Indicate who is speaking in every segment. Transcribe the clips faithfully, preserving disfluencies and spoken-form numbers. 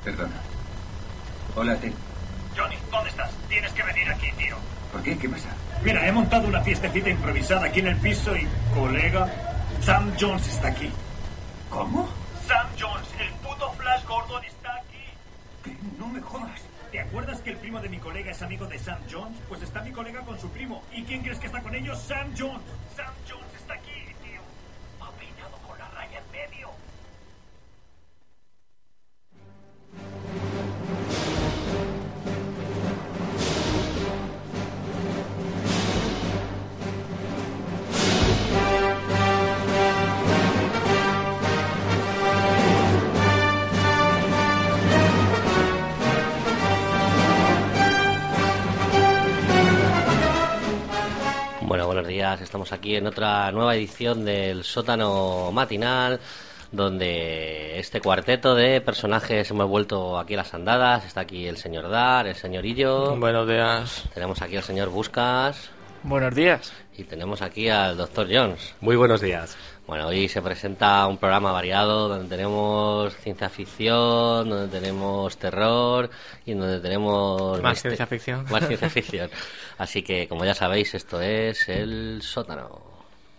Speaker 1: Perdona. Hola, Ted.
Speaker 2: Johnny, ¿dónde estás? Tienes que venir aquí, tío.
Speaker 1: ¿Por qué? ¿Qué pasa?
Speaker 2: Mira, he montado una fiestecita improvisada aquí en el piso y, colega, Sam Jones está aquí.
Speaker 1: ¿Cómo?
Speaker 2: Sam Jones, el puto Flash Gordon está aquí.
Speaker 1: ¿Qué? No me jodas.
Speaker 2: ¿Te acuerdas que el primo de mi colega es amigo de Sam Jones? Pues está mi colega con su primo. ¿Y quién crees que está con ellos? Sam Jones. Sam Jones está aquí, tío. Ha peinado con la raya en medio.
Speaker 3: Bueno, buenos días. Estamos aquí en otra nueva edición del Sótano Matinal, donde este cuarteto de personajes hemos vuelto aquí a las andadas. Está aquí el señor Dar, el señor Illo.
Speaker 4: Buenos días.
Speaker 3: Tenemos aquí al señor Buscas.
Speaker 4: Buenos días.
Speaker 3: Y tenemos aquí al doctor Jones.
Speaker 5: Muy buenos días.
Speaker 3: Bueno, hoy se presenta un programa variado donde tenemos ciencia ficción, donde tenemos terror y donde tenemos...
Speaker 4: Más
Speaker 3: mister...
Speaker 4: ciencia ficción.
Speaker 3: Más ciencia ficción. Así que, como ya sabéis, esto es El Sótano.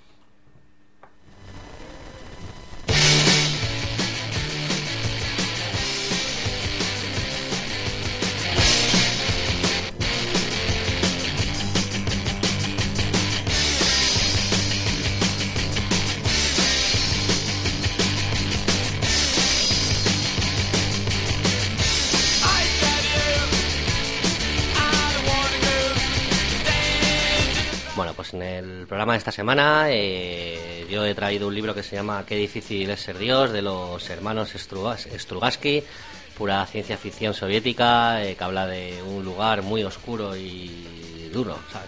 Speaker 3: Bueno, pues en el programa de esta semana eh, yo he traído un libro que se llama Qué difícil es ser Dios, de los hermanos Strugas- Strugatsky, pura ciencia ficción soviética, eh, que habla de un lugar muy oscuro y duro, ¿sabes?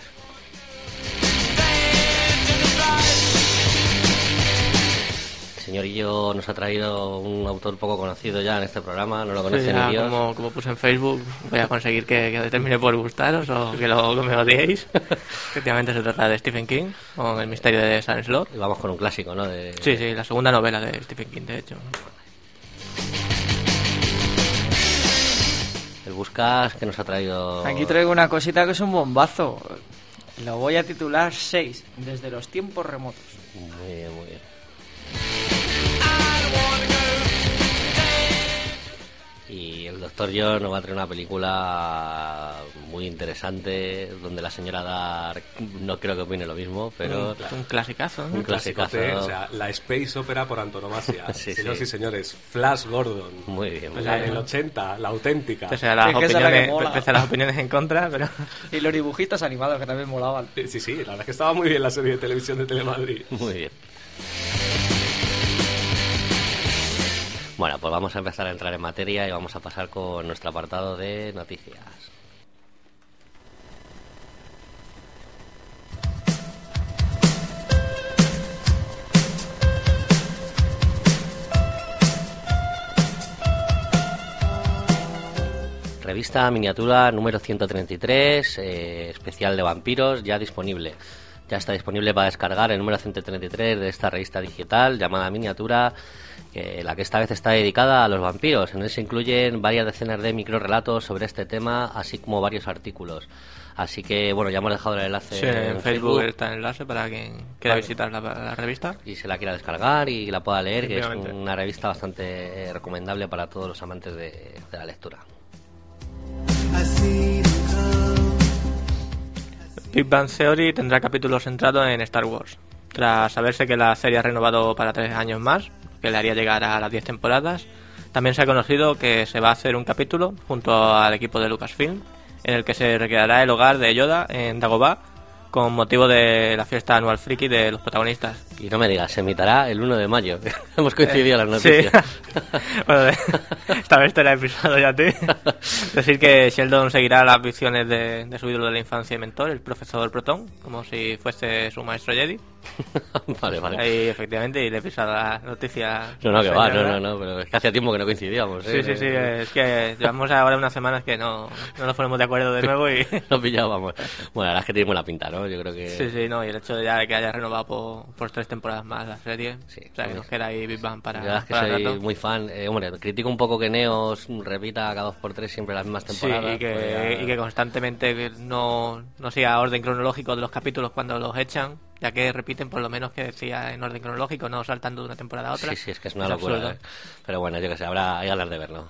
Speaker 3: El señorillo nos ha traído un autor poco conocido ya en este programa, no lo conoce
Speaker 4: Sí, ya,
Speaker 3: ni Dios.
Speaker 4: como, como puse en Facebook, voy a conseguir que, que termine por gustaros o que, lo, que me odiéis. Efectivamente se trata de Stephen King, con El misterio de Sam Slot.
Speaker 3: Y vamos con un clásico, ¿no? De...
Speaker 4: Sí, sí, la segunda novela de Stephen King, de hecho.
Speaker 3: El Buscas, que nos ha traído...
Speaker 6: Aquí traigo una cosita que es un bombazo. Lo voy a titular seis, desde los tiempos remotos.
Speaker 3: Muy bien, muy bien. Y el doctor John nos va a traer una película muy interesante donde la señora Dark no creo que opine lo mismo, pero...
Speaker 4: Un, un clasicazo, ¿no?
Speaker 3: Un clasicazo.
Speaker 5: O sea, la space opera por antonomasia.
Speaker 3: Sí,
Speaker 5: Señoras
Speaker 3: sí.
Speaker 5: y señores, Flash Gordon.
Speaker 3: Muy bien, muy
Speaker 5: O sea,
Speaker 3: bien.
Speaker 5: el ochenta, la auténtica.
Speaker 4: Pese a las,
Speaker 6: Es que esa es la que
Speaker 4: opiniones,
Speaker 6: mola.
Speaker 4: pese a las opiniones en contra, pero...
Speaker 6: Y los dibujitos animados que también molaban.
Speaker 5: Sí, sí, la verdad es que estaba muy bien la serie de televisión de Telemadrid.
Speaker 3: Muy bien. Bueno, pues vamos a empezar a entrar en materia y vamos a pasar con nuestro apartado de noticias. Revista miniatura número ciento treinta y tres, eh, especial de vampiros, ya disponible. Ya está disponible para descargar el número ciento treinta y tres de esta revista digital llamada Miniatura, que la que esta vez está dedicada a los vampiros. En él se incluyen varias decenas de microrelatos sobre este tema, así como varios artículos. Así que, bueno, ya hemos dejado el enlace
Speaker 4: Sí, en Facebook está el enlace para quien quiera
Speaker 3: Vale.
Speaker 4: visitar la, la revista.
Speaker 3: y se la quiera descargar y la pueda leer, que es
Speaker 4: Efectivamente.
Speaker 3: una revista bastante eh, recomendable para todos los amantes de, de la lectura.
Speaker 4: Big Bang Theory tendrá capítulos centrados en Star Wars. Tras saberse que la serie ha renovado para tres años más, que le haría llegar a las diez temporadas, también se ha conocido que se va a hacer un capítulo junto al equipo de Lucasfilm, en el que se recreará el hogar de Yoda en Dagobah, con motivo de la fiesta anual friki de los protagonistas.
Speaker 3: Y no me digas, se emitirá el uno de mayo. Hemos coincidido en las
Speaker 4: Sí.
Speaker 3: noticias.
Speaker 4: Bueno, de- esta vez te la he pisado ya a ti. Decir que Sheldon seguirá las visiones de, de su ídolo de la infancia y mentor, el profesor Proton, como si fuese su maestro Jedi.
Speaker 3: Vale, vale.
Speaker 4: Ahí, efectivamente, y le he pisado la noticia.
Speaker 3: No, no, que va, no,
Speaker 4: señora.
Speaker 3: no, no, pero es que hacía tiempo que no coincidíamos, ¿eh?
Speaker 4: Sí, sí, sí, es que llevamos ahora unas semanas que no, no nos ponemos de acuerdo de nuevo y...
Speaker 3: Lo pillábamos. Bueno, la verdad es que tiene buena pinta, ¿no? vernos, yo creo que...
Speaker 4: Sí, sí, no, y el hecho de ya de que haya renovado por, por tres temporadas más la serie,
Speaker 3: Sí,
Speaker 4: o sea, que
Speaker 3: sí.
Speaker 4: nos queda ahí Big Bang para,
Speaker 3: La verdad es que
Speaker 4: para
Speaker 3: soy
Speaker 4: rato.
Speaker 3: muy fan. Eh, hombre, critico un poco que Neos repita cada dos por tres siempre las mismas
Speaker 4: Sí,
Speaker 3: temporadas.
Speaker 4: y que,
Speaker 3: pues ya-
Speaker 4: y que constantemente no, no siga orden cronológico de los capítulos cuando los echan, ya que repiten por lo menos que decía en orden cronológico, no saltando de una temporada a otra.
Speaker 3: Sí, sí, es que es una locura.
Speaker 4: absurdo.
Speaker 3: eh. Pero bueno, yo que sé, habrá hay ganas de verlo.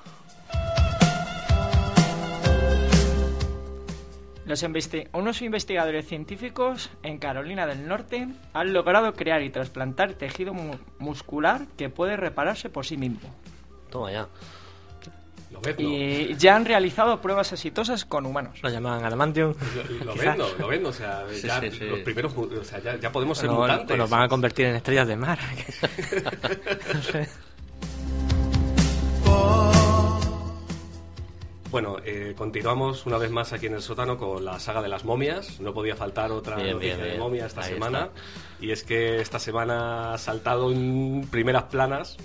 Speaker 6: Los investi- unos investigadores científicos en Carolina del Norte han logrado crear y trasplantar tejido mu- muscular que puede repararse por sí mismo.
Speaker 3: Toma ya.
Speaker 5: Lo vendo.
Speaker 6: Y ya han realizado pruebas exitosas con humanos.
Speaker 4: Lo llaman Adamantium.
Speaker 5: Lo, lo
Speaker 4: Quizás.
Speaker 5: vendo, lo vendo. O sea,
Speaker 3: Sí,
Speaker 5: ya
Speaker 3: sí, sí.
Speaker 5: los primeros, mu- o sea, ya, ya podemos ser
Speaker 4: Bueno,
Speaker 5: mutantes.
Speaker 4: pues nos van a convertir en estrellas de mar. No sé.
Speaker 5: Bueno, eh, continuamos una vez más aquí en el sótano con la saga de las momias. No podía faltar otra
Speaker 3: Bien,
Speaker 5: noticia
Speaker 3: bien,
Speaker 5: de
Speaker 3: bien.
Speaker 5: momia esta
Speaker 3: Ahí
Speaker 5: semana. Y es que esta semana ha saltado en primeras planas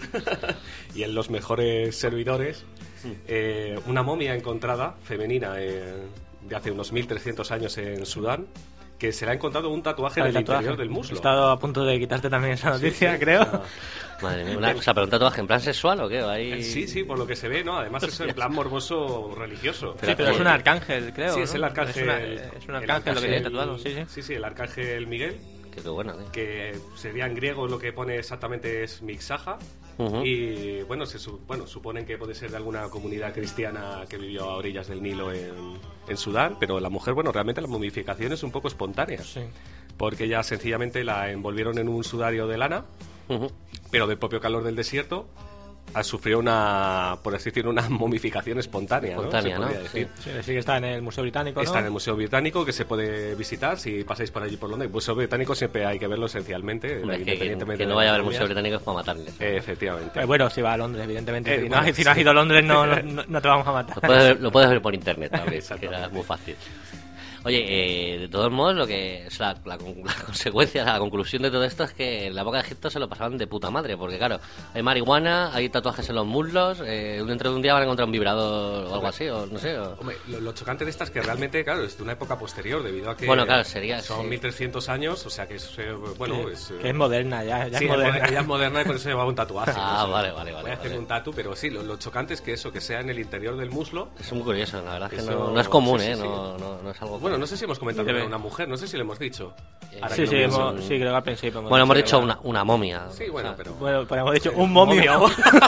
Speaker 5: y en los mejores servidores eh, una momia encontrada, femenina, eh, de hace unos mil trescientos años en Sudán, que se le ha encontrado un tatuaje en el
Speaker 4: El tatuaje.
Speaker 5: interior del muslo.
Speaker 4: He estado a punto de quitarte también esa noticia,
Speaker 5: Sí, sí.
Speaker 4: creo.
Speaker 5: Ah.
Speaker 3: Madre mía, una, o sea, pero un tatuaje en plan sexual o qué? Ahí...
Speaker 5: Sí, sí, por lo que se ve, ¿no? Además es en plan morboso religioso.
Speaker 4: Sí, pero es un arcángel, creo.
Speaker 5: Sí, es
Speaker 4: ¿no?
Speaker 5: el arcángel.
Speaker 4: Es, una- es un
Speaker 5: el
Speaker 4: arcángel lo que tiene
Speaker 5: arcángel-
Speaker 4: tatuado, sí, sí.
Speaker 5: Sí, sí, el arcángel Miguel,
Speaker 3: Qué, qué bueno, tío.
Speaker 5: que sería en griego lo que pone exactamente es Mixaja.
Speaker 3: Ujú.
Speaker 5: Y bueno, se su- bueno, suponen que puede ser de alguna comunidad cristiana que vivió a orillas del Nilo en, en Sudán, pero la mujer, bueno, realmente la momificación es un poco espontánea.
Speaker 4: Sí.
Speaker 5: Porque ya sencillamente la envolvieron en un sudario de lana,
Speaker 3: Ujú.
Speaker 5: pero del propio calor del desierto ha sufrido una, por así decirlo, una momificación espontánea, ¿no?
Speaker 3: Espontánea,
Speaker 5: Se podría
Speaker 3: ¿no?
Speaker 5: decir.
Speaker 4: Sí, sí que está en el Museo Británico, ¿no?
Speaker 5: Está en el Museo Británico, que se puede visitar si pasáis por allí por Londres. El Museo Británico siempre hay que verlo esencialmente,
Speaker 3: Hombre, que, que,
Speaker 5: independientemente
Speaker 3: que no
Speaker 5: de
Speaker 3: vaya a
Speaker 5: las
Speaker 3: ver el Museo
Speaker 5: momias.
Speaker 3: Británico es para matarles.
Speaker 5: Eh, efectivamente.
Speaker 4: Eh, bueno, si va a Londres, evidentemente.
Speaker 5: Eh,
Speaker 4: si, no,
Speaker 5: bueno,
Speaker 4: si no has
Speaker 5: sí.
Speaker 4: ido a Londres, no, no, no te vamos a matar.
Speaker 3: Lo puedes, ver, lo puedes ver por internet también, que
Speaker 5: Exactamente.
Speaker 3: era muy fácil. Oye, eh, de todos modos, lo que es la, la, con- la consecuencia, la conclusión de todo esto es que en la época de Egipto se lo pasaban de puta madre, porque claro, hay marihuana, hay tatuajes en los muslos, eh, dentro de un día van a encontrar un vibrador o algo así, o no sé. o-
Speaker 5: Hombre, lo, lo chocante de esta es que realmente, claro, es de una época posterior, debido a que
Speaker 3: Bueno, claro, sería-
Speaker 5: son
Speaker 3: sí.
Speaker 5: mil trescientos años, o sea que es, eh, bueno,
Speaker 4: que,
Speaker 5: es, eh,
Speaker 4: que es moderna, ya, ya
Speaker 5: sí,
Speaker 4: es moderna.
Speaker 5: ella es moderna y por eso llevaba un tatuaje.
Speaker 3: Ah,
Speaker 5: O sea,
Speaker 3: vale, vale, vale,
Speaker 5: Voy a hacer
Speaker 3: vale.
Speaker 5: un tatu, pero sí, lo, lo chocante es que eso, que sea en el interior del muslo.
Speaker 3: Es muy curioso, la verdad es que
Speaker 5: Eso-
Speaker 3: no, no es común,
Speaker 5: sí, sí,
Speaker 3: ¿eh?
Speaker 5: sí.
Speaker 3: No, no, no es algo
Speaker 5: Bueno,
Speaker 3: común.
Speaker 5: no sé si hemos comentado
Speaker 4: Debe-
Speaker 5: a una mujer, no sé si le hemos dicho. Ahora
Speaker 4: Sí,
Speaker 5: que
Speaker 4: sí,
Speaker 5: lo
Speaker 4: hemos-
Speaker 5: pienso.
Speaker 4: sí, creo que al principio.
Speaker 3: Bueno, hemos
Speaker 4: sí,
Speaker 3: dicho
Speaker 4: bueno.
Speaker 3: una, una momia.
Speaker 5: Sí, bueno,
Speaker 3: O sea,
Speaker 5: pero...
Speaker 4: Bueno, pues hemos dicho un momio.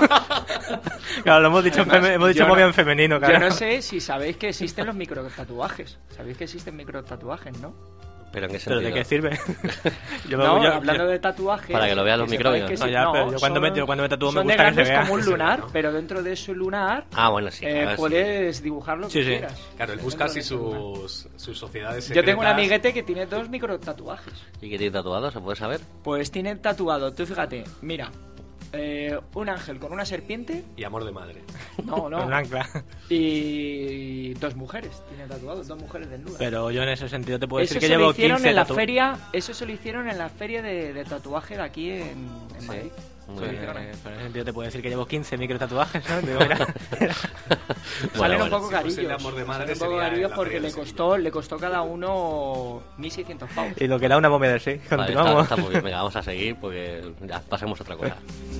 Speaker 4: Claro, lo hemos dicho, en,
Speaker 6: Además,
Speaker 4: feme- hemos dicho
Speaker 6: yo no-
Speaker 4: momio en femenino, claro.
Speaker 6: Yo no sé si sabéis que existen los microtatuajes. Sabéis que existen microtatuajes, ¿no?
Speaker 3: ¿Pero en qué
Speaker 4: ¿Pero
Speaker 3: sentido?
Speaker 4: de qué sirve? yo me-
Speaker 6: No,
Speaker 4: yo-
Speaker 6: hablando
Speaker 4: yo-
Speaker 6: de tatuajes...
Speaker 3: Para que lo vean los
Speaker 6: sepáis
Speaker 3: microbios.
Speaker 6: que
Speaker 4: No,
Speaker 6: sí-
Speaker 4: ya, pero yo cuando
Speaker 6: son-
Speaker 4: me- yo cuando me tatúo me
Speaker 6: son de
Speaker 4: gusta que se
Speaker 6: grandes
Speaker 4: vea.
Speaker 6: como un
Speaker 5: Sí,
Speaker 6: lunar,
Speaker 5: ¿no?
Speaker 6: pero dentro de su lunar
Speaker 3: Ah, bueno, sí.
Speaker 6: eh,
Speaker 3: a ver, sí.
Speaker 6: puedes dibujar lo que
Speaker 4: Sí, sí.
Speaker 6: quieras.
Speaker 5: Claro, él
Speaker 6: Dentro
Speaker 5: busca
Speaker 6: de
Speaker 5: así
Speaker 6: ese lunar.
Speaker 5: sus, sus sociedades
Speaker 6: Yo tengo un
Speaker 5: secretas.
Speaker 6: amiguete que tiene dos microtatuajes.
Speaker 3: ¿Y qué tiene tatuado? ¿Se puede saber?
Speaker 6: Pues tiene tatuado, tú fíjate, mira, eh, un ángel con una serpiente,
Speaker 5: Y amor de madre.
Speaker 6: no, no,
Speaker 4: Un ancla.
Speaker 6: y dos mujeres, tiene tatuado, dos mujeres desnudas.
Speaker 4: Pero yo en ese sentido te puedo
Speaker 6: Eso
Speaker 4: decir
Speaker 6: se
Speaker 4: que
Speaker 6: lo
Speaker 4: llevo
Speaker 6: hicieron
Speaker 4: quince
Speaker 6: en la
Speaker 4: tatu-
Speaker 6: feria, eso se lo hicieron en la feria de, de tatuaje de aquí en, en
Speaker 3: Sí.
Speaker 6: Madrid.
Speaker 3: Muy
Speaker 6: Se lo
Speaker 3: bien.
Speaker 6: hicieron ahí.
Speaker 4: Eh, pero en ese sentido te puedo decir que llevo quince micro tatuajes, ¿no? Digo, mira,
Speaker 3: Bueno,
Speaker 6: Salen
Speaker 3: bueno.
Speaker 6: un poco
Speaker 5: si fuese el
Speaker 6: carillos.
Speaker 5: amor de madre
Speaker 6: Salen un poco
Speaker 5: sería
Speaker 6: carillos
Speaker 5: la
Speaker 6: porque
Speaker 5: feria
Speaker 6: le
Speaker 5: de
Speaker 6: costó, le costó cada uno mil seiscientos pavos.
Speaker 4: y lo que era una momia del sí.
Speaker 3: Vale,
Speaker 4: Continuamos.
Speaker 3: está, está muy bien. Venga, vamos a seguir porque ya pasemos a otra cosa.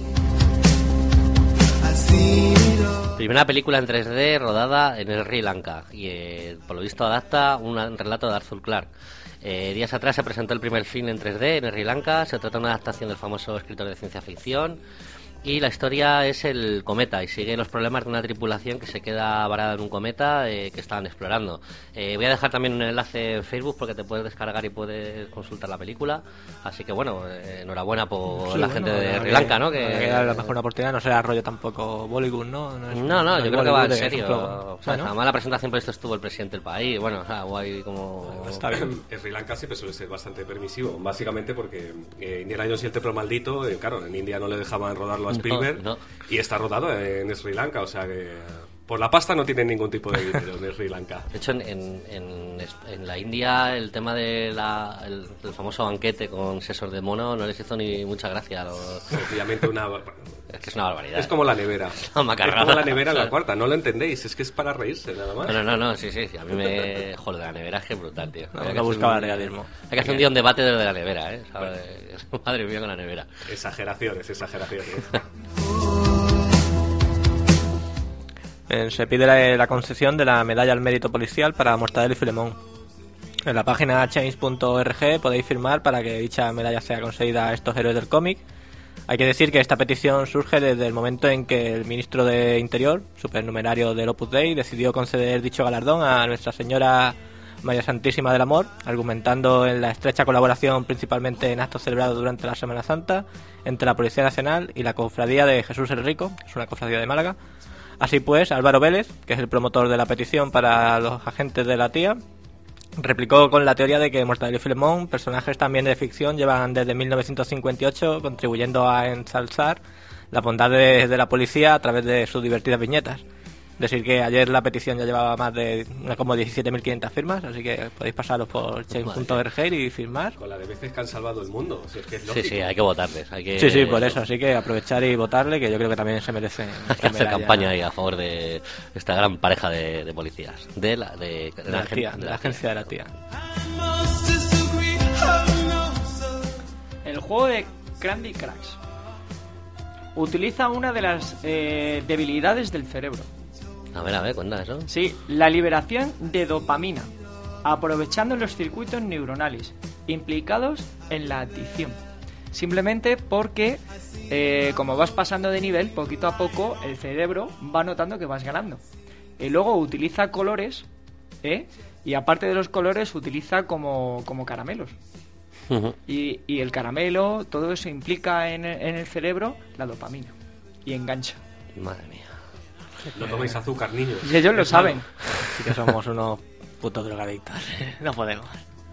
Speaker 3: Primera película en tres D rodada en el Sri Lanka y eh, por lo visto adapta un, un relato de Arthur Clarke. Eh, días atrás se presentó el primer film en tres D en Sri Lanka. Se trata de una adaptación del famoso escritor de ciencia ficción. Y la historia es el cometa y sigue los problemas de una tripulación que se queda varada en un cometa eh, que estaban explorando. Eh, voy a dejar también un enlace en Facebook porque te puedes descargar y puedes consultar la película. Así que bueno, eh, enhorabuena por
Speaker 4: Sí,
Speaker 3: la
Speaker 4: bueno,
Speaker 3: gente de
Speaker 4: habrá
Speaker 3: Sri
Speaker 4: que-
Speaker 3: Lanka, ¿no?
Speaker 4: habrá que darle a lo mejor una oportunidad, no será rollo tampoco Bollywood, ¿no? No, es-
Speaker 3: No, no,
Speaker 4: es
Speaker 3: yo creo que va en
Speaker 4: Bollywood, es
Speaker 3: serio.
Speaker 4: un juego.
Speaker 3: O sea,
Speaker 4: Bueno,
Speaker 3: además la presentación por esto estuvo el presidente del país. Bueno, o sea, guay como...
Speaker 4: está bien.
Speaker 5: Sri Lanka siempre suele ser bastante permisivo, básicamente porque eh, Indiana Jones y el templo maldito, eh, claro, en India no le dejaban rodarlo a Spielberg
Speaker 3: no.
Speaker 5: y está rodado en Sri Lanka, o sea que Por la pasta no tienen ningún tipo de dinero en Sri Lanka.
Speaker 3: De hecho, en, en, en, en la India el tema del de el famoso banquete con sesos de mono no les hizo ni mucha gracia. A los...
Speaker 5: Obviamente una...
Speaker 3: Es que es una barbaridad.
Speaker 5: Es como la nevera.
Speaker 3: No,
Speaker 5: es como la nevera en la cuarta, no lo entendéis, es que es para reírse nada más.
Speaker 3: No, no, no, sí, sí, sí. A mí me... Joder, la nevera es que es brutal, tío.
Speaker 4: No, no buscaba el realismo.
Speaker 3: Hay que hacer un día un debate desde la nevera, ¿eh? ¿Sabes? Madre mía con la nevera.
Speaker 5: Exageraciones, exageraciones.
Speaker 4: Se pide la, la concesión de la medalla al mérito policial para Mortadelo y Filemón. En la página change punto org podéis firmar para que dicha medalla sea concedida a estos héroes del cómic. Hay que decir que esta petición surge desde el momento en que el ministro de Interior, supernumerario del Opus Dei, decidió conceder dicho galardón a Nuestra Señora María Santísima del Amor, argumentando en la estrecha colaboración principalmente en actos celebrados durante la Semana Santa entre la Policía Nacional y la Cofradía de Jesús el Rico, es una cofradía de Málaga. Así pues, Álvaro Vélez, que es el promotor de la petición para los agentes de la T I A, replicó con la teoría de que Mortadelo y Filemón, personajes también de ficción, llevan desde mil novecientos cincuenta y ocho contribuyendo a ensalzar las bondades de la policía a través de sus divertidas viñetas. Decir que ayer la petición ya llevaba más de una, como diecisiete mil quinientas firmas, así que podéis pasaros por change punto org y firmar.
Speaker 5: Con la de veces que han salvado el mundo, si es que es lógico.
Speaker 3: Sí, sí, hay que votarles. Hay que...
Speaker 4: Sí, sí, por eso, así que aprovechar y votarle, que yo creo que también se merece.
Speaker 3: Hay que hacer campaña ahí a favor de esta gran pareja de, de policías. De la, de, de
Speaker 4: de
Speaker 3: la,
Speaker 4: la, tía,
Speaker 3: de
Speaker 4: de
Speaker 3: la,
Speaker 4: la agencia de la T I A.
Speaker 6: El juego de Candy Crush utiliza una de las eh, debilidades del cerebro.
Speaker 3: A ver, a ver, cuenta eso.
Speaker 6: Sí, la liberación de dopamina, aprovechando los circuitos neuronales implicados en la adicción. Simplemente porque, eh, como vas pasando de nivel, poquito a poco el cerebro va notando que vas ganando. Y luego utiliza colores, ¿eh? Y aparte de los colores, utiliza como, como caramelos.
Speaker 3: Uh-huh.
Speaker 6: Y, y el caramelo, todo eso implica en, en el cerebro la dopamina. Y engancha.
Speaker 3: Madre mía.
Speaker 5: No toméis azúcar, niños.
Speaker 6: Y ellos lo saben.
Speaker 4: Sí que somos unos putos drogadictos. No podemos.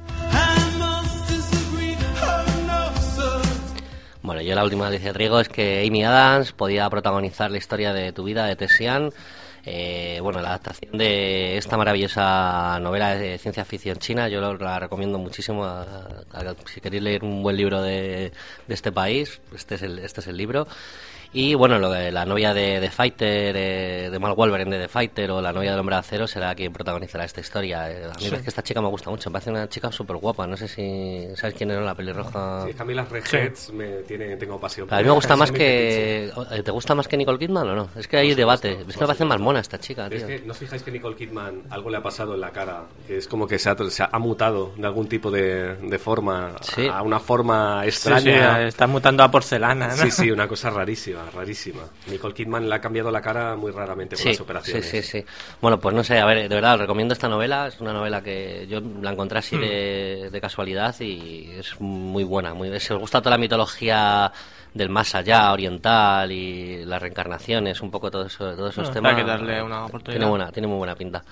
Speaker 3: Bueno, yo la última noticia que traigo es que Amy Adams podía protagonizar la historia de Tu vida de Tessian. Eh, bueno, la adaptación de esta maravillosa novela de ciencia ficción china, yo lo, la recomiendo muchísimo. A, a, si queréis leer un buen libro de, de este país, este es el, este es el libro. Y bueno, lo de la novia de The Fighter, eh, de Mark Wolverine de The Fighter, o la novia del Hombre de Acero, será quien protagonizará esta historia. Eh, a mí sí. Es que esta chica me gusta mucho, me parece una chica súper guapa. No sé si sabes quién era la pelirroja.
Speaker 5: Sí, es que a mí las redheads sí. me tiene, tengo pasión.
Speaker 3: A mí me gusta más que... que... ¿Te gusta más que Nicole Kidman o no? Es que hay debate. Es que me parece más mona esta chica, tío.
Speaker 5: Es que no os fijáis que Nicole Kidman algo le ha pasado en la cara, que es como que se ha, se ha mutado de algún tipo de, de forma
Speaker 3: sí.
Speaker 5: a una forma extraña.
Speaker 4: Sí, sí, está mutando a porcelana, ¿no?
Speaker 5: Sí, sí, una cosa rarísima, rarísima. Nicole Kidman le ha cambiado la cara muy raramente con
Speaker 3: sí,
Speaker 5: las operaciones.
Speaker 3: Sí, sí, sí. Bueno, pues no sé, a ver, de verdad, os recomiendo esta novela. Es una novela que yo la encontré así mm. de, de casualidad y es muy buena. Muy, si os gusta toda la mitología del más allá, oriental y las reencarnaciones, un poco todo eso, todos esos
Speaker 4: no,
Speaker 3: temas.
Speaker 4: Hay que darle una oportunidad.
Speaker 3: Tiene, buena, tiene muy buena pinta.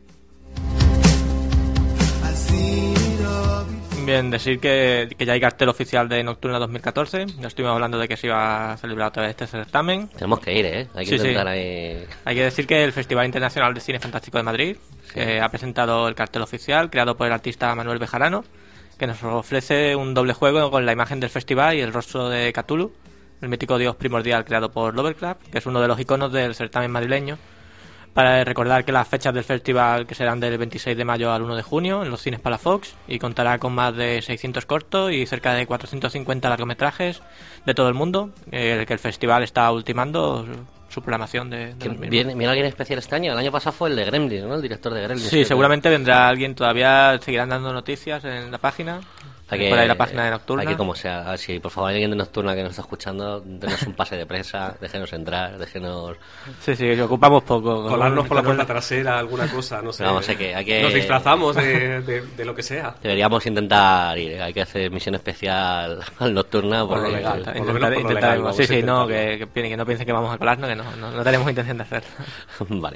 Speaker 4: Bien, decir que, que ya hay cartel oficial de Nocturna dos mil catorce. Ya estuvimos hablando de que se iba a celebrar otra vez este certamen.
Speaker 3: Tenemos que ir, ¿eh? Hay que
Speaker 4: sí,
Speaker 3: intentar
Speaker 4: sí.
Speaker 3: ahí...
Speaker 4: Hay que decir que el Festival Internacional de Cine Fantástico de Madrid sí. que ha presentado el cartel oficial creado por el artista Manuel Bejarano, que nos ofrece un doble juego con la imagen del festival y el rostro de Cthulhu, el mítico dios primordial creado por Lovecraft, que es uno de los iconos del certamen madrileño. Para recordar que las fechas del festival que serán del veintiséis de mayo al uno de junio en los cines Palafox, y contará con más de seiscientos cortos y cerca de cuatrocientos cincuenta largometrajes de todo el mundo, eh, que el festival está ultimando su programación de, de los mismos.
Speaker 3: ¿Viene, ¿Viene alguien especial este año? El año pasado fue el de Gremlins, ¿no? El director de Gremlins.
Speaker 4: Sí, seguramente vendrá alguien, todavía seguirán dando noticias en la página.
Speaker 3: Hay que,
Speaker 4: por ahí la página de Nocturna.
Speaker 3: Hay que como sea, ah, sí, por favor, alguien de Nocturna que nos está escuchando, denos un pase de prensa, déjenos entrar, déjenos...
Speaker 4: Sí, sí, que ocupamos poco.
Speaker 5: Colarnos por la puerta trasera, alguna cosa, no sé.
Speaker 3: Vamos, hay que, hay que...
Speaker 5: Nos disfrazamos de, de, de lo que sea.
Speaker 3: Deberíamos intentar ir, hay que hacer misión especial al Nocturna por, por lo legal.
Speaker 5: Por lo menos
Speaker 4: intentaremos, sí, sí, no, que, que, que no piensen que vamos a colarnos, que no, no, no tenemos intención de hacerlo.
Speaker 3: Vale.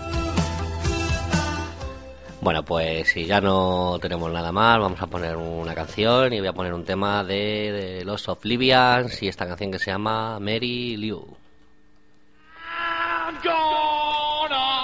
Speaker 3: Bueno, pues si ya no tenemos nada más, vamos a poner una canción y voy a poner un tema de, de Los Oblivians y esta canción que se llama Mary Liu. I'm gonna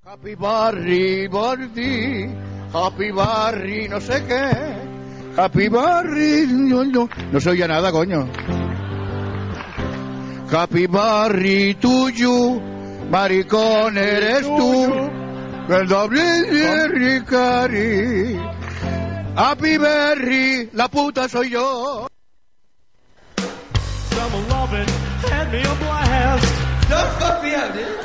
Speaker 7: Happy Barry, Barry, Happy Barry, no sé qué. Happy Barry, no, no, no se oye nada, coño. Happy Barry to you, maricón eres tú. El doble de Ricari. Happy Barry, la puta soy yo.
Speaker 8: Some love it, hand me a blast.
Speaker 1: Don't fuck me up, dude.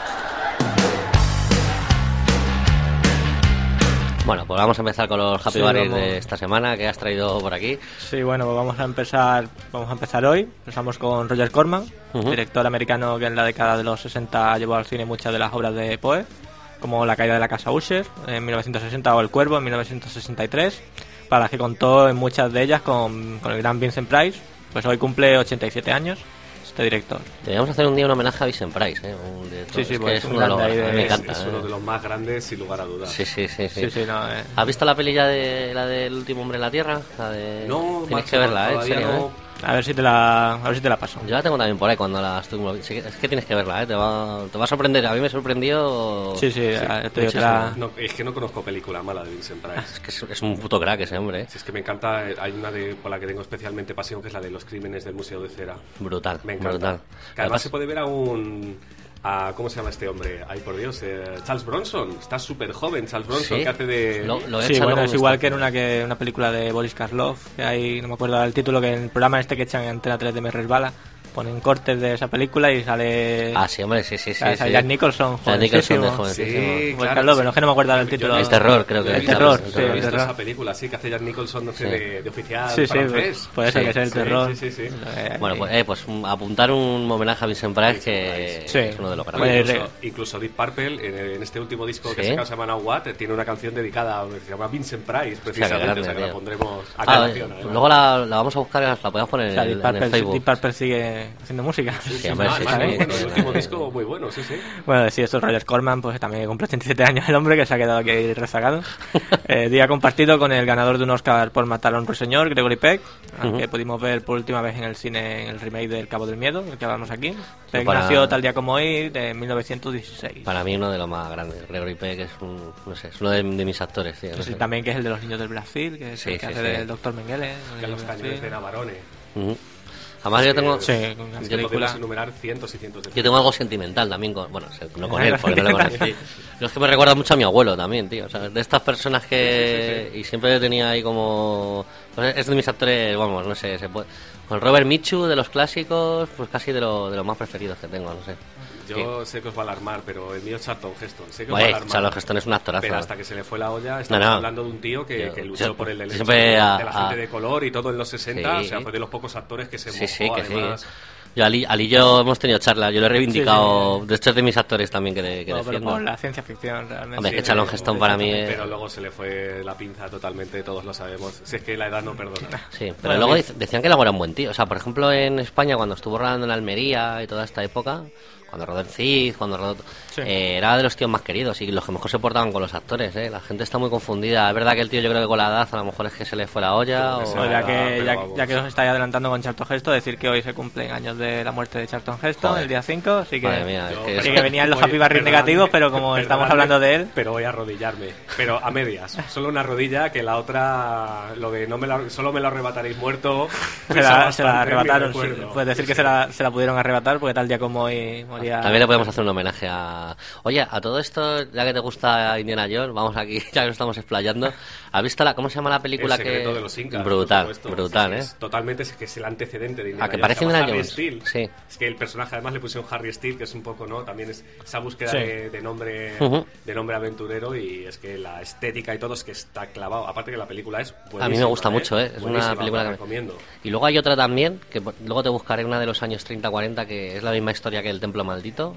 Speaker 3: Bueno, pues vamos a empezar con los Happy
Speaker 4: Sí,
Speaker 3: Barriers
Speaker 4: vamos.
Speaker 3: de esta semana que has traído por aquí.
Speaker 4: Sí, bueno, pues vamos a empezar vamos a empezar hoy. Empezamos con Roger Corman,
Speaker 3: Ujú.
Speaker 4: director americano que en la década de los sesenta llevó al cine muchas de las obras de Poe, como La caída de la casa Usher en mil novecientos sesenta o El cuervo en mil novecientos sesenta y tres, para las que contó en muchas de ellas con, con el gran Vincent Price. Pues hoy cumple ochenta y siete años este director.
Speaker 3: Deberíamos hacer un día un homenaje a Vincent Price, ¿eh? Un director-
Speaker 4: Sí, sí,
Speaker 3: es
Speaker 4: pues
Speaker 3: que
Speaker 4: es
Speaker 3: es
Speaker 4: un
Speaker 3: uno de los...
Speaker 4: grande ahí
Speaker 3: a mí
Speaker 4: de-
Speaker 3: me
Speaker 5: Es,
Speaker 3: encanta.
Speaker 5: es
Speaker 3: ¿eh?
Speaker 5: uno de los más grandes, sin lugar a dudas.
Speaker 3: Sí, sí, sí, sí.
Speaker 4: Sí, sí, no, eh.
Speaker 3: ¿Has visto la peli ya de la del último hombre en la Tierra? La de...
Speaker 5: No,
Speaker 3: Tienes
Speaker 5: macho,
Speaker 3: que verla, ¿eh? En
Speaker 5: todavía
Speaker 3: serio,
Speaker 5: no.
Speaker 3: ¿eh?
Speaker 4: A ver si te la a ver si te la paso.
Speaker 3: Yo la tengo también por ahí cuando la estoy... sí que- es que tienes que verla, ¿eh? Te va, te va a sorprender. A mí me sorprendió...
Speaker 4: Sí, sí, eh, te digo que la-
Speaker 5: No, es que no conozco película mala de Vincent Price.
Speaker 3: Es que es, es un puto crack ese hombre, ¿eh?
Speaker 5: Si es que me encanta, eh, hay una de, por la que tengo especialmente pasión, que es la de los crímenes del Museo de Cera.
Speaker 3: Brutal,
Speaker 5: Me encanta.
Speaker 3: brutal.
Speaker 5: Que además se puede ver a un... A, ¿cómo se llama este hombre? Ay, por Dios, eh, Charles Bronson. Está súper joven Charles Bronson,
Speaker 3: Sí.
Speaker 5: que hace de...
Speaker 3: Lo- lo
Speaker 4: Sí,
Speaker 3: echan
Speaker 4: bueno,
Speaker 3: luego
Speaker 4: es
Speaker 3: en
Speaker 4: igual
Speaker 3: esta-
Speaker 4: que en una que una película de Boris Karloff, que hay, no me acuerdo el título, que en el programa este que echan en Antena tres de Me Resbala, ponen cortes de esa película y sale...
Speaker 3: Ah, sí, hombre, sí, sí, sí.
Speaker 4: sale
Speaker 3: sí.
Speaker 4: Jack Nicholson,
Speaker 3: Jack Nicholson de
Speaker 4: jovencísimo.
Speaker 3: jovencísimo.
Speaker 5: Sí,
Speaker 4: Boris
Speaker 5: claro,
Speaker 4: Karloff,
Speaker 5: sí.
Speaker 4: pero es que no me acuerdo del título.
Speaker 3: El terror, creo que
Speaker 5: Yo he
Speaker 3: es.
Speaker 5: visto-
Speaker 4: terror,
Speaker 5: yo
Speaker 4: sí,
Speaker 5: he
Speaker 4: el
Speaker 5: visto
Speaker 4: terror.
Speaker 5: esa película, sí, que hace Jack Nicholson, no sé,
Speaker 3: Sí.
Speaker 5: de, de oficial
Speaker 4: Sí, sí,
Speaker 5: francés.
Speaker 4: pues, puede ser
Speaker 3: Sí,
Speaker 4: que sea el
Speaker 5: sí,
Speaker 4: terror.
Speaker 5: sí, sí, sí.
Speaker 4: Eh,
Speaker 3: Bueno, pues, eh, pues um, apuntar un homenaje a Vincent Price, que
Speaker 4: Sí.
Speaker 3: es uno de los
Speaker 4: Bueno,
Speaker 3: grandes.
Speaker 4: re-
Speaker 5: Incluso, incluso Deep Purple, en, en este último disco que
Speaker 3: Sí.
Speaker 5: se llama se llama Now What, tiene una canción dedicada, se llama Vincent Price, precisamente,
Speaker 3: grande,
Speaker 5: o sea que la
Speaker 3: tío.
Speaker 5: pondremos a
Speaker 3: Ah,
Speaker 5: colación,
Speaker 3: eh,
Speaker 5: además.
Speaker 3: luego la, la vamos a buscar y la podemos poner
Speaker 4: o sea,
Speaker 3: en,
Speaker 4: Deep
Speaker 3: el, en el
Speaker 4: Purple,
Speaker 3: Facebook.
Speaker 4: Deep Purple sigue haciendo música.
Speaker 3: Sí, hombre,
Speaker 5: Ah,
Speaker 3: sí,
Speaker 5: además,
Speaker 3: sí,
Speaker 5: muy bueno,
Speaker 3: sí,
Speaker 5: el
Speaker 3: sí,
Speaker 5: último
Speaker 3: sí.
Speaker 5: disco muy bueno, sí, sí.
Speaker 4: Bueno, sí, esto es Roger Corman, pues también cumple ochenta y siete años el hombre, que se ha quedado aquí rezagado. Eh, día compartido con el ganador de un Oscar por matar a un ruiseñor, Gregory Peck, al
Speaker 3: Ujú.
Speaker 4: que pudimos ver por última vez en el cine en el remake del Cabo del Miedo, el que hablamos aquí. Peck
Speaker 3: Para-
Speaker 4: nació tal día como hoy, de mil novecientos dieciséis.
Speaker 3: Para mí uno de los más grandes. Gregory Peck es, un, no sé, es uno de, de mis actores, tío. No
Speaker 4: Sí,
Speaker 3: sé.
Speaker 4: también que es el de los niños del Brasil, que es
Speaker 3: Sí,
Speaker 4: el que
Speaker 3: sí,
Speaker 4: hace
Speaker 3: sí.
Speaker 4: del doctor Mengele.
Speaker 5: Que los cañones de Navarone.
Speaker 3: Ujú. Además yo tengo...
Speaker 4: Sí, con una
Speaker 3: yo,
Speaker 4: película.
Speaker 5: Podemos enumerar cientos y cientos de
Speaker 3: yo tengo algo sentimental también con... Bueno, no con
Speaker 4: Ah,
Speaker 3: él,
Speaker 4: algo
Speaker 3: porque no le
Speaker 4: sentimental.
Speaker 3: conocí. Pero es que me recuerda mucho a mi abuelo también, tío. O sea, de estas personas que... Y siempre tenía ahí como... pues es de mis actores, vamos, no sé, se puede... Con Robert Michu, de los clásicos, pues casi de, lo, de los más preferidos que tengo, no sé.
Speaker 5: Yo sé que os va a alarmar, pero el mío Charlton Heston. Sé que os va a
Speaker 3: Oye,
Speaker 5: alarmar.
Speaker 3: Charlton Heston es un actorazo.
Speaker 5: Pero hasta que se le fue la olla, estamos
Speaker 3: No, no.
Speaker 5: hablando de un tío que,
Speaker 3: Yo-
Speaker 5: que luchó
Speaker 3: yo-
Speaker 5: por el
Speaker 3: yo
Speaker 5: derecho
Speaker 3: siempre
Speaker 5: de,
Speaker 3: a-
Speaker 5: de la gente
Speaker 3: a-
Speaker 5: de color y todo en los sesenta.
Speaker 3: Sí.
Speaker 5: O sea, fue de los pocos actores que se
Speaker 3: Sí,
Speaker 5: mojó,
Speaker 3: sí, que
Speaker 5: además.
Speaker 3: sí. Yo, Ali, Ali y yo hemos tenido charlas, yo lo he reivindicado.
Speaker 4: Sí, sí.
Speaker 3: De hecho, es de mis actores también que, de, que
Speaker 4: No, pero
Speaker 3: defiendo.
Speaker 4: por la ciencia ficción, realmente.
Speaker 3: Hombre, es que
Speaker 5: Sí,
Speaker 3: Charlton
Speaker 5: pero-
Speaker 3: Heston para mí es...
Speaker 5: Pero luego se le fue la pinza totalmente, todos lo sabemos. Si es que la edad no perdona.
Speaker 3: Sí, pero
Speaker 4: Bueno,
Speaker 3: luego
Speaker 4: bien.
Speaker 3: dic- decían que luego era un buen tío. O sea, por ejemplo, en España, cuando estuvo rodando en Almería y toda esta época, cuando rodó en Cid, cuando rodó...
Speaker 4: Sí.
Speaker 3: eh, era de los tíos más queridos y los que mejor se portaban con los actores, ¿eh? La gente está muy confundida. Es verdad que el tío, yo creo que con la edad, a lo mejor es que se le fue la olla
Speaker 5: Pues
Speaker 3: o...
Speaker 5: sí,
Speaker 4: No, ya,
Speaker 5: Ah,
Speaker 4: que,
Speaker 5: pero
Speaker 4: ya,
Speaker 5: vamos.
Speaker 4: ya que os estáis adelantando con Charlton Heston, decir que hoy se cumplen años de la muerte de Charlton Heston,
Speaker 3: Joder.
Speaker 4: el día cinco, así que,
Speaker 3: Madre mía, es
Speaker 5: Yo-
Speaker 3: que
Speaker 4: así
Speaker 3: eso-
Speaker 4: que venían los
Speaker 5: Voy-
Speaker 4: Happy Barriers
Speaker 5: perdonadme,
Speaker 4: negativos, pero como estamos
Speaker 5: perdonadme,
Speaker 4: hablando de él...
Speaker 5: Pero voy a arrodillarme. Pero a medias. Solo una rodilla, que la otra, lo de no me la, solo me lo arrebataréis muerto.
Speaker 4: Se
Speaker 5: pesa
Speaker 4: la, se la
Speaker 5: bastante en mi
Speaker 4: arrebataron,
Speaker 5: recuerdo.
Speaker 4: sí, puedes decir que se la, se la pudieron arrebatar porque tal día como hoy moría...
Speaker 3: También le podemos hacer un homenaje a... Oye, a todo esto, ya que te gusta Indiana Jones, vamos aquí, ya que nos estamos explayando. ¿Has visto la... ¿Cómo se llama la película
Speaker 5: El secreto
Speaker 3: que...?
Speaker 5: de los incas.
Speaker 3: Brutal,
Speaker 5: por supuesto.
Speaker 3: brutal,
Speaker 5: Sí,
Speaker 3: ¿eh?
Speaker 5: sí, es totalmente, es que es el antecedente de Indiana
Speaker 3: ¿A que
Speaker 5: Jones,
Speaker 3: parece
Speaker 5: se llama
Speaker 3: Indiana
Speaker 5: Harry
Speaker 3: Jones?
Speaker 5: Steele.
Speaker 3: Sí.
Speaker 5: Es que el personaje además le pusieron Harry Steele, que es un poco, ¿no? También es esa búsqueda
Speaker 4: Sí.
Speaker 5: de, de nombre
Speaker 3: Ujú.
Speaker 5: de nombre aventurero, y es que la estética y todo es que está clavado. Aparte que la película es buenísima.
Speaker 3: A mí me gusta mucho, ¿eh? Es una
Speaker 5: Buenísima,
Speaker 3: película
Speaker 5: la
Speaker 3: que-
Speaker 5: recomiendo.
Speaker 3: Y luego hay otra también, que por- luego te buscaré, una de los años treinta cuarenta, que es la misma historia que El Templo Maldito,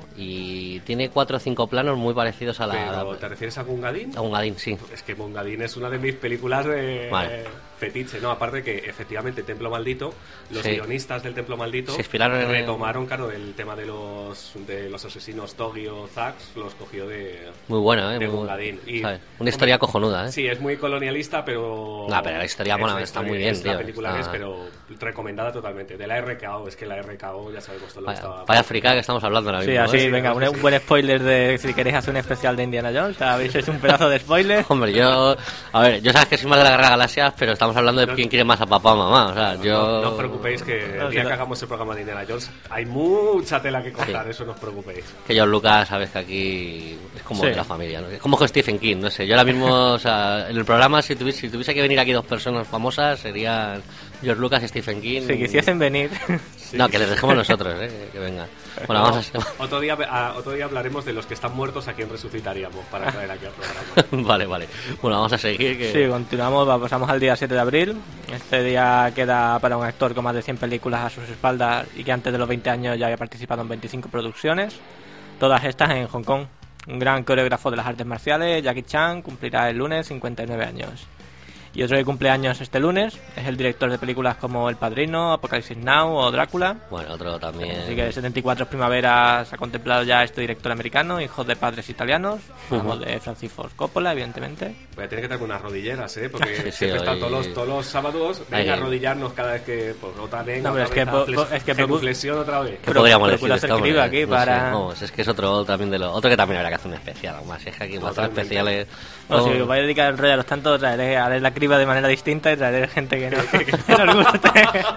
Speaker 3: y tiene cuatro o cinco planos muy parecidos a la...
Speaker 5: Pero, ¿te refieres a Gungadin?
Speaker 3: a un Gadín, sí.
Speaker 5: Es que Gungadin es una de mis películas de
Speaker 3: Vale.
Speaker 5: fetiche, ¿no? Aparte que efectivamente Templo Maldito, los
Speaker 3: Sí.
Speaker 5: guionistas del Templo Maldito
Speaker 3: Se inspiraron en-
Speaker 5: retomaron, claro, el tema de los de los asesinos Togi o Zax, los cogió de,
Speaker 3: Muy bueno, ¿eh?
Speaker 5: de
Speaker 3: Muy bu-
Speaker 5: Gungadin. Y,
Speaker 3: ¿sabes? Una historia
Speaker 5: hombre,
Speaker 3: cojonuda, ¿eh?
Speaker 5: Sí, es muy colonialista, pero...
Speaker 3: No, pero la historia
Speaker 5: es
Speaker 3: mola,
Speaker 5: la
Speaker 3: está
Speaker 5: historia-
Speaker 3: muy bien,
Speaker 5: es la
Speaker 3: tío,
Speaker 5: película que es,
Speaker 3: está-
Speaker 5: pero recomendada totalmente. De la R K O, es que la R K O ya sabemos todo lo que
Speaker 3: Vaya,
Speaker 5: estaba...
Speaker 3: vaya fricada que estamos hablando. hablando ahora
Speaker 4: Sí,
Speaker 3: mismo.
Speaker 4: así,
Speaker 3: ¿eh?
Speaker 4: venga, un, un buen spoiler de si queréis hacer un especial de Indiana Jones. O sea, habéis hecho un pedazo de spoiler.
Speaker 3: Hombre, yo... A ver, yo sabes que soy más de la Guerra de Galaxias, pero estamos hablando de
Speaker 5: No,
Speaker 3: quién quiere más a papá o mamá. O sea,
Speaker 5: No,
Speaker 3: yo...
Speaker 5: no, no os preocupéis que
Speaker 4: No,
Speaker 5: el día
Speaker 4: sí,
Speaker 5: que
Speaker 4: no.
Speaker 5: hagamos el programa de Indiana Jones hay mucha tela que contar,
Speaker 3: Sí.
Speaker 5: eso no os preocupéis.
Speaker 3: Que George Lucas, sabes que aquí es como
Speaker 4: Sí.
Speaker 3: de la familia, ¿no? Es como con Stephen King, no sé. Yo ahora mismo, o sea, en el programa, si tuviese, si tuviese que venir aquí dos personas famosas, serían George Lucas y Stephen King.
Speaker 4: Si quisiesen venir.
Speaker 3: No, que les dejemos nosotros, ¿eh? Que vengan. Bueno, vamos a...
Speaker 5: Otro día, a- otro día hablaremos de los que están muertos a quien resucitaríamos para traer aquí al programa.
Speaker 3: Vale, vale. Bueno, vamos a seguir. Que...
Speaker 4: Sí, continuamos, va- pasamos al día siete de abril. Este día queda para un actor con más de cien películas a sus espaldas y que antes de los veinte años ya había participado en veinticinco producciones, todas estas en Hong Kong. Un gran coreógrafo de las artes marciales, Jackie Chan, cumplirá el lunes cincuenta y nueve años. Y otro que cumple años este lunes es el director de películas como El Padrino, Apocalipsis Now o Drácula.
Speaker 3: Bueno, otro también...
Speaker 4: Así que setenta y cuatro primaveras ha contemplado ya este director americano, hijo de padres italianos. Hablamos de Francis Ford Coppola, evidentemente.
Speaker 5: Voy a tener que traer unas rodilleras, ¿eh? Porque
Speaker 3: Sí, sí,
Speaker 5: siempre están
Speaker 3: hoy-
Speaker 5: todos los, todos los sábados, venga
Speaker 3: Ahí-
Speaker 5: a arrodillarnos cada vez que... Pues otra vez,
Speaker 4: No,
Speaker 5: otra
Speaker 4: pero es que
Speaker 5: vez,
Speaker 4: po-
Speaker 5: a flex-
Speaker 4: po- es que
Speaker 5: genuflexión otra vez.
Speaker 3: ¿Qué
Speaker 4: Pero-
Speaker 3: podríamos
Speaker 4: procura
Speaker 3: decir de
Speaker 4: hacer
Speaker 3: este
Speaker 4: criba
Speaker 3: hombre?
Speaker 4: aquí
Speaker 3: No sé,
Speaker 4: para-
Speaker 3: vamos, es que es otro también de los... Otro que también habría que hacer un especial, aún más. Es que aquí para hacer
Speaker 5: Totalmente.
Speaker 3: especiales...
Speaker 4: No, si
Speaker 3: Oh,
Speaker 4: os vais a dedicar al rollo a los tantos, traeré, haré la criba de manera distinta y traeré gente que no, que nos guste.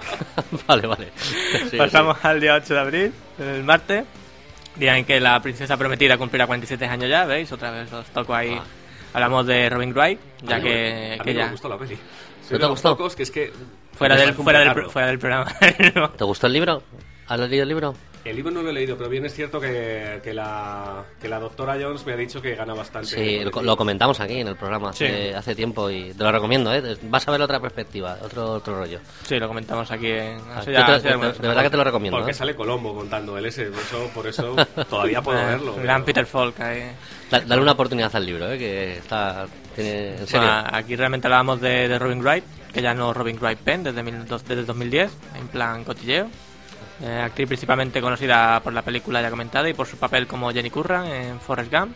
Speaker 3: Vale, vale. Sí,
Speaker 4: Pasamos al día ocho de abril, el martes, día en que la princesa prometida cumplirá cuarenta y siete años ya, ¿veis? Otra vez os toco ahí.
Speaker 3: Ah.
Speaker 4: Hablamos de Robin Wright, ya
Speaker 5: A mí
Speaker 4: que,
Speaker 5: me- a
Speaker 4: que
Speaker 5: mí
Speaker 4: ya
Speaker 5: me gustó la peli.
Speaker 3: ¿No
Speaker 5: Soy
Speaker 3: te
Speaker 5: de los
Speaker 3: gustó?
Speaker 5: pocos que es que...
Speaker 4: fuera
Speaker 5: me
Speaker 4: del,
Speaker 5: parece un
Speaker 4: fuera del,
Speaker 5: petardo.
Speaker 4: fuera del programa. No.
Speaker 3: ¿Te gustó el libro? ¿Has leído el libro?
Speaker 5: El libro no lo he leído, pero bien es cierto que, que, la, que la doctora Jones me ha dicho que gana bastante.
Speaker 3: Sí,
Speaker 5: por el
Speaker 3: lo,
Speaker 5: libro.
Speaker 3: lo comentamos aquí en el programa hace,
Speaker 4: Sí.
Speaker 3: hace tiempo y te lo recomiendo, ¿eh? Vas a ver otra perspectiva, otro otro rollo.
Speaker 4: Sí, lo comentamos aquí en... hace
Speaker 3: Yo
Speaker 4: ya-
Speaker 3: te-
Speaker 4: hace
Speaker 3: de,
Speaker 4: algunas
Speaker 3: de verdad que te lo recomiendo.
Speaker 5: Porque
Speaker 3: ¿eh?
Speaker 5: sale Colombo contando el ese, por eso, por eso todavía puedo
Speaker 4: Eh,
Speaker 5: verlo.
Speaker 4: Gran
Speaker 5: pero-
Speaker 4: Peter Falk ahí.
Speaker 3: Da- Dale una oportunidad al libro, ¿eh? Que está... Tiene, en serio.
Speaker 4: Bueno, aquí realmente hablábamos de, de Robin Wright, que ya no Robin Wright Penn desde, mil dos- desde dos mil diez, en plan cotilleo. Eh, actriz principalmente conocida por la película ya comentada y por su papel como Jenny Curran en Forrest Gump,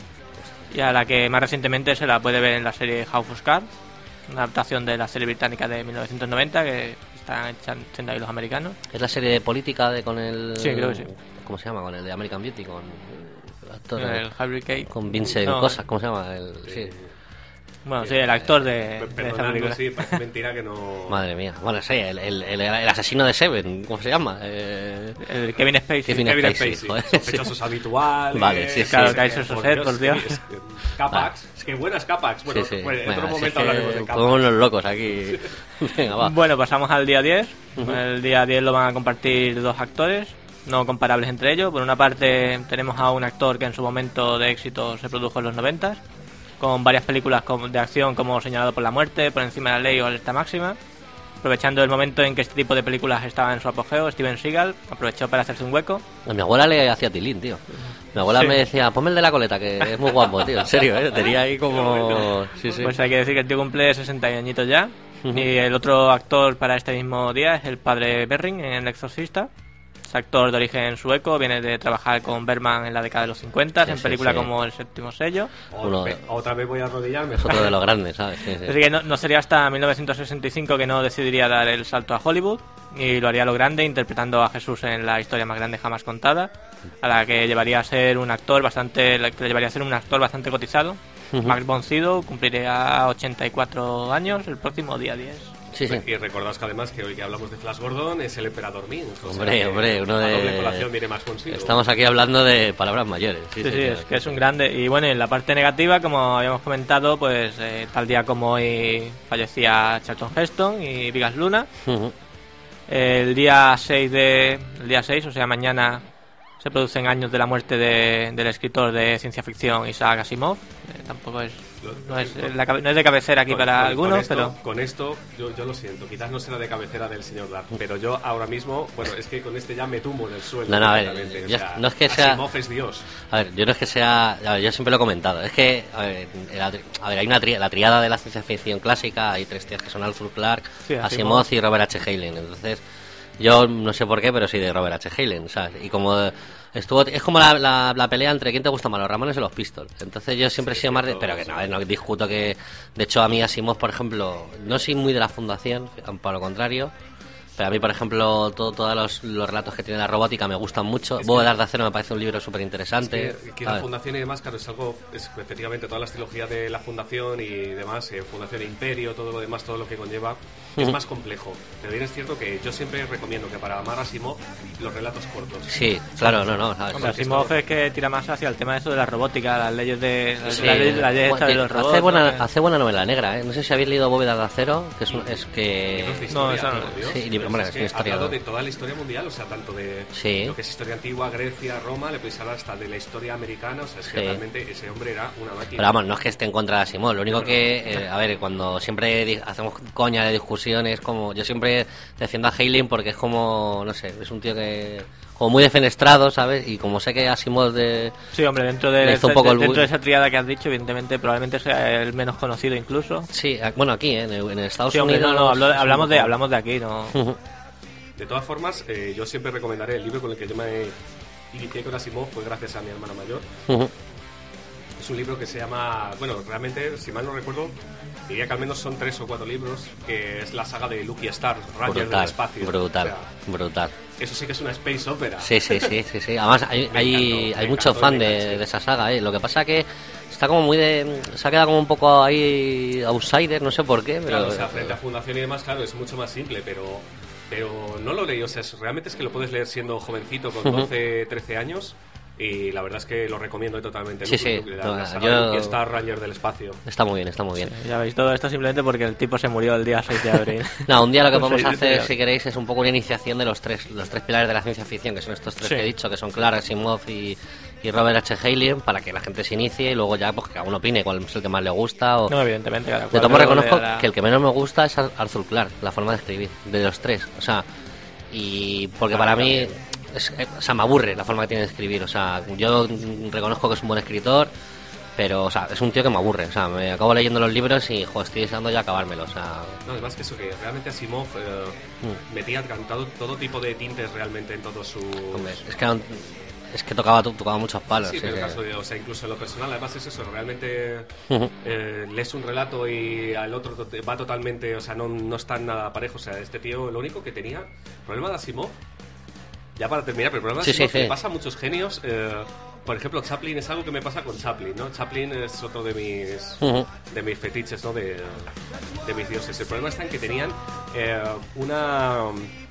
Speaker 4: y a la que más recientemente se la puede ver en la serie House of Cards, una adaptación de la serie británica de mil novecientos noventa que están haciendo ahí los americanos.
Speaker 3: Es la serie de política de con el...
Speaker 4: Sí, creo que sí.
Speaker 3: ¿Cómo se llama? Con el de American Beauty, con... el actor,
Speaker 4: El Harry Kane.
Speaker 3: con Vincent
Speaker 4: No,
Speaker 3: Cosa, ¿cómo se llama? El, sí.
Speaker 4: Bueno, sí, el actor de, de esa
Speaker 5: Perdonadnos,
Speaker 4: película.
Speaker 5: sí, parece mentira que no...
Speaker 3: Madre mía. Bueno, sí, el, el, el, el asesino de Seven, ¿cómo se llama? Eh...
Speaker 4: El Kevin Spacey.
Speaker 3: Kevin
Speaker 5: Kevin
Speaker 3: Spacey,
Speaker 5: Spacey,
Speaker 3: joder,
Speaker 5: sospechosos
Speaker 3: sí.
Speaker 5: habituales.
Speaker 3: Vale, sí, sí.
Speaker 4: Claro,
Speaker 3: sí,
Speaker 4: Kaiser
Speaker 5: por
Speaker 4: Soze, por Dios.
Speaker 5: es que- Capax, es que buenas Capax. Bueno,
Speaker 3: sí, sí.
Speaker 5: pues, en
Speaker 3: Venga,
Speaker 5: otro
Speaker 3: si es
Speaker 5: momento
Speaker 3: que
Speaker 5: hablaremos de Capax.
Speaker 3: somos unos locos aquí. Venga, va.
Speaker 4: Bueno, pasamos al día diez. El día diez lo van a compartir dos actores, no comparables entre ellos. Por una parte tenemos a un actor que en su momento de éxito se produjo en los noventas, con varias películas como- de acción como Señalado por la Muerte, Por encima de la ley o Alerta Máxima. Aprovechando el momento en que este tipo de películas estaba en su apogeo, Steven Seagal aprovechó para hacerse un hueco.
Speaker 3: A mi abuela le hacía tilín, tío. Mi abuela
Speaker 4: Sí.
Speaker 3: me decía, ponme el de la coleta, que es muy guapo, tío. En serio, ¿eh? Tenía ahí como... Sí, sí.
Speaker 4: Pues hay que decir que el tío cumple sesenta añitos ya.
Speaker 3: Ujú.
Speaker 4: Y el otro actor para este mismo día es el padre Berring en El Exorcista. Es actor de origen sueco, viene de trabajar con Bergman en la década de los cincuenta,
Speaker 3: Sí,
Speaker 4: en
Speaker 3: sí,
Speaker 4: películas
Speaker 3: sí.
Speaker 4: como El Séptimo Sello.
Speaker 3: Uno-
Speaker 5: Otra, otra vez voy a arrodillarme.
Speaker 3: Es otro de los grandes, ¿sabes? Sí, sí.
Speaker 4: Así que no, no sería hasta mil novecientos sesenta y cinco que no decidiría dar el salto a Hollywood, y lo haría a lo grande interpretando a Jesús en La historia más grande jamás contada, a la que llevaría a ser un actor bastante, la que le llevaría a ser un actor bastante cotizado.
Speaker 3: Ujú.
Speaker 4: Max von Sydow cumpliría ochenta y cuatro años el próximo día diez.
Speaker 3: Sí, sí.
Speaker 5: Y recordaos que además que hoy que hablamos de Flash Gordon es el emperador Ming. O sea
Speaker 3: Hombre,
Speaker 5: que
Speaker 3: hombre, uno
Speaker 5: a
Speaker 3: de...
Speaker 5: doble colación viene Max von Sydow.
Speaker 3: Estamos aquí hablando de palabras mayores. Sí,
Speaker 4: Sí, sí,
Speaker 3: señor.
Speaker 4: es que es un grande. Y bueno, en la parte negativa, como habíamos comentado, pues eh, tal día como hoy fallecía Charlton Heston y Vigas Luna.
Speaker 3: Ujú.
Speaker 4: El día seis de el día seis, o sea, mañana se producen años de la muerte de- del escritor de ciencia ficción Isaac Asimov. Eh, tampoco es no es, la cabe- no es de cabecera aquí
Speaker 5: Con-
Speaker 4: para
Speaker 5: con-
Speaker 4: algunos,
Speaker 5: con esto,
Speaker 4: pero
Speaker 5: con esto yo, yo lo siento, quizás no será de cabecera del señor Dark, pero yo ahora mismo, bueno, es que con este ya me tumbo en el suelo.
Speaker 3: No, no, a ver,
Speaker 5: completamente, o
Speaker 3: ya-
Speaker 5: sea,
Speaker 3: no es que sea-
Speaker 5: Asimov es Dios.
Speaker 3: A ver, yo no es que sea... A ver, yo siempre lo he comentado. Es que, a ver, la tri- a ver hay una tri- la triada de la ciencia ficción clásica. Hay tres tías que son Arthur Clarke,
Speaker 4: Sí,
Speaker 3: Asimov,
Speaker 4: Asimov.
Speaker 3: y Robert H. Heinlein. Entonces, yo no sé por qué, pero sí de Robert H. Heinlein, ¿sabes? Y como estuvo... Es como la, la, la pelea entre quién te gusta más, los Ramones o los Pistols. Entonces yo siempre he sido más de... Pero que no, a ver, no discuto que... De hecho, a mí Asimov, por ejemplo, no soy muy de la fundación, por lo contrario... Pero a mí, por ejemplo, todo, todos los, los relatos que tiene la robótica me gustan mucho. Bóvedas de acero me parece un libro súper interesante.
Speaker 5: Es que, que la Fundación y demás, claro, es algo, es efectivamente todas las trilogías de la Fundación y demás, eh, Fundación e Imperio, todo lo demás, todo lo que conlleva, uh-huh. es más complejo. Pero bien es cierto que yo siempre recomiendo que para amar a Asimov, los relatos cortos.
Speaker 3: Sí, claro, no, no. ¿sabes?
Speaker 4: Hombre, Asimov es que tira más hacia el tema de eso de la robótica, las leyes de,
Speaker 3: sí.
Speaker 4: la ley, la ley esta de los robots.
Speaker 3: Hace buena,
Speaker 4: ¿no?
Speaker 3: hace buena novela negra, ¿eh? No sé si habéis leído Bóvedas de acero, que es, es que...
Speaker 5: No,
Speaker 3: esa no. Sí, libro, hombre,
Speaker 5: es
Speaker 3: es
Speaker 5: que
Speaker 3: una historia...
Speaker 5: ha hablado de toda la historia mundial, o sea, tanto de
Speaker 3: sí.
Speaker 5: lo que es historia antigua, Grecia, Roma, le podéis hablar hasta de la historia americana, o sea, es que sí. realmente ese hombre era una máquina.
Speaker 3: Pero vamos, no es que esté en contra de Asimov, lo único no, que, no. Eh, a ver, cuando siempre hacemos coña de discusiones, como yo siempre defiendo a Heinlein porque es como, no sé, es un tío que... como muy defenestrado, ¿sabes? Y como sé que Asimov de...
Speaker 4: Sí, hombre, dentro de,
Speaker 3: un poco
Speaker 4: de, dentro de esa triada que has dicho, evidentemente, probablemente sea el menos conocido incluso.
Speaker 3: Sí, bueno, aquí, ¿eh? en, en Estados
Speaker 4: sí, hombre,
Speaker 3: Unidos...
Speaker 4: No, no, hablo, hablamos, de, hablamos de aquí, ¿no?
Speaker 5: De todas formas, eh, yo siempre recomendaré el libro con el que yo me inicié con Asimov, fue gracias a mi hermana mayor. Uh-huh. Es un libro que se llama... Bueno, realmente, si mal no recuerdo, diría que al menos son tres o cuatro libros, que es la saga de Lucky Star, Rangers del Espacio.
Speaker 3: Brutal,
Speaker 5: o sea, brutal. Eso sí que es una space opera.
Speaker 3: Sí, sí, sí, sí, sí. Además hay, hay, hay mucho fan de, de esa saga, ¿eh? Lo que pasa que está como muy de... se ha quedado como un poco ahí outsider, no sé por qué, pero...
Speaker 5: Claro, o sea, frente a Fundación y demás, claro, es mucho más simple, pero... Pero no lo leí, o sea, realmente es que lo puedes leer siendo jovencito, con doce, trece años... Y la verdad es que lo recomiendo totalmente.
Speaker 3: Sí, sí.
Speaker 5: La, la saga yo... de Star Ranger del espacio.
Speaker 3: Está muy bien, está muy bien.
Speaker 4: Sí, ya veis, todo esto simplemente porque el tipo se murió el día seis de abril.
Speaker 3: No, un día lo que podemos hacer, si queréis, es un poco una iniciación de los tres los tres pilares de la ciencia ficción, que son estos tres sí. que he dicho, que son Clarke, Asimov y, y Robert H. Heinlein, para que la gente se inicie y luego ya pues que cada uno opine cuál es el que más le gusta. O...
Speaker 4: No, evidentemente. Cada
Speaker 3: de tomo reconozco la... que el que menos me gusta es Arthur Clarke, la forma de escribir, de los tres. O sea, y porque ah, para mí... Bien. Es, o sea, me aburre la forma que tiene de escribir. O sea, yo reconozco que es un buen escritor, pero, o sea, es un tío que me aburre. O sea, me acabo leyendo los libros y, joder, estoy deseando ya acabármelo. O sea...
Speaker 5: No, además que eso, que realmente Asimov eh, mm. metía cantado todo tipo de tintes realmente en todo su...
Speaker 3: Hombre, es que, es que tocaba, tocaba muchos palos.
Speaker 5: Sí,
Speaker 3: sí
Speaker 5: pero
Speaker 3: sí.
Speaker 5: el caso de, o sea, incluso en lo personal, además es eso, realmente uh-huh. eh, lees un relato y al otro va totalmente, o sea, no, no están nada parejo. O sea, este tío, lo único que tenía, el problema de Asimov, ya para terminar, pero el problema
Speaker 3: sí,
Speaker 5: es que
Speaker 3: sí,
Speaker 5: me
Speaker 3: sí.
Speaker 5: pasa a muchos genios. Eh, por ejemplo, Chaplin es algo que me pasa con Chaplin, ¿no? Chaplin es otro de mis uh-huh. de mis fetiches, ¿no? De, de mis dioses. El problema está en que tenían eh, una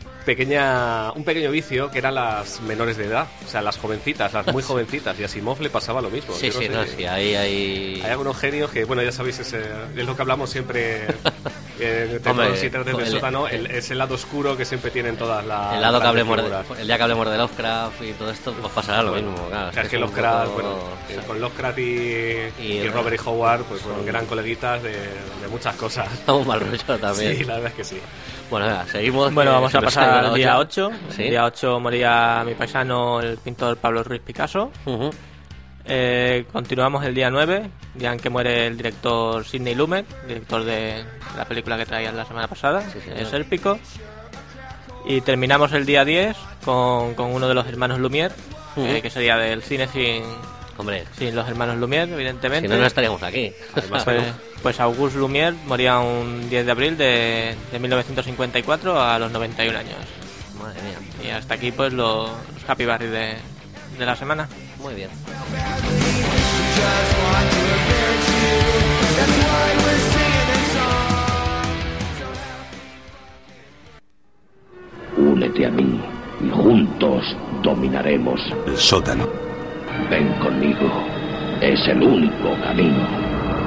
Speaker 5: pequeña un pequeño vicio que eran las menores de edad, o sea, las jovencitas, las muy jovencitas, y a Asimov le pasaba lo mismo.
Speaker 3: Sí, sí, no, sí, ahí hay...
Speaker 5: Hay algunos genios que, bueno, ya sabéis, es, es lo que hablamos siempre... Eh, Hombre, si te del sótano, el, es el lado oscuro que siempre tienen todas las.
Speaker 3: El lado que hablemos de, el día que hablemos de Lovecraft y todo esto, pues pasará lo
Speaker 5: bueno,
Speaker 3: mismo. Claro,
Speaker 5: o sea, es que Lovecraft, poco... bueno, o sea, con Lovecraft y, y, y Robert E. Howard, pues bueno, que eran coleguitas de, de muchas cosas.
Speaker 3: Estamos mal rollo también.
Speaker 5: Sí, la verdad es que sí.
Speaker 3: Bueno, venga, seguimos.
Speaker 4: Bueno, vamos a pasar al día ocho.
Speaker 3: ¿Sí?
Speaker 4: El día ocho moría mi paisano, el pintor Pablo Ruiz Picasso. Uh-huh. Eh, continuamos el día nueve, día en que muere el director Sidney Lumet, director de la película que traías la semana pasada, sí, es Sérpico. Y terminamos el día diez con, con uno de los hermanos Lumière, uh-huh. eh, que sería del cine sin,
Speaker 3: Hombre.
Speaker 4: sin los hermanos Lumière, evidentemente.
Speaker 3: Si no, no estaríamos aquí.
Speaker 4: Además, pues, pues Auguste Lumière moría un diez de abril de, de mil novecientos cincuenta y cuatro a los noventa y un años.
Speaker 3: Madre mía.
Speaker 4: Y hasta aquí pues los, los Happy Barry de, de la semana.
Speaker 3: Muy bien.
Speaker 9: Únete a mí y juntos dominaremos
Speaker 10: el sótano.
Speaker 9: Ven conmigo, es el único camino.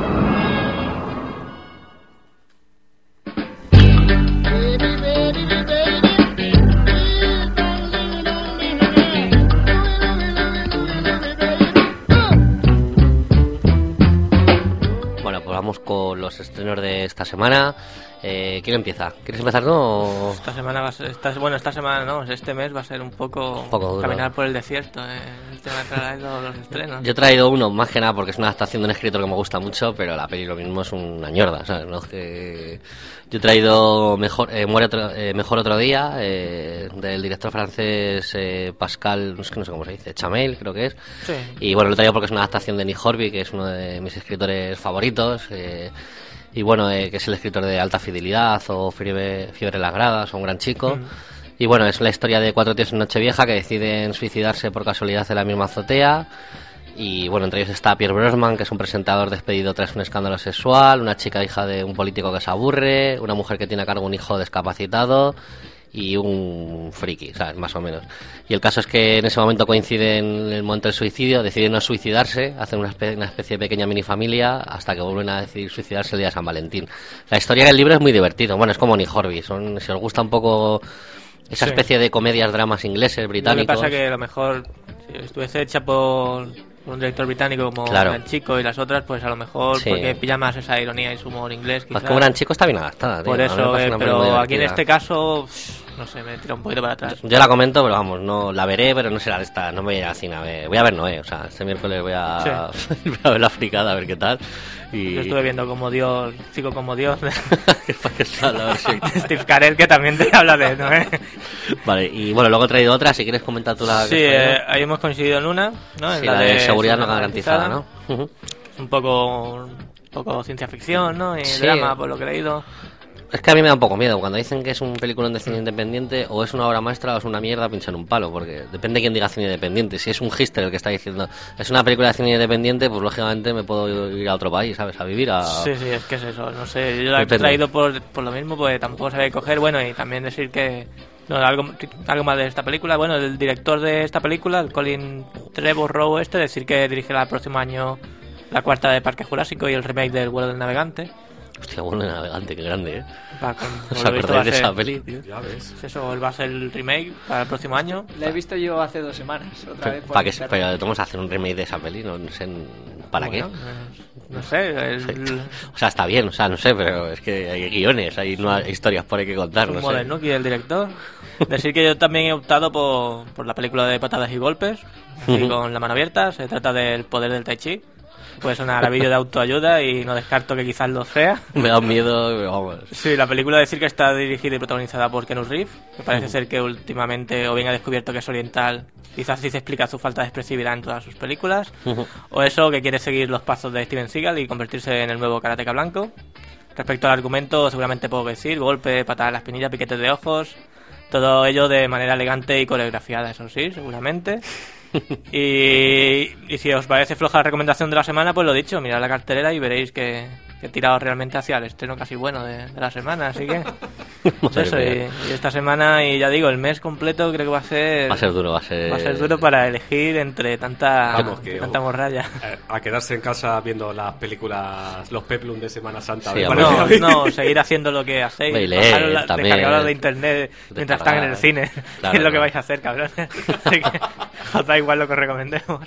Speaker 3: Con los estrenos de esta semana. Eh, ¿Quién empieza? ¿Quieres empezar tú? O...
Speaker 4: Esta semana va a ser, esta, bueno, esta semana no, este mes va a ser un poco,
Speaker 3: un poco duro.
Speaker 4: Caminar por el desierto, eh, el tema de traer los estrenos.
Speaker 3: Yo he traído uno, más que nada porque es una adaptación de un escritor que me gusta mucho, pero la peli lo mismo es una ñorda, ¿sabes? ¿No? Que... Yo he traído Mejor, eh, Muere otro, eh, Mejor otro día, eh, del director francés eh, Pascal, no sé, no sé cómo se dice, Chamel, creo que es.
Speaker 4: Sí.
Speaker 3: Y bueno, lo he traído porque es una adaptación de Nick Horby, que es uno de mis escritores favoritos. Eh, y bueno, eh, que es el escritor de Alta Fidelidad o Fiebre, Fiebre en las Gradas, o Un Gran Chico. Mm. Y bueno, es la historia de cuatro tíos en Nochevieja que deciden suicidarse por casualidad en la misma azotea. Y bueno, entre ellos está Pierre Brosnan, que es un presentador despedido tras un escándalo sexual, una chica hija de un político que se aburre, una mujer que tiene a cargo un hijo discapacitado y un friki, ¿sabes? Más o menos. Y el caso es que en ese momento coinciden en el momento del suicidio, deciden no suicidarse, hacen una especie, una especie de pequeña minifamilia hasta que vuelven a decidir suicidarse el día de San Valentín. La historia del libro es muy divertido, bueno, es como Nick Horby, son, si os gusta un poco esa sí. especie de comedias, dramas ingleses, británicos.
Speaker 4: Lo que pasa que a lo mejor si estuviese hecha por un director británico como
Speaker 3: claro.
Speaker 4: El Chico y las otras, pues a lo mejor
Speaker 3: sí.
Speaker 4: porque pilla más esa ironía y su humor inglés.
Speaker 3: Más que Un Gran Chico está bien adaptada, tío.
Speaker 4: Por eso, eh, pero aquí en este caso, no sé, me tira un poquito para atrás.
Speaker 3: Yo la comento, pero vamos, no la veré, pero no será de esta, no me voy a ir al cine a ver. Voy a ver Noé, o sea, este miércoles voy a, sí. voy a ver La Fricada, a ver qué tal. Y...
Speaker 4: Yo estuve viendo como Dios, Chico como Dios, de Steve Carell, que también te habla de Noé.
Speaker 3: Vale, y bueno, luego he traído otra, si quieres comentar tú la...
Speaker 4: Sí, eh, ahí hemos coincidido en una, ¿no? En
Speaker 3: sí,
Speaker 4: la,
Speaker 3: la de,
Speaker 4: de
Speaker 3: seguridad no garantizada, ¿no?
Speaker 4: Uh-huh. Un poco, un poco ciencia ficción, ¿no? Y
Speaker 3: sí.
Speaker 4: drama, por lo que he leído.
Speaker 3: Es que a mí me da un poco miedo cuando dicen que es un peliculón de cine independiente, o es una obra maestra o es una mierda, pinchan un palo, porque depende de quién diga cine independiente. Si es un hister el que está diciendo es una película de cine independiente, pues lógicamente me puedo ir a otro país, ¿sabes? A vivir a...
Speaker 4: Sí, sí, es que es eso, no sé, yo la he traído por, por lo mismo, pues tampoco sabía coger, bueno, y también decir que no, algo, algo más de esta película, bueno, el director de esta película, el Colin Trevorrow este, decir que dirigirá el próximo año la cuarta de Parque Jurásico y el remake del Vuelo del Navegante.
Speaker 3: Hostia, Vuelo del Navegante, qué grande, ¿eh?
Speaker 4: Va, con,
Speaker 3: ¿Os acordáis de esa peli, tío?
Speaker 5: Ya ves.
Speaker 4: Eso va a ser el remake para el próximo año.
Speaker 6: La he visto yo hace dos semanas, otra vez.
Speaker 3: ¿Para qué? Pero vamos a hacer un remake de esa peli, no, no sé para
Speaker 4: bueno,
Speaker 3: qué.
Speaker 4: No sé. El...
Speaker 3: Sí. O sea, está bien, o sea, no sé, pero es que hay guiones, hay no hay historias por ahí que contar,
Speaker 4: un
Speaker 3: no
Speaker 4: moderno,
Speaker 3: sé.
Speaker 4: ¿no? El director. Decir que yo también he optado por, por la película de Patadas y Golpes, así con la mano abierta. Se trata del poder del Tai Chi. Puede sonar a vídeo de autoayuda y no descarto que quizás lo sea.
Speaker 3: Me da un miedo, vamos.
Speaker 4: Sí, la película decir que está dirigida y protagonizada por Keanu Reeves, que parece uh-huh. ser que últimamente o bien ha descubierto que es oriental, quizás sí se explica su falta de expresividad en todas sus películas, uh-huh. o eso, que quiere seguir los pasos de Steven Seagal y convertirse en el nuevo karateka blanco. Respecto al argumento, seguramente puedo decir, golpe, patada en la espinilla, piquetes de ojos, todo ello de manera elegante y coreografiada, eso sí, seguramente. y, y si os parece floja la recomendación de la semana, pues lo dicho, mirad la cartelera y veréis que, que he tirado realmente hacia el estreno casi bueno de, de la semana, así que pues eso, y, y esta semana, y ya digo, el mes completo creo que va a ser
Speaker 3: va a ser duro, va a ser
Speaker 4: va a ser duro para elegir entre tanta
Speaker 5: Vamos, que,
Speaker 4: tanta morralla.
Speaker 5: A quedarse en casa viendo las películas, los peplum de Semana Santa.
Speaker 3: Sí,
Speaker 4: no, no, seguir haciendo lo que hacéis, descargaros de internet mientras están en el cine, claro, es lo que vais a hacer, cabrones. Así que os da igual lo que os recomendemos.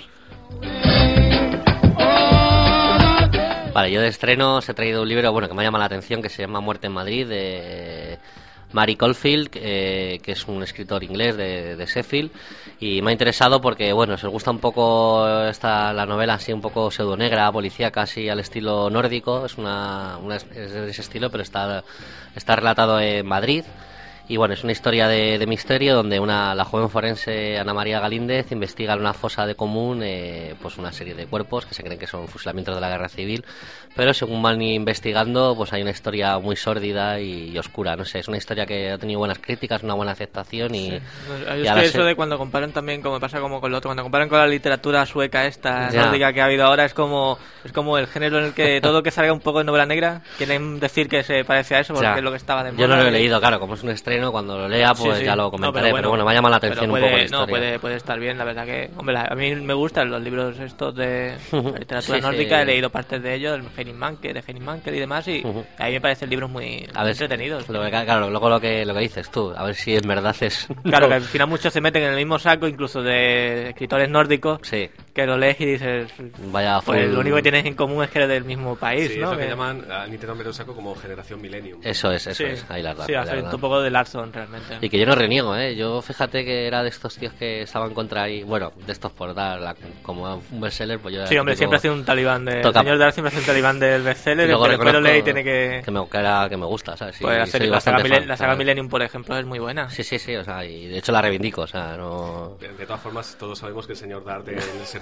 Speaker 3: Vale, yo de estreno os he traído un libro, bueno, que me ha llamado la atención, que se llama Muerte en Madrid, de Mary Caulfield, eh, que es un escritor inglés de, de Sheffield, y me ha interesado porque, bueno, si os gusta un poco esta la novela así un poco pseudonegra, policíaca, así al estilo nórdico, es una, una es de ese estilo, pero está está relatado en Madrid. Y bueno, es una historia de, de misterio donde una la joven forense Ana María Galíndez investiga en una fosa de común eh, pues una serie de cuerpos que se creen que son fusilamientos de la guerra civil, pero según van investigando pues hay una historia muy sórdida y, y oscura, no sé, es una historia que ha tenido buenas críticas, una buena aceptación y...
Speaker 4: Sí. Y es que eso se... de cuando comparan también, como pasa como con lo otro, cuando comparan con la literatura sueca esta nórdica que ha habido ahora, es como es como el género en el que todo que salga un poco de novela negra quieren decir que se parece a eso porque ya. Es lo que estaba de moda.
Speaker 3: Yo no lo he leído, claro, como es un estreno, cuando lo lea pues sí, sí. ya lo comentaré, no, pero, bueno, pero bueno, me ha llamado la atención
Speaker 4: puede,
Speaker 3: un poco la historia.
Speaker 4: No, puede, puede estar bien, la verdad que, hombre, a mí me gustan los libros estos de la literatura sí, nórdica, sí. He leído partes de ellos, del Henning Mankell, de Henning Mankell y demás, y uh-huh. a mí me parecen libros muy, muy entretenidos.
Speaker 3: Lo que, claro, luego lo que, lo que dices tú, a ver si en verdad es...
Speaker 4: Claro, que al final muchos se meten en el mismo saco, incluso de escritores nórdicos,
Speaker 3: sí.
Speaker 4: que lo lees y dices,
Speaker 3: vaya,
Speaker 4: pues
Speaker 3: full...
Speaker 4: lo único que tienes en común es que eres del mismo país,
Speaker 5: sí,
Speaker 4: ¿no?
Speaker 5: es lo que,
Speaker 4: que
Speaker 5: llaman a Nintendo medio saco como generación Millennium.
Speaker 3: Eso es, eso
Speaker 4: sí.
Speaker 3: es, ahí la verdad.
Speaker 4: Sí, hace un poco de Larson realmente.
Speaker 3: Y que yo no reniego, ¿eh? Yo fíjate que era de estos tíos que estaban contra ahí, bueno, de estos por dar la, como un bestseller, pues yo...
Speaker 4: Sí, hombre, siempre ha sido un talibán de... Toca... El señor Dar siempre ha sido un talibán del bestseller,
Speaker 3: el
Speaker 4: que después lo lee y tiene que...
Speaker 3: Que me, que, era, que me gusta, ¿sabes? Sí,
Speaker 4: pues la, serie, la, saga, Milen, la saga
Speaker 3: ¿sabes?
Speaker 4: Millennium, por ejemplo, es muy buena.
Speaker 3: Sí, sí, sí, o sea, y de hecho la reivindico, o sea, no...
Speaker 5: De, de todas formas, todos sabemos que el señor Dart en el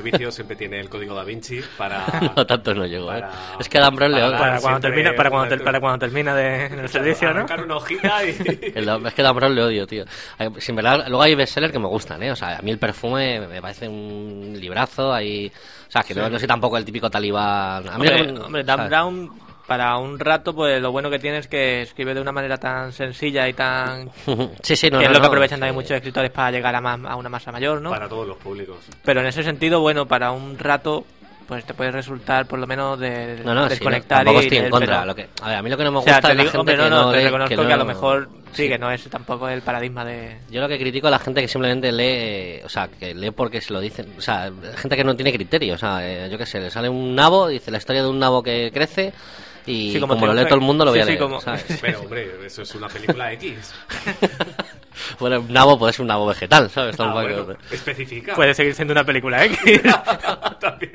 Speaker 5: servicio siempre tiene el código Da Vinci para...
Speaker 3: No, tanto no llegó,
Speaker 5: para,
Speaker 3: ¿eh? Es que Adam Brown le odia.
Speaker 4: Para cuando termina, para cuando, te- para cuando termina de, en el servicio, ¿no?
Speaker 5: arrancar una hojita y...
Speaker 3: El- Es que Dan Brown le odio, tío. Hay- sin verdad, luego hay bestsellers que me gustan, ¿eh? O sea, a mí el perfume me parece un librazo. Hay... O sea, que no, no soy tampoco el típico talibán. A mí
Speaker 4: Hombre,
Speaker 3: no-
Speaker 4: hombre, Dan
Speaker 3: ¿sabes?
Speaker 4: Brown, para un rato, pues lo bueno que tiene es que escribe de una manera tan sencilla y tan...
Speaker 3: Sí, sí, no,
Speaker 4: que
Speaker 3: no,
Speaker 4: es lo que
Speaker 3: no,
Speaker 4: aprovechan
Speaker 3: sí.
Speaker 4: también muchos escritores para llegar a, más, a una masa mayor, ¿no?
Speaker 5: Para todos los públicos.
Speaker 4: Pero en ese sentido, bueno, para un rato, pues te puede resultar por lo menos de
Speaker 3: No, no, sí,
Speaker 4: desconectar
Speaker 3: no, tampoco
Speaker 4: y
Speaker 3: estoy en
Speaker 4: leer,
Speaker 3: contra.
Speaker 4: pero-
Speaker 3: Lo que, a ver, a mí lo que no me
Speaker 4: O sea,
Speaker 3: gusta
Speaker 4: te
Speaker 3: es la
Speaker 4: digo,
Speaker 3: gente
Speaker 4: hombre, no,
Speaker 3: que
Speaker 4: no,
Speaker 3: no
Speaker 4: te
Speaker 3: lee-
Speaker 4: reconozco que,
Speaker 3: que
Speaker 4: a lo
Speaker 3: no-
Speaker 4: mejor sí,
Speaker 3: sí.
Speaker 4: que no es tampoco el paradigma de...
Speaker 3: Yo lo que critico a la gente que simplemente lee, o sea, que lee porque se lo dicen, o sea, gente que no tiene criterio, o sea, eh, yo qué sé, le sale un nabo, dice la historia de un nabo que crece y
Speaker 4: Sí,
Speaker 3: como,
Speaker 4: como
Speaker 3: lo lee
Speaker 4: triunfe.
Speaker 3: todo el mundo lo voy
Speaker 4: Sí,
Speaker 3: a
Speaker 4: sí,
Speaker 3: leer,
Speaker 4: como-
Speaker 3: ¿sabes?
Speaker 5: Pero, hombre, eso es una película X.
Speaker 3: Bueno, un nabo puede ser un nabo vegetal, ¿sabes?
Speaker 5: Ah,
Speaker 3: Tampoco-
Speaker 5: bueno, especifica.
Speaker 4: Puede seguir siendo una película X.
Speaker 5: También.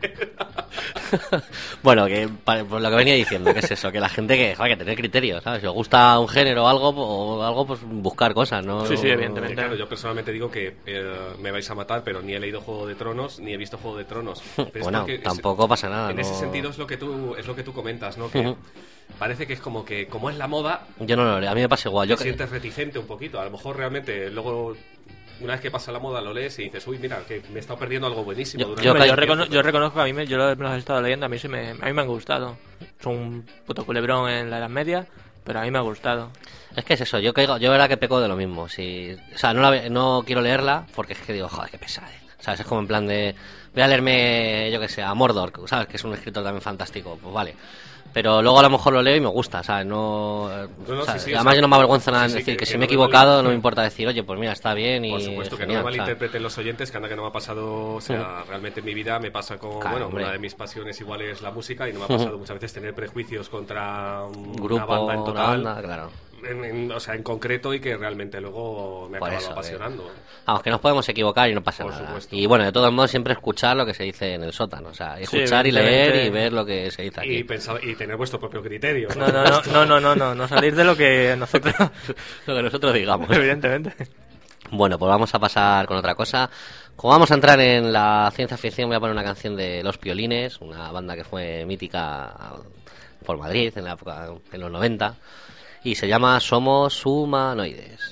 Speaker 3: Bueno, que pa- pues lo que venía diciendo, que es eso, que la gente que, joder, que tener criterio, ¿sabes? Si os gusta un género o algo, o algo, pues buscar cosas, ¿no?
Speaker 4: Sí, sí,
Speaker 5: Eh,
Speaker 4: evidentemente.
Speaker 5: Claro, yo personalmente digo que eh, me vais a matar, pero ni he leído Juego de Tronos ni he visto Juego de Tronos. Pero es
Speaker 3: Bueno,
Speaker 5: porque es-
Speaker 3: tampoco pasa nada,
Speaker 5: En
Speaker 3: no-
Speaker 5: ese sentido es lo que tú es lo que tú comentas, ¿no? Que
Speaker 3: Ujú.
Speaker 5: parece que es como que como es la moda,
Speaker 3: Yo no lo leo, a mí me pasa igual.
Speaker 5: te
Speaker 3: Yo que-
Speaker 5: sientes reticente un poquito. A lo mejor realmente luego una vez que pasa la moda lo lees y dices, uy, mira, que me he estado perdiendo algo buenísimo.
Speaker 3: Yo-
Speaker 5: durante
Speaker 3: yo
Speaker 4: Hombre,
Speaker 5: un
Speaker 4: yo,
Speaker 5: tiempo".
Speaker 4: recono- yo reconozco que a mí me, yo me los he estado leyendo, a mí, sí me, a mí me han gustado. Son un puto culebrón en la Edad Media, pero a mí me ha gustado.
Speaker 3: Es que es eso, yo caigo, yo verdad que peco de lo mismo. Si, o sea, no, la ve- no quiero leerla porque es que digo, joder, qué pesada. ¿Sabes? Es como en plan de, voy a leerme, yo que sé, a Mordor, ¿sabes? Que es un escritor también fantástico. Pues vale. Pero luego a lo mejor lo leo y me gusta, ¿sabes? No,
Speaker 5: No, no,
Speaker 3: o sea,
Speaker 5: sí, sí,
Speaker 3: además
Speaker 5: o sea,
Speaker 3: yo no me avergüenza nada en
Speaker 5: sí, sí,
Speaker 3: decir
Speaker 5: que-
Speaker 3: que, si
Speaker 5: que
Speaker 3: me he
Speaker 5: no me
Speaker 3: equivocado
Speaker 5: vale.
Speaker 3: no me importa decir, oye, pues mira, está bien y
Speaker 5: Por supuesto, que
Speaker 3: genial,
Speaker 5: no me
Speaker 3: ¿sabes?
Speaker 5: malinterpreten los oyentes, que anda que no me ha pasado, o sea, realmente en mi vida me pasa con,
Speaker 3: Claro,
Speaker 5: bueno,
Speaker 3: hombre.
Speaker 5: una de mis pasiones igual es la música y no me ha pasado muchas veces tener prejuicios contra un,
Speaker 3: Grupo,
Speaker 5: una banda en
Speaker 3: una
Speaker 5: total,
Speaker 3: banda, claro.
Speaker 5: en- en- o sea, en concreto y que realmente luego me ha
Speaker 3: Por
Speaker 5: acabado
Speaker 3: eso,
Speaker 5: apasionando.
Speaker 3: Vamos, que nos podemos equivocar y no pasa
Speaker 5: Por
Speaker 3: nada.
Speaker 5: supuesto.
Speaker 3: Y bueno, de todos modos, siempre escuchar lo que se dice en el sótano. O sea,
Speaker 4: Sí,
Speaker 3: escuchar y leer
Speaker 4: evidentemente.
Speaker 3: y ver lo que se dice aquí.
Speaker 5: Y, pensar, y tener vuestro propio criterio.
Speaker 4: No, no, no, no, no, no, no, no salir de lo que nosotros...
Speaker 3: Lo que nosotros digamos.
Speaker 4: Evidentemente.
Speaker 3: Bueno, pues vamos a pasar con otra cosa. Como vamos a entrar en la ciencia ficción, voy a poner una canción de Los Piolines, una banda que fue mítica por Madrid en la época, en los noventa, y se llama Somos Humanoides.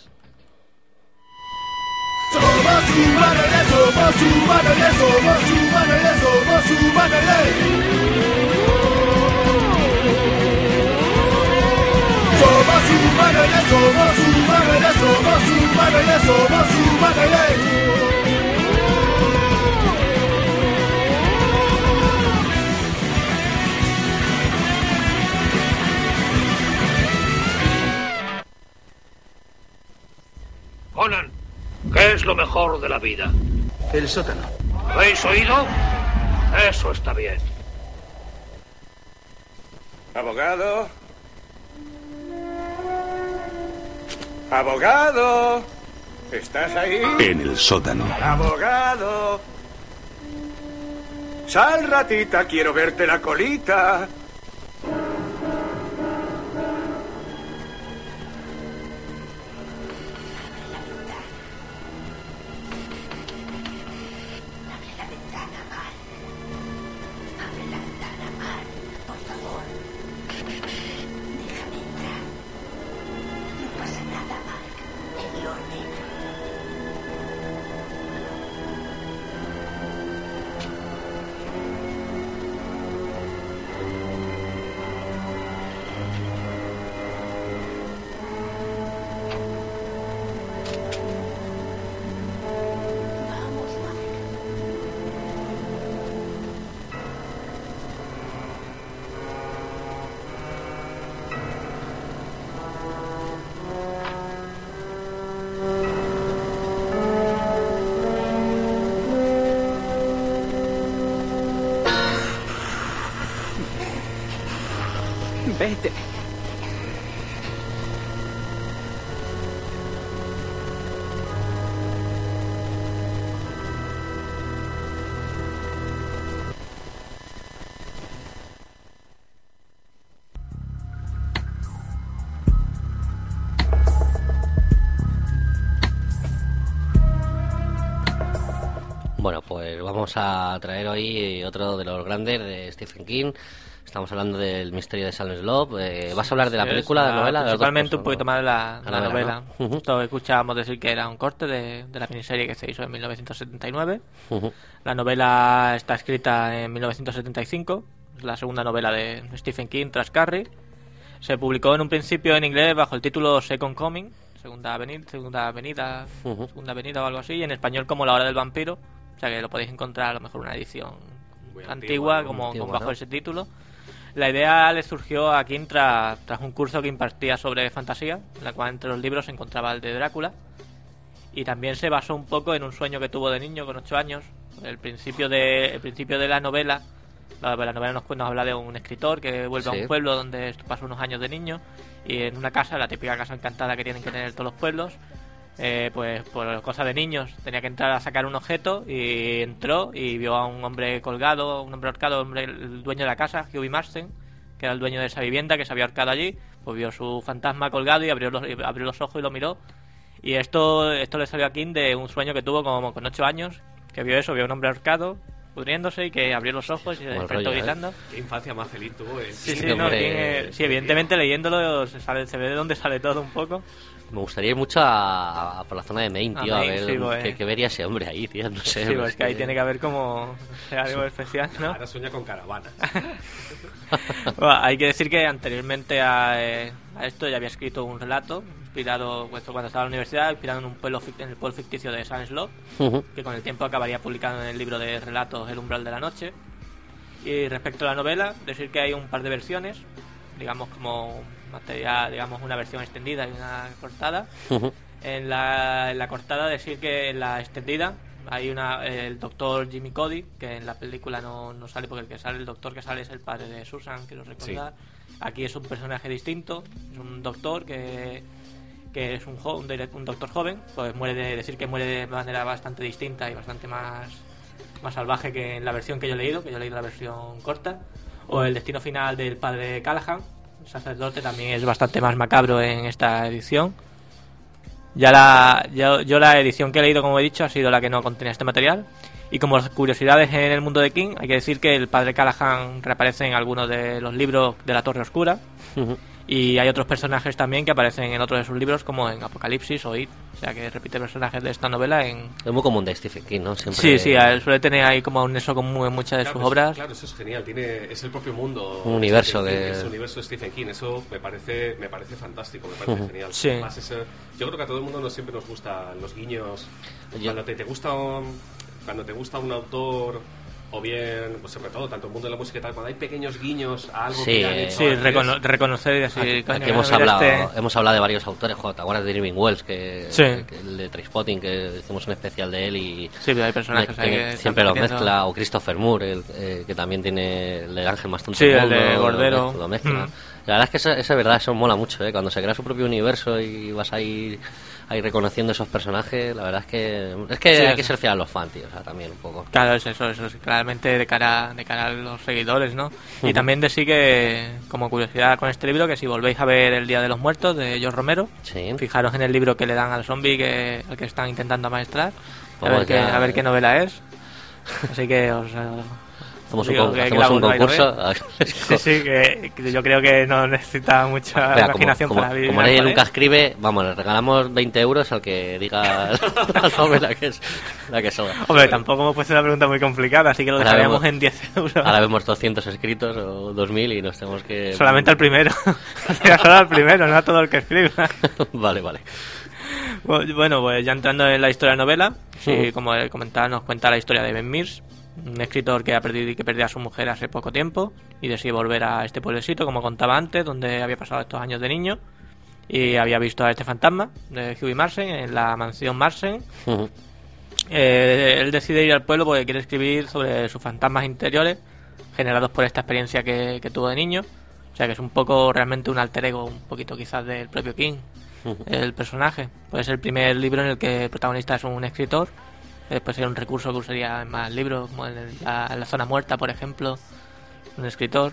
Speaker 8: Somos humanoides, somos humanoides, somos humanoides, somos humanoides. Somos humanoides, somos humanoides, somos humanoides, somos humanoides.
Speaker 9: Conan, ¿qué es lo mejor de la vida?
Speaker 1: El sótano.
Speaker 9: ¿Habéis oído? Eso está bien.
Speaker 10: Abogado. Abogado. ¿Estás ahí?
Speaker 11: En el sótano.
Speaker 10: Abogado. Sal, ratita, quiero verte la colita.
Speaker 6: Vete.
Speaker 3: Bueno, pues vamos vamos a traer hoy otro de los grandes de Stephen King. Estamos hablando del misterio de Salem Slot. Eh, ¿Vas a hablar de la película, de la novela?
Speaker 4: Principalmente un poquito más de la,
Speaker 3: la,
Speaker 4: la novela.
Speaker 3: novela, ¿no?
Speaker 4: Justo escuchábamos decir que era un corte de, de la miniserie que se hizo en mil novecientos setenta y nueve. Uh-huh. La novela está escrita en mil novecientos setenta y cinco. Es la segunda novela de Stephen King tras Carrie. Se publicó en un principio en inglés bajo el título Second Coming, Segunda Avenida, Segunda Avenida, uh-huh. Segunda Avenida o algo así, y en español como La Hora del Vampiro. O sea que lo podéis encontrar a lo mejor una edición muy antigua, antigua como, antigua, como bajo ¿no? ese título. La idea le surgió a King tras, tras un curso que impartía sobre fantasía, en la cual entre los libros se encontraba el de Drácula, y también se basó un poco en un sueño que tuvo de niño con ocho años. El principio de, el principio de la novela, la, la novela nos, nos habla de un escritor que vuelve sí. a un pueblo donde pasa unos años de niño, y en una casa, la típica casa encantada que tienen que tener todos los pueblos, eh, pues por cosas de niños tenía que entrar a sacar un objeto, y entró y vio a un hombre colgado, un hombre ahorcado, hombre, el dueño de la casa, Hughie Marsden, que era el dueño de esa vivienda que se había ahorcado allí. Pues vio su fantasma colgado y abrió los, abrió los ojos y lo miró, y esto esto le salió a King de un sueño que tuvo como con ocho años, que vio eso, vio a un hombre ahorcado pudriéndose y que abrió los ojos y se despertó gritando.
Speaker 5: ¿eh? Qué infancia más feliz tuvo. ¿eh?
Speaker 4: Sí, sí, sí, no, King, eh, sí, evidentemente leyéndolo se, sale, se ve de dónde sale todo un poco.
Speaker 3: Me gustaría ir mucho a, a por la zona de Maine, tío, a, Maine, a ver
Speaker 4: sí, pues,
Speaker 3: qué, qué vería ese hombre ahí, tío, no sé.
Speaker 4: Sí, pues es que ahí tiene que haber como algo especial, ¿no?
Speaker 5: Ahora sueña con caravanas.
Speaker 4: Bueno, hay que decir que anteriormente a, eh, a esto ya había escrito un relato inspirado, pues, cuando estaba en la universidad, inspirado en un pueblo en el pueblo ficticio de Salem Slot, uh-huh. que con el tiempo acabaría publicado en el libro de relatos El umbral de la noche. Y respecto a la novela, decir que hay un par de versiones, digamos como material, digamos una versión extendida y una cortada. Uh-huh. En la, en la cortada decir que en la extendida hay una el doctor Jimmy Cody, que en la película no, no sale, porque el que sale, el doctor que sale es el padre de Susan, quiero recordar. Sí. Aquí es un personaje distinto, es un doctor que, que es un, jo, un, un doctor joven, pues muere de decir que muere de manera bastante distinta y bastante más, más salvaje que en la versión que yo he leído, que yo he leído la versión corta. O el destino final del padre Callahan, el sacerdote, también es bastante más macabro en esta edición. Ya la yo, yo la edición que he leído, como he dicho, ha sido la que no contenía este material. Y como curiosidades en el mundo de King, hay que decir que el padre Callahan reaparece en algunos de los libros de la Torre Oscura. Uh-huh. Y hay otros personajes también que aparecen en otros de sus libros, como en Apocalipsis o It. O sea, que repite personajes de esta novela en...
Speaker 3: Es muy común de Stephen King, ¿no? Siempre...
Speaker 4: Sí, sí, él suele tener ahí como un eso común en muchas de
Speaker 5: claro,
Speaker 4: sus obras.
Speaker 5: Claro, eso es genial. Tiene, es el propio mundo.
Speaker 3: Un universo
Speaker 5: de...
Speaker 3: de...
Speaker 5: Es el universo de Stephen King. Eso me parece, me parece fantástico, me parece uh-huh. genial.
Speaker 4: Sí.
Speaker 5: Además, ese, yo creo que a todo el mundo no siempre nos gustan los guiños. Yo... Cuando te, te gusta un, cuando te gusta un autor... o bien, pues sobre todo, tanto el mundo de la música y tal, cuando hay pequeños guiños a algo
Speaker 3: sí,
Speaker 5: que han hecho
Speaker 4: sí,
Speaker 5: antes,
Speaker 4: recono- reconocer así,
Speaker 3: aquí,
Speaker 4: coño,
Speaker 3: aquí hemos,
Speaker 4: mira
Speaker 3: hablado,
Speaker 4: este...
Speaker 3: hemos hablado de varios autores, joder, ¿te acuerdas de Irving Wells? Que,
Speaker 4: sí.
Speaker 3: que el de Trainspotting, que hicimos un especial de él y
Speaker 4: sí, pero hay personajes
Speaker 3: que,
Speaker 4: ahí
Speaker 3: que
Speaker 4: que
Speaker 3: siempre los
Speaker 4: metiendo...
Speaker 3: mezcla, o Christopher Moore, el, eh, que también tiene el del ángel más tonto
Speaker 4: sí,
Speaker 3: del
Speaker 4: el
Speaker 3: mundo,
Speaker 4: de Bordero.
Speaker 3: Lo, lo mezcla. Mm. La verdad es que eso, eso es verdad, eso mola mucho, ¿eh? Cuando se crea su propio universo y vas a ir ahí reconociendo esos personajes, la verdad es que es que sí, hay que ser fiel a los fans, tío, o sea, también un poco.
Speaker 4: Claro, es eso, eso es claramente de cara de cara a los seguidores, ¿no? Uh-huh. Y también decir que, como curiosidad con este libro, que si volvéis a ver El Día de los Muertos de George Romero,
Speaker 3: sí.
Speaker 4: fijaros en el libro que le dan al zombie que al que están intentando amaestrar, a ver, qué, a ver qué novela es. Así que os...
Speaker 3: Hacemos un, con, hacemos un concurso.
Speaker 4: Sí, sí, que, que yo creo que no necesita mucha Espera, imaginación
Speaker 3: como,
Speaker 4: para
Speaker 3: como,
Speaker 4: vivir.
Speaker 3: Como nadie nunca escribe, vamos, le regalamos veinte euros al que diga la novela que es la que sobra.
Speaker 4: Hombre, tampoco me puede ser una pregunta muy complicada, así que lo dejaríamos en diez euros.
Speaker 3: Ahora vemos doscientos escritos o dos mil y nos tenemos que...
Speaker 4: Solamente al primero. Solo al primero, no a todo el que escriba.
Speaker 3: Vale, vale.
Speaker 4: Bueno, pues ya entrando en la historia de la novela, sí, como comentaba, nos cuenta la historia de Ben Mears, un escritor que ha perdido y que perdió a su mujer hace poco tiempo y decide volver a este pueblecito, como contaba antes, donde había pasado estos años de niño y había visto a este fantasma de Hughie Marsden en la mansión Marsden. Uh-huh. Eh, él decide ir al pueblo porque quiere escribir sobre sus fantasmas interiores generados por esta experiencia que, que tuvo de niño. O sea que es un poco realmente un alter ego, un poquito quizás del propio King, uh-huh. el personaje. Pues es el primer libro en el que el protagonista es un escritor. Después sería un recurso que usaría en más libros, como en la, en la Zona Muerta, por ejemplo, un escritor.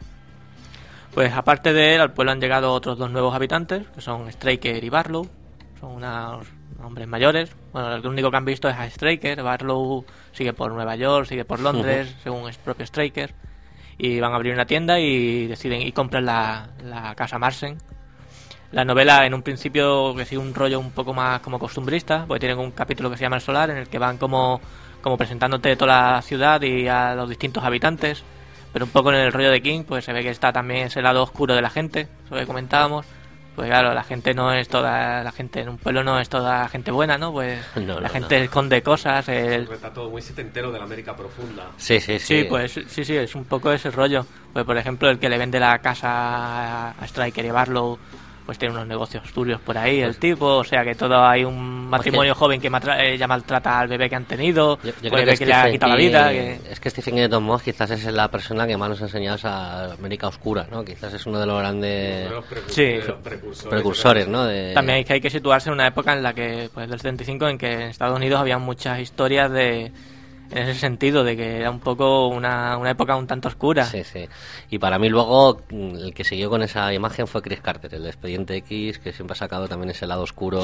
Speaker 4: Pues aparte de él, al pueblo han llegado otros dos nuevos habitantes, que son Straker y Barlow. Son unos hombres mayores. Bueno, el único que han visto es a Straker. Barlow sigue por Nueva York, sigue por Londres, uh-huh. según el propio Straker. Y van a abrir una tienda y deciden y compran la, la casa Marsden. La novela en un principio que sigue un rollo un poco más como costumbrista, porque tienen un capítulo que se llama El Solar, en el que van como, como presentándote toda la ciudad y a los distintos habitantes. Pero un poco en el rollo de King, pues se ve que está también ese lado oscuro de la gente, eso que comentábamos. Pues claro, la gente no es toda, la gente en un pueblo no es toda gente buena, ¿no? Pues no, la no, gente no. esconde cosas. El...
Speaker 5: Es un retrato muy setentero de la América profunda.
Speaker 3: Sí, sí, sí.
Speaker 4: Sí, pues sí, sí, es un poco ese rollo. Pues por ejemplo, el que le vende la casa a Straker y Barlow, pues tiene unos negocios turbios por ahí, el tipo, o sea que todo hay un matrimonio Porque... joven que matra- eh, ya maltrata al bebé que han tenido,
Speaker 3: yo, yo
Speaker 4: o el bebé que, que le ha quitado la vida. Que...
Speaker 3: Es que Stephen King de todos modos quizás es la persona que más nos ha enseñado esa América oscura, ¿no? Quizás es uno de los grandes
Speaker 5: los precursores,
Speaker 4: sí.
Speaker 5: los precursores,
Speaker 3: precursores, ¿no? De...
Speaker 4: También hay que, hay que situarse en una época en la que, pues del setenta y cinco, en que en Estados Unidos había muchas historias de... En ese sentido, de que era un poco una, una época un tanto oscura.
Speaker 3: Sí, sí. Y para mí luego, el que siguió con esa imagen fue Chris Carter, el de Expediente X, que siempre ha sacado también ese lado oscuro,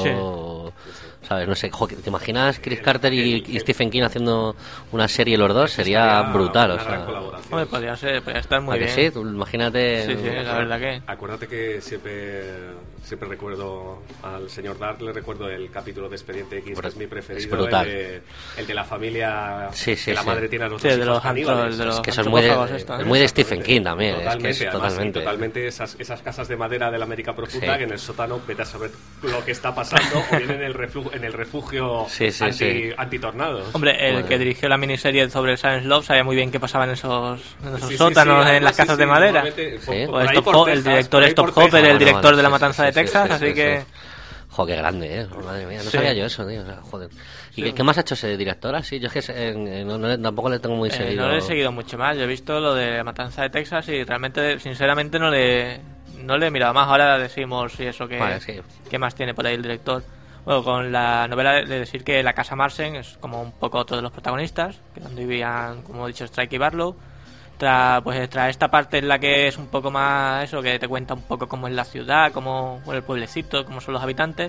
Speaker 3: sí. ¿sabes? No sé, ¿te imaginas Chris Carter y, y Stephen King haciendo una serie los dos? Sería brutal, o sea...
Speaker 4: Hombre, podría, ser, podría estar muy bien.
Speaker 3: Sí, tú imagínate...
Speaker 4: Sí, sí, la verdad que...
Speaker 5: Acuérdate que siempre, siempre recuerdo al señor Dark, le recuerdo el capítulo de Expediente X, que es mi preferido.
Speaker 3: Es brutal.
Speaker 5: El de, el de la familia...
Speaker 3: Sí, sí,
Speaker 5: que la
Speaker 3: sí.
Speaker 5: madre tiene a los
Speaker 4: sí,
Speaker 5: dos
Speaker 4: de
Speaker 5: hijos
Speaker 4: los
Speaker 5: caníbales.
Speaker 4: De los
Speaker 3: es que eso es muy de,
Speaker 4: esto, ¿eh?
Speaker 3: es muy de Stephen King también.
Speaker 5: Totalmente,
Speaker 3: es que es
Speaker 5: además,
Speaker 3: totalmente.
Speaker 5: totalmente esas, esas casas de madera de la América profunda,
Speaker 3: Sí.
Speaker 5: que en el sótano vete a saber lo que está pasando, o bien en el refugio, en el refugio
Speaker 3: Sí, sí,
Speaker 5: anti,
Speaker 3: sí.
Speaker 5: antitornados.
Speaker 4: Hombre, el
Speaker 3: Bueno.
Speaker 4: que dirigió la miniserie sobre el Silent Love sabía muy bien qué pasaba en esos, en esos
Speaker 5: Sí, sí,
Speaker 4: sótanos,
Speaker 5: sí,
Speaker 4: en las
Speaker 5: sí,
Speaker 4: casas
Speaker 5: sí,
Speaker 4: de madera.
Speaker 5: normalmente, por-
Speaker 3: Sí.
Speaker 5: por
Speaker 4: Pues
Speaker 5: ahí
Speaker 4: Top
Speaker 5: por
Speaker 4: Hop- el
Speaker 5: Texas,
Speaker 4: director
Speaker 5: por ahí
Speaker 4: es Top
Speaker 5: por
Speaker 4: Hopper,
Speaker 5: Texas.
Speaker 4: el director de La
Speaker 3: sí,
Speaker 4: Matanza
Speaker 3: sí,
Speaker 4: de
Speaker 3: sí,
Speaker 4: Texas,
Speaker 3: sí,
Speaker 4: así
Speaker 3: sí,
Speaker 4: que...
Speaker 3: sí. Jo, qué grande, ¿eh? Madre mía, no
Speaker 4: Sí.
Speaker 3: sabía yo eso, tío. O sea, joder. ¿Y
Speaker 4: Sí.
Speaker 3: qué, qué más ha hecho ese director? Así, yo es que eh, no, no, tampoco le tengo muy
Speaker 4: Eh,
Speaker 3: seguido.
Speaker 4: no le he seguido mucho más. Yo he visto lo de La Matanza de Texas y realmente, sinceramente, no le, no le he mirado más. Ahora decimos si eso que,
Speaker 3: Vale, sí.
Speaker 4: qué más tiene por ahí el director. Bueno, con la novela de decir que la casa Marsden es como un poco otro de los protagonistas, que donde vivían, como he dicho, Strike y Barlow. Tras, pues, tras esta parte en la que es un poco más eso, que te cuenta un poco cómo es la ciudad, cómo es el pueblecito, cómo son los habitantes.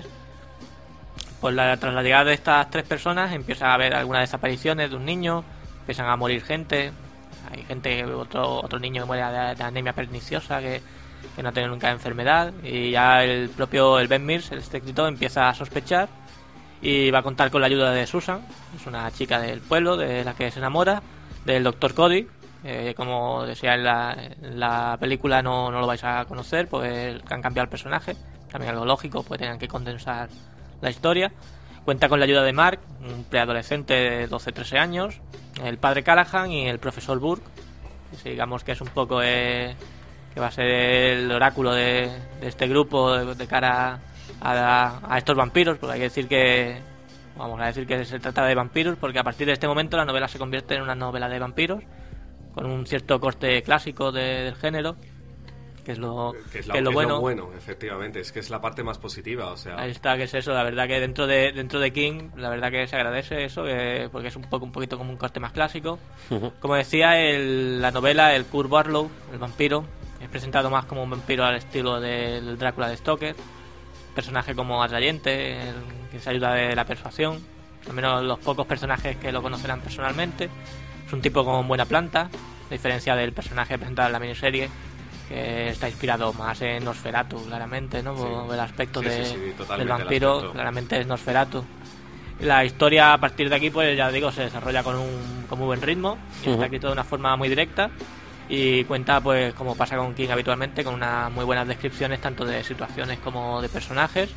Speaker 4: Pues la, tras la llegada de estas tres personas empieza a haber algunas desapariciones de un niño, empiezan a morir gente, hay gente, otro otro niño que muere de, de anemia perniciosa, que, que no ha tenido nunca enfermedad, y ya el propio el Ben Mears, el escritor, empieza a sospechar y va a contar con la ayuda de Susan, es una chica del pueblo de la que se enamora, del doctor Cody. Eh, como decía en la, en la película, no, no lo vais a conocer, pues han cambiado el personaje, también algo lógico, pues tenían que condensar la historia. Cuenta con la ayuda de Mark, un preadolescente de doce trece años, el padre Callahan y el profesor Burke, que digamos que es un poco eh, que va a ser el oráculo de, de este grupo de, de cara a, a, a estos vampiros, porque hay que decir que vamos a decir que se trata de vampiros, porque a partir de este momento la novela se convierte en una novela de vampiros con un cierto corte clásico de, del género, que es lo,
Speaker 5: que es, la,
Speaker 4: que es lo
Speaker 5: es
Speaker 4: bueno.
Speaker 5: lo bueno, efectivamente, es que es la parte más positiva, o sea...
Speaker 4: Ahí está, que es eso, la verdad que dentro de dentro de King, la verdad que se agradece eso, que, porque es un poco un poquito como un corte más clásico. Uh-huh. Como decía, el, la novela, el Kurt Barlow, el vampiro, es presentado más como un vampiro al estilo del Drácula de Stoker, personaje como atrayente, el, que se ayuda de la persuasión, al menos los pocos personajes que lo conocerán personalmente. Es un tipo con buena planta, a diferencia del personaje presentado en la miniserie, que está inspirado más en Nosferatu, claramente, ¿no?
Speaker 5: Sí.
Speaker 4: El aspecto
Speaker 5: Sí,
Speaker 4: de,
Speaker 5: sí, sí,
Speaker 4: del vampiro,
Speaker 5: aspecto.
Speaker 4: claramente es Nosferatu. La historia a partir de aquí, pues ya digo, se desarrolla con un, con muy buen ritmo, y uh-huh. está escrito de una forma muy directa, y cuenta, pues como pasa con King habitualmente, con unas muy buenas descripciones tanto de situaciones como de personajes.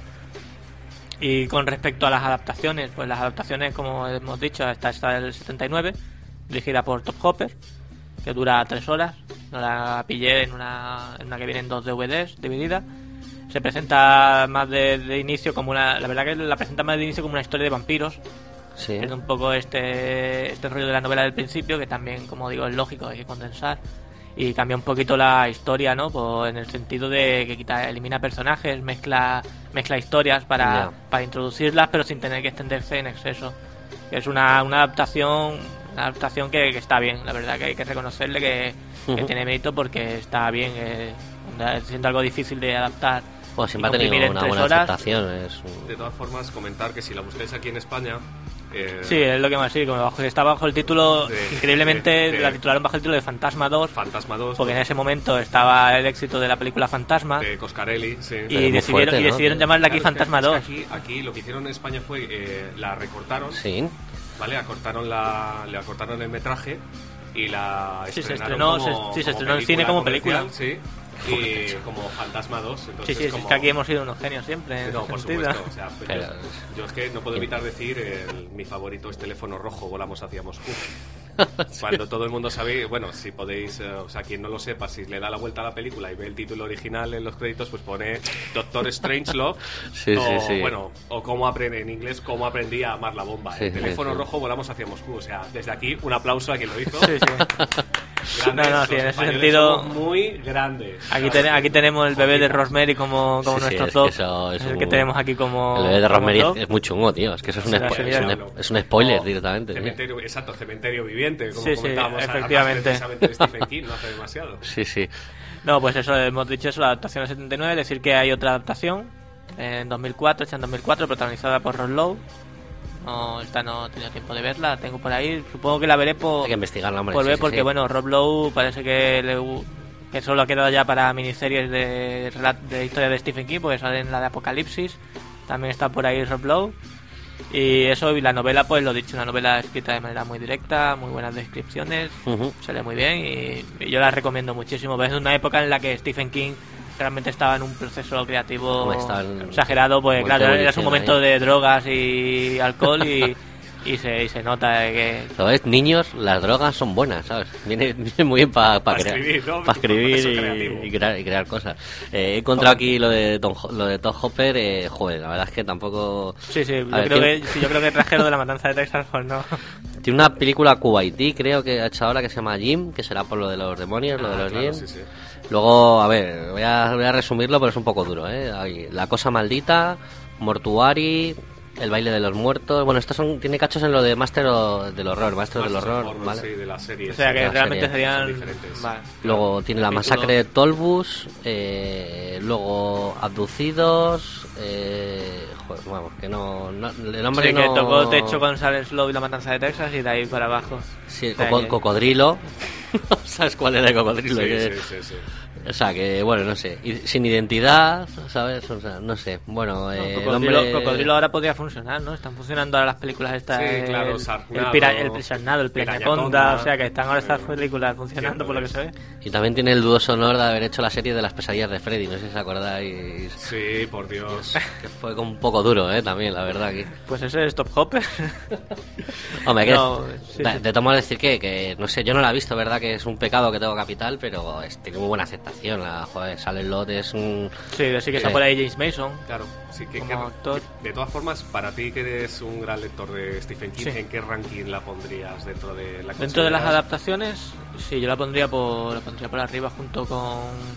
Speaker 4: Y con respecto a las adaptaciones, pues las adaptaciones, como hemos dicho, esta está del setenta y nueve, dirigida por Top Hopper, que dura tres horas. No la pillé en una, en una que vienen dos D V Ds dividida. Se presenta más de, de inicio como una... La verdad que la presenta más de inicio como una historia de vampiros.
Speaker 3: Sí.
Speaker 4: Es un poco este, este rollo de la novela del principio, que también, como digo, es lógico, hay que condensar. Y cambia un poquito la historia, ¿no? Pues en el sentido de que quita, elimina personajes, mezcla mezcla historias para, yeah. para introducirlas, pero sin tener que extenderse en exceso. Es una, una adaptación una adaptación que, que está bien, la verdad que hay que reconocerle que, uh-huh. que tiene mérito, porque está bien, eh, siendo algo difícil de adaptar
Speaker 3: Bueno,
Speaker 4: y
Speaker 3: siempre ha
Speaker 4: comprimir
Speaker 3: tenido
Speaker 4: en
Speaker 3: una
Speaker 4: tres
Speaker 3: buena
Speaker 4: horas.
Speaker 3: aceptación. Es un-
Speaker 5: De todas formas, comentar que si la buscáis aquí en España... Eh,
Speaker 4: Sí, es lo que más sí, como bajo, está bajo el título,
Speaker 5: De-
Speaker 4: increíblemente
Speaker 5: de- de-
Speaker 4: la titularon bajo el título de Fantasma dos,
Speaker 5: Fantasma dos,
Speaker 4: porque en ese momento estaba el éxito de la película Fantasma,
Speaker 5: de Coscarelli, sí.
Speaker 4: y
Speaker 3: muy
Speaker 4: decidieron,
Speaker 3: fuerte,
Speaker 4: y
Speaker 3: ¿no?
Speaker 4: decidieron llamarla aquí
Speaker 5: Claro, es que-
Speaker 4: Fantasma
Speaker 5: es que
Speaker 4: dos.
Speaker 5: Aquí, aquí lo que hicieron en España fue eh, la recortaron,
Speaker 3: Sí.
Speaker 5: ¿vale? Acortaron, la, le acortaron el metraje y la
Speaker 4: Sí, se
Speaker 5: estrenaron
Speaker 4: estrenó-
Speaker 5: como,
Speaker 4: se- sí, se
Speaker 5: como
Speaker 4: estrenó en cine como
Speaker 5: comercial,
Speaker 4: película.
Speaker 5: Sí, y como Fantasma dos. Entonces
Speaker 4: Sí, sí, sí,
Speaker 5: como...
Speaker 4: es que aquí hemos sido unos genios siempre, en
Speaker 5: No,
Speaker 4: ese
Speaker 5: por
Speaker 4: sentido.
Speaker 5: supuesto. O sea, pues
Speaker 3: Pero-
Speaker 5: yo, yo es que no puedo evitar decir el- mi favorito es Teléfono Rojo, volamos hacia Moscú. Cuando todo el mundo sabe, bueno, si podéis, eh, o sea, quien no lo sepa, si le da la vuelta a la película y ve el título original en los créditos, pues pone Doctor Strangelove.
Speaker 3: Sí,
Speaker 5: o,
Speaker 3: sí, sí.
Speaker 5: Bueno, o cómo aprende en inglés, cómo aprendí a amar la bomba.
Speaker 3: Sí,
Speaker 5: el
Speaker 3: sí,
Speaker 5: Teléfono
Speaker 3: sí.
Speaker 5: Rojo, volamos hacia Moscú. O sea, desde aquí, un aplauso a quien lo hizo.
Speaker 4: Sí, sí.
Speaker 5: Grandes,
Speaker 4: No, no, sí,
Speaker 5: los
Speaker 4: en ese
Speaker 5: españoles
Speaker 4: sentido-
Speaker 5: somos muy grandes.
Speaker 4: Aquí,
Speaker 5: ¿sabes?
Speaker 4: ten- aquí tenemos el bebé de
Speaker 5: Joder.
Speaker 4: Rosemary como, como
Speaker 3: Sí, sí,
Speaker 4: nuestro
Speaker 3: es
Speaker 4: top.
Speaker 3: que eso es
Speaker 4: es el
Speaker 3: un-
Speaker 4: que tenemos aquí como.
Speaker 3: El bebé de
Speaker 4: como
Speaker 3: Rosemary
Speaker 4: top.
Speaker 3: es, es muy chungo, tío. Es que eso es un,
Speaker 4: Sí, la
Speaker 3: spo-
Speaker 4: serie
Speaker 3: es un,
Speaker 5: Diablo.
Speaker 3: es un spoiler
Speaker 5: O
Speaker 3: directamente. tío.
Speaker 5: Cementerio, exacto, cementerio viviente, como
Speaker 4: Sí, sí,
Speaker 5: comentábamos a-
Speaker 4: efectivamente.
Speaker 5: precisamente de Stephen King, no hace demasiado.
Speaker 3: Sí, sí.
Speaker 4: No, pues eso, hemos dicho eso, la adaptación del setenta y nueve. Decir que hay otra adaptación en dos mil cuatro, hecha en dos mil cuatro, protagonizada por Rob Lowe. No, esta no he tenido tiempo de verla, la tengo por ahí. Supongo que la veré por,
Speaker 3: Hay que investigarla, hombre.
Speaker 4: por
Speaker 3: sí,
Speaker 4: ver,
Speaker 3: sí,
Speaker 4: porque
Speaker 3: sí.
Speaker 4: bueno, Rob Lowe parece que, le, que solo ha quedado ya para miniseries de, relat- de historia de Stephen King, porque sale en la de Apocalipsis. También está por ahí Rob Lowe. Y eso, y la novela, pues lo dicho, una novela escrita de manera muy directa, muy buenas descripciones,
Speaker 3: Ujú.
Speaker 4: se lee muy bien y, y yo la recomiendo muchísimo. Es una época en la que Stephen King realmente estaba en un proceso creativo
Speaker 3: Hombre, estaba en-
Speaker 4: exagerado, pues
Speaker 3: momento
Speaker 4: claro,
Speaker 3: de
Speaker 4: era su
Speaker 3: ebullición
Speaker 4: momento
Speaker 3: ahí.
Speaker 4: de drogas y alcohol y, y, se, y se nota que...
Speaker 3: ¿Sabes? Niños, las drogas son buenas, ¿sabes? Viene, viene muy bien para
Speaker 5: Pa
Speaker 3: crear,
Speaker 5: escribir, ¿no?
Speaker 3: pa escribir
Speaker 5: Proceso
Speaker 3: y,
Speaker 5: creativo.
Speaker 3: y crear, y crear cosas. Eh, he encontrado aquí lo de Tom, Ho- lo de Todd Hopper, eh, joder, la verdad es que tampoco...
Speaker 4: Sí, sí, yo,
Speaker 3: A ver,
Speaker 4: creo
Speaker 3: tiene-
Speaker 4: que, sí, yo creo que el trajero de la matanza de Texas, pues no.
Speaker 3: Tiene una película cubaití, creo que ha hecho ahora, que se llama Jim, que será por lo de los demonios, lo de
Speaker 5: Ah,
Speaker 3: los
Speaker 5: claro,
Speaker 3: Jim.
Speaker 5: sí, sí.
Speaker 3: Luego, a ver, voy a, voy a resumirlo, pero es un poco duro, ¿eh? Hay La Cosa Maldita, Mortuary, El Baile de los Muertos... Bueno, estos son tiene cachos en lo de Master o- del Horror, Maestro del
Speaker 5: Masters of
Speaker 3: Horror,
Speaker 5: Horror,
Speaker 3: ¿vale?
Speaker 5: sí, de la serie.
Speaker 4: O sea que
Speaker 3: la
Speaker 4: realmente
Speaker 3: serie.
Speaker 5: Son
Speaker 4: serían...
Speaker 5: diferentes.
Speaker 4: Vale.
Speaker 3: Luego tiene La
Speaker 4: Capítulos.
Speaker 3: Masacre de Tolbus, eh, luego Abducidos, eh, joder, vamos, que no, no el nombre
Speaker 4: Sí,
Speaker 3: no...
Speaker 4: que tocó techo con Silent Slow y la matanza de Texas y de ahí para abajo.
Speaker 3: Sí,
Speaker 4: O sea
Speaker 3: coco-
Speaker 4: que-
Speaker 3: cocodrilo. ¿Sabes cuál era el cocodrilo?
Speaker 5: Sí,
Speaker 3: Que-
Speaker 5: sí, sí, sí.
Speaker 3: O sea, que bueno, no sé. Y sin identidad, ¿sabes? O sea, no sé. Bueno,
Speaker 4: No,
Speaker 3: eh, el
Speaker 4: Cocodrilo,
Speaker 3: hombre...
Speaker 4: Cocodrilo ahora podría funcionar, ¿no? Están funcionando ahora las películas estas.
Speaker 5: Sí,
Speaker 4: el,
Speaker 5: claro,
Speaker 4: el,
Speaker 5: Sarnado,
Speaker 4: pira- el Sarnado, el
Speaker 5: Pirañaconda.
Speaker 4: Pirañaconda, o sea que están ahora estas
Speaker 5: Eh,
Speaker 4: películas funcionando
Speaker 5: cierto
Speaker 4: por lo que
Speaker 5: es.
Speaker 4: se ve.
Speaker 3: Y también tiene el dudoso honor de haber hecho la serie de las pesadillas de Freddy. No sé si os acordáis.
Speaker 5: Sí, por Dios.
Speaker 3: Que fue un poco duro, ¿eh? También, la verdad. Que...
Speaker 4: Pues ese es Top Hopper.
Speaker 3: Hombre, que
Speaker 4: No, sí,
Speaker 3: de,
Speaker 4: sí.
Speaker 3: de todos modos decir que, que, no sé, yo no la he visto, ¿verdad? Que es un pecado que tengo capital, pero es- tiene muy buena aceptación. La, joder, Sale Lot es un...
Speaker 4: Sí, sí que está
Speaker 3: Sí.
Speaker 4: por ahí James Mason.
Speaker 5: Claro, sí que,
Speaker 4: Como
Speaker 5: que-
Speaker 4: actor.
Speaker 5: de todas formas, para ti que eres un gran lector de Stephen King,
Speaker 4: Sí.
Speaker 5: ¿en qué ranking la pondrías dentro de la
Speaker 4: Dentro de las
Speaker 5: consideras?
Speaker 4: adaptaciones, sí, yo la pondría por, la pondría por arriba junto con...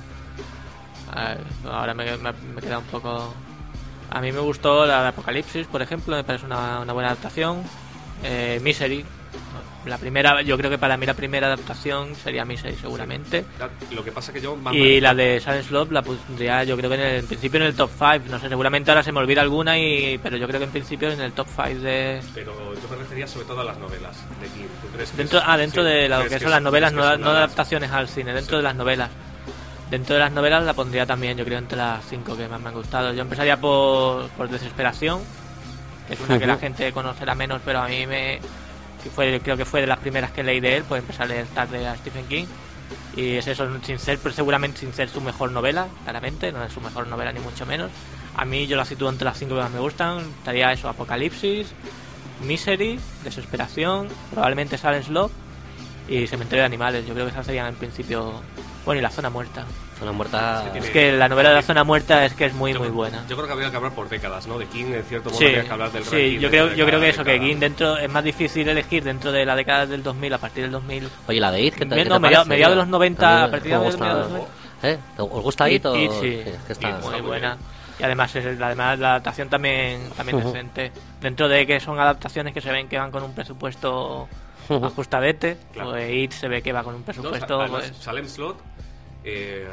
Speaker 4: A ver, ahora me, me, me queda un poco... A mí me gustó la de Apocalipsis, por ejemplo, me parece una, una buena adaptación. Eh, Misery, la primera, yo creo que para mí la primera adaptación sería Misery seguramente.
Speaker 5: La- Lo que pasa que yo... más-
Speaker 4: Y la de Silent Slope la pondría yo creo que en, el, en principio en el top cinco, no sé, seguramente ahora se me olvida alguna, y pero yo creo que en principio en el top cinco de...
Speaker 5: Pero yo me refería sobre todo a las novelas de King. ¿Tú crees que
Speaker 4: Dentro,
Speaker 5: es-
Speaker 4: ah, dentro
Speaker 5: sí,
Speaker 4: de lo
Speaker 5: crees
Speaker 4: que son
Speaker 5: es-
Speaker 4: las novelas,
Speaker 5: crees
Speaker 4: no,
Speaker 5: que es
Speaker 4: no
Speaker 5: una de las-
Speaker 4: adaptaciones al cine, dentro
Speaker 5: Sí.
Speaker 4: de las novelas. Dentro de las novelas la pondría también, yo creo, entre las cinco que más me han gustado. Yo empezaría por, por Desesperación, que es una que la gente conocerá menos, pero a mí me... Que fue, creo que fue de las primeras que leí de él, pues empecé a leer tarde a Stephen King. Y es eso, sin ser, pero seguramente sin ser su mejor novela, claramente, no es su mejor novela ni mucho menos. A mí yo la sitúo entre las cinco que más me gustan. Estaría eso, Apocalipsis, Misery, Desesperación, probablemente Silent Slope y Cementerio de Animales. Yo creo que esas serían en principio... Bueno, y La Zona Muerta.
Speaker 3: Zona Muerta...
Speaker 5: tiene-
Speaker 4: Es que la novela de La Zona Muerta es que es muy,
Speaker 5: yo
Speaker 4: muy
Speaker 5: creo-
Speaker 4: buena.
Speaker 5: Yo creo que habría que hablar por décadas, ¿no? De King, en cierto modo,
Speaker 4: Sí,
Speaker 5: habría que hablar del
Speaker 4: sí,
Speaker 5: ranking
Speaker 4: yo
Speaker 5: dentro
Speaker 4: creo,
Speaker 5: de
Speaker 4: yo creo
Speaker 5: cada
Speaker 4: que eso, que
Speaker 5: década.
Speaker 4: King dentro es más difícil elegir dentro de la década del dos mil, a partir del dos mil.
Speaker 3: Oye, la de It, ¿qué tal?
Speaker 4: No,
Speaker 3: ¿qué te
Speaker 4: media-
Speaker 3: parece?
Speaker 4: mediados de los noventa,
Speaker 3: mí
Speaker 4: a partir de
Speaker 3: me
Speaker 4: mediados de los
Speaker 3: gusta- ¿Eh? ¿Os gusta It? o-
Speaker 4: It, sí,
Speaker 3: es que está...
Speaker 5: It,
Speaker 4: muy
Speaker 5: muy
Speaker 4: buena.
Speaker 5: bien.
Speaker 4: Y además, es, además la adaptación también, también
Speaker 3: Ujú.
Speaker 4: decente. Dentro de que son adaptaciones que se ven que van con un presupuesto ajustadete,
Speaker 5: Claro.
Speaker 4: pues It se ve que va con un
Speaker 5: No,
Speaker 4: presupuesto...
Speaker 5: además,
Speaker 4: pues,
Speaker 5: Salem Slot, eh,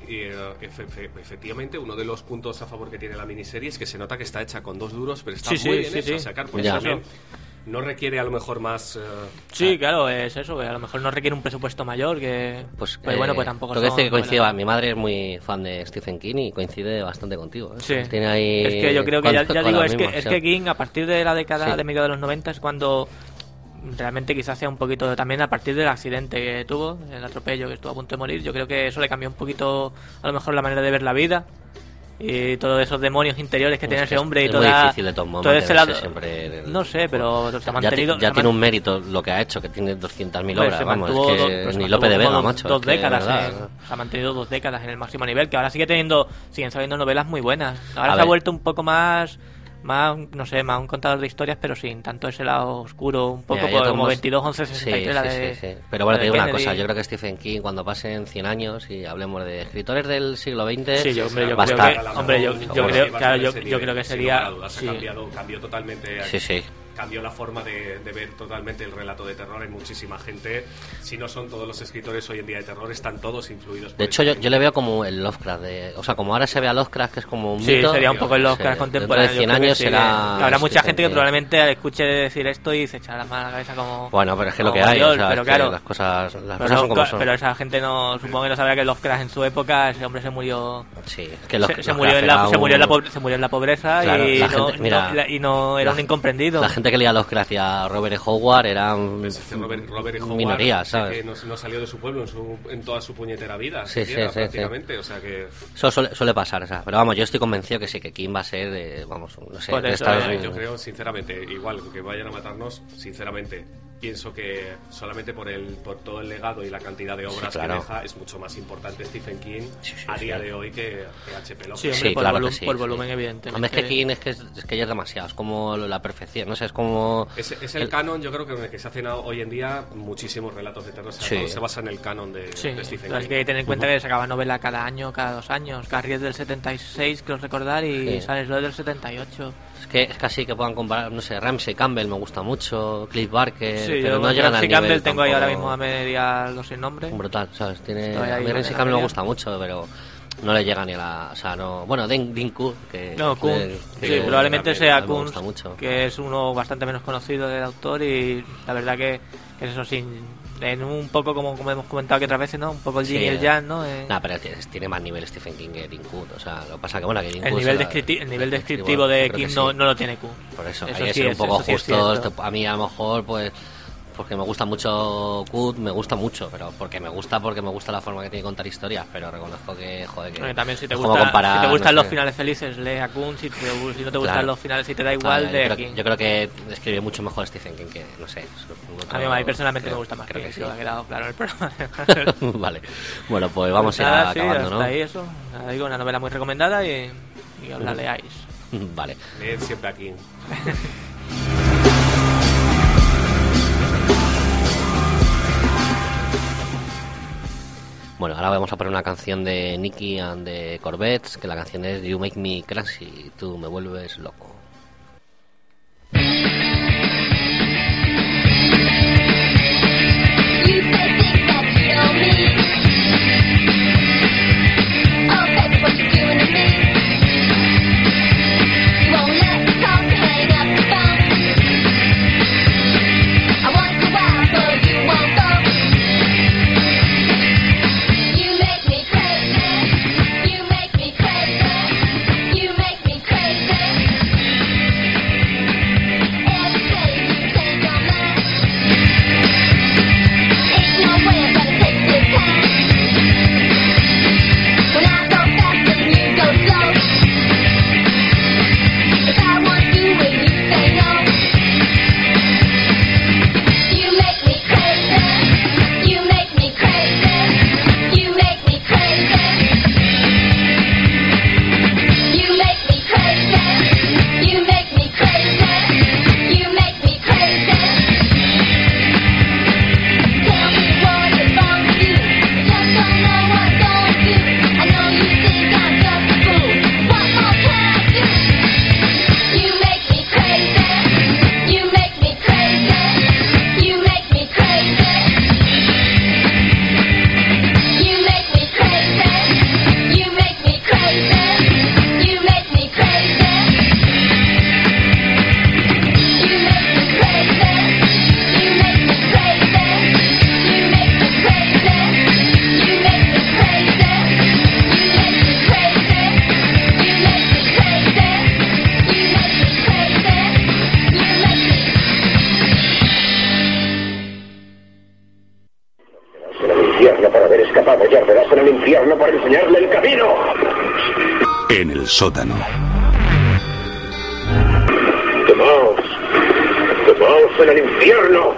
Speaker 5: y eh, efe- efe- efectivamente uno de los puntos a favor que tiene la miniserie es que se nota que está hecha con dos duros, pero está
Speaker 4: Sí, sí,
Speaker 5: muy bien
Speaker 4: sí,
Speaker 5: hecha.
Speaker 4: sí.
Speaker 5: Sacar, pues
Speaker 3: Ya.
Speaker 5: también no requiere a lo mejor más... eh,
Speaker 4: Sí, claro, es eso, que a lo mejor no requiere un presupuesto mayor, que...
Speaker 3: Pues,
Speaker 4: pero bueno,
Speaker 3: eh,
Speaker 4: pues tampoco
Speaker 3: tengo que
Speaker 4: son
Speaker 3: decir que coincide,
Speaker 4: novelas.
Speaker 3: mi madre es muy fan de Stephen King y coincide bastante contigo. ¿eh?
Speaker 4: Sí.
Speaker 3: Tiene ahí
Speaker 4: Es que yo creo que
Speaker 3: con-
Speaker 4: ya, ya
Speaker 3: con
Speaker 4: digo,
Speaker 3: las
Speaker 4: es que,
Speaker 3: mismas,
Speaker 4: es
Speaker 3: sí.
Speaker 4: que King a partir de la década
Speaker 3: Sí.
Speaker 4: de medio de los noventa es cuando realmente quizás sea un poquito, también a partir del accidente que tuvo, el atropello que estuvo a punto de morir, yo creo que eso le cambió un poquito a lo mejor la manera de ver la vida y todos esos demonios interiores que
Speaker 3: Es
Speaker 4: tiene
Speaker 3: que
Speaker 4: ese
Speaker 3: es-
Speaker 4: hombre y
Speaker 3: es
Speaker 4: toda,
Speaker 3: muy difícil de Tom Moore
Speaker 4: todo ese
Speaker 3: mantenerse
Speaker 4: lado,
Speaker 3: siempre del-
Speaker 4: no sé, pero se ha
Speaker 3: Ya,
Speaker 4: mantenido
Speaker 3: ti- ya
Speaker 4: se ha
Speaker 3: tiene
Speaker 4: man-
Speaker 3: un mérito lo que ha hecho, que tiene doscientas mil
Speaker 4: Hombre,
Speaker 3: obras,
Speaker 4: se
Speaker 3: vamos,
Speaker 4: mantuvo
Speaker 3: es
Speaker 4: dos-
Speaker 3: que
Speaker 4: pues se
Speaker 3: ni
Speaker 4: mantuvo
Speaker 3: Lope de
Speaker 4: como
Speaker 3: Vega,
Speaker 4: dos-
Speaker 3: macho.
Speaker 4: dos
Speaker 3: es que,
Speaker 4: décadas,
Speaker 3: ¿verdad?
Speaker 4: eh, se ha mantenido dos décadas en el máximo nivel, que ahora sigue teniendo, siguen saliendo novelas muy buenas. Ahora
Speaker 3: A
Speaker 4: se ha
Speaker 3: ver.
Speaker 4: vuelto un poco más, más, no sé, más un contador de historias, pero sin tanto ese lado oscuro, un poco
Speaker 3: Mira, yo
Speaker 4: por-
Speaker 3: tomo-
Speaker 4: como veintidós, once, sesenta y tres,
Speaker 3: Sí,
Speaker 4: la
Speaker 3: sí,
Speaker 4: de...
Speaker 3: sí, sí. Pero bueno,
Speaker 4: la
Speaker 3: te
Speaker 4: de
Speaker 3: digo una
Speaker 4: Kennedy.
Speaker 3: cosa, yo creo que Stephen King, cuando pasen cien años y hablemos de escritores del siglo veinte,
Speaker 4: Sí, yo, hombre, yo
Speaker 3: va a
Speaker 4: creo
Speaker 3: estar...
Speaker 4: que, hombre, yo, yo
Speaker 5: Bueno,
Speaker 4: creo,
Speaker 5: sí, va a
Speaker 4: claro,
Speaker 5: estar
Speaker 4: yo,
Speaker 5: ese
Speaker 4: yo
Speaker 5: nivel,
Speaker 4: creo que
Speaker 5: sin
Speaker 4: sería,
Speaker 5: lugar a dudas, ha
Speaker 4: sí.
Speaker 5: cambiado, cambió totalmente,
Speaker 3: Sí, sí.
Speaker 5: cambió la forma de, de ver totalmente el relato de terror. Hay muchísima gente, si no son todos los escritores hoy en día de terror, están todos influidos por
Speaker 3: De hecho, yo,
Speaker 5: ese
Speaker 3: yo le veo como el Lovecraft, de, o sea, como ahora se ve a Lovecraft, que es como un
Speaker 4: Sí,
Speaker 3: mito,
Speaker 4: sería un poco el Lovecraft
Speaker 3: sí,
Speaker 4: contemporáneo.
Speaker 3: dentro de cien
Speaker 4: yo creo que
Speaker 3: años
Speaker 4: sí,
Speaker 3: será...
Speaker 4: que habrá mucha
Speaker 3: Stephen
Speaker 4: gente que
Speaker 3: King.
Speaker 4: probablemente al escuche decir esto y se echará la mano a la cabeza como...
Speaker 3: Bueno, pero es que lo
Speaker 4: como
Speaker 3: que hay, o
Speaker 4: mayor,
Speaker 3: sea,
Speaker 4: pero
Speaker 3: es que
Speaker 4: claro,
Speaker 3: las cosas, las
Speaker 4: pero,
Speaker 3: cosas son
Speaker 4: no-
Speaker 3: como son.
Speaker 4: pero esa gente no, supongo que no sabrá que Lovecraft en su época, ese hombre se murió...
Speaker 3: Sí, es que Lo-
Speaker 4: se, se
Speaker 3: Lovecraft
Speaker 4: murió en la,
Speaker 3: era
Speaker 4: se, murió en la
Speaker 3: un-
Speaker 4: pobre- se murió en la pobreza
Speaker 3: Claro,
Speaker 4: y,
Speaker 3: la
Speaker 4: no,
Speaker 3: gente- mira,
Speaker 4: no- la- y no era
Speaker 3: la-
Speaker 4: un incomprendido.
Speaker 3: La gente que leía Lovecraft y a Robert E. Howard eran
Speaker 5: Pues es que Robert, Robert E. Howard,
Speaker 3: minorías,
Speaker 5: sé
Speaker 3: ¿sabes?
Speaker 5: que no, no salió de su pueblo en, su, en toda su puñetera vida,
Speaker 3: Sí,
Speaker 5: siquiera,
Speaker 3: sí, sí,
Speaker 5: prácticamente, o sea que...
Speaker 3: Eso suele, suele pasar, o sea, pero vamos, yo estoy convencido que sí, que King va a ser, eh, vamos, no sé,
Speaker 4: Pues
Speaker 3: de
Speaker 4: eso,
Speaker 3: estas-
Speaker 4: eh,
Speaker 5: Yo creo, sinceramente, igual que vayan a matarnos, sinceramente, pienso que solamente por el por todo el legado y la cantidad de obras
Speaker 3: Sí, claro.
Speaker 5: que deja, es mucho más importante Stephen King
Speaker 3: Sí, sí,
Speaker 5: a
Speaker 3: sí.
Speaker 5: día de hoy que, que H P.
Speaker 4: Sí,
Speaker 5: Lovecraft.
Speaker 4: hombre,
Speaker 3: Sí,
Speaker 4: por,
Speaker 3: claro
Speaker 4: volu-
Speaker 3: que sí,
Speaker 4: por
Speaker 3: sí.
Speaker 4: volumen, evidentemente.
Speaker 3: Hombre, es que King es que, es, es que ya es demasiado, es como la perfección, no sé, es como...
Speaker 5: Es, es el,
Speaker 3: el-
Speaker 5: canon, yo creo que en el que se hacen hoy en día muchísimos relatos de terror, o sea,
Speaker 3: Sí.
Speaker 5: todo se basa en el canon de,
Speaker 4: Sí,
Speaker 5: de Stephen
Speaker 4: pero hay
Speaker 5: King.
Speaker 4: que tener en cuenta que sacaba novela cada año, cada dos años. Carrie es del setenta y seis, creo recordar, y
Speaker 3: Sí.
Speaker 4: Silent Slot del setenta y ocho.
Speaker 3: Es que es casi que puedan comparar, no sé, Ramsey Campbell me gusta mucho, Cliff Barker,
Speaker 4: Sí,
Speaker 3: pero
Speaker 4: yo
Speaker 3: no llegan al
Speaker 4: Ramsey
Speaker 3: nivel
Speaker 4: Campbell tengo ahí ahora
Speaker 3: tampoco-
Speaker 4: mismo a media los sin nombre.
Speaker 3: Un brutal, ¿sabes? Tiene...
Speaker 4: Estoy ahí
Speaker 3: A mí
Speaker 4: en
Speaker 3: Ramsey
Speaker 4: la
Speaker 3: Campbell me
Speaker 4: media.
Speaker 3: gusta mucho, pero no le llega ni a la... O sea, no... Bueno, Dean, Dean Koontz, que...
Speaker 4: No, Kuhn,
Speaker 3: que-
Speaker 4: sí,
Speaker 3: que
Speaker 4: probablemente
Speaker 3: también
Speaker 4: sea
Speaker 3: me
Speaker 4: Kuhn,
Speaker 3: gusta mucho.
Speaker 4: que es uno bastante menos conocido del autor y la verdad que, que es eso, sin, en un poco como, como hemos comentado que otras veces, ¿no? Un poco el yin
Speaker 3: Sí,
Speaker 4: y el
Speaker 3: eh.
Speaker 4: yang, ¿no? Eh,
Speaker 3: Nah, pero tiene, tiene más nivel Stephen King que Dean Koontz, o sea, lo que pasa que, bueno, que Dean
Speaker 4: el,
Speaker 3: Koontz
Speaker 4: nivel
Speaker 3: era-
Speaker 4: descripti- el nivel
Speaker 3: yo
Speaker 4: descriptivo de
Speaker 3: creo que
Speaker 4: King
Speaker 3: sí.
Speaker 4: no, no lo tiene Kuhn.
Speaker 3: Por eso,
Speaker 4: Eso
Speaker 3: hay que
Speaker 4: sí
Speaker 3: ser un
Speaker 4: es-
Speaker 3: poco
Speaker 4: eso sí es
Speaker 3: justos.
Speaker 4: cierto.
Speaker 3: A mí a lo mejor, pues, porque me gusta mucho Kut, me gusta mucho, pero porque me gusta, porque me gusta la forma que tiene de contar historias, pero reconozco que, joder, que...
Speaker 4: Bueno, y también si te,
Speaker 3: es como
Speaker 4: gusta,
Speaker 3: comparar,
Speaker 4: si te gustan
Speaker 3: no
Speaker 4: los
Speaker 3: sé.
Speaker 4: finales felices, lee a Kuhn. Si, te- si no te gustan
Speaker 3: Claro.
Speaker 4: los finales, si te da
Speaker 3: Claro,
Speaker 4: igual,
Speaker 3: yo,
Speaker 4: de
Speaker 3: creo,
Speaker 4: King.
Speaker 3: yo creo que escribe mucho mejor Stephen King que, no sé. otro-
Speaker 4: A mí, a mí personalmente
Speaker 3: creo-
Speaker 4: me gusta más
Speaker 3: creo
Speaker 4: King,
Speaker 3: que
Speaker 4: si lo
Speaker 3: sí.
Speaker 4: ha quedado claro en el programa.
Speaker 3: Vale. Bueno, pues vamos
Speaker 4: Pues
Speaker 3: a ir
Speaker 4: nada, sí,
Speaker 3: acabando,
Speaker 4: hasta
Speaker 3: ¿no?
Speaker 4: ahí eso. Nada, digo, una novela muy recomendada y, y os la leáis.
Speaker 3: Vale.
Speaker 5: Leed siempre aquí.
Speaker 3: Bueno, ahora vamos a poner una canción de Nicky and the Corvettes, que la canción es You Make Me Crazy, tú me vuelves loco.
Speaker 11: You make me crazy.
Speaker 9: para enseñarle el camino.
Speaker 11: En el sótano.
Speaker 9: Tomaos, tomaos en el infierno.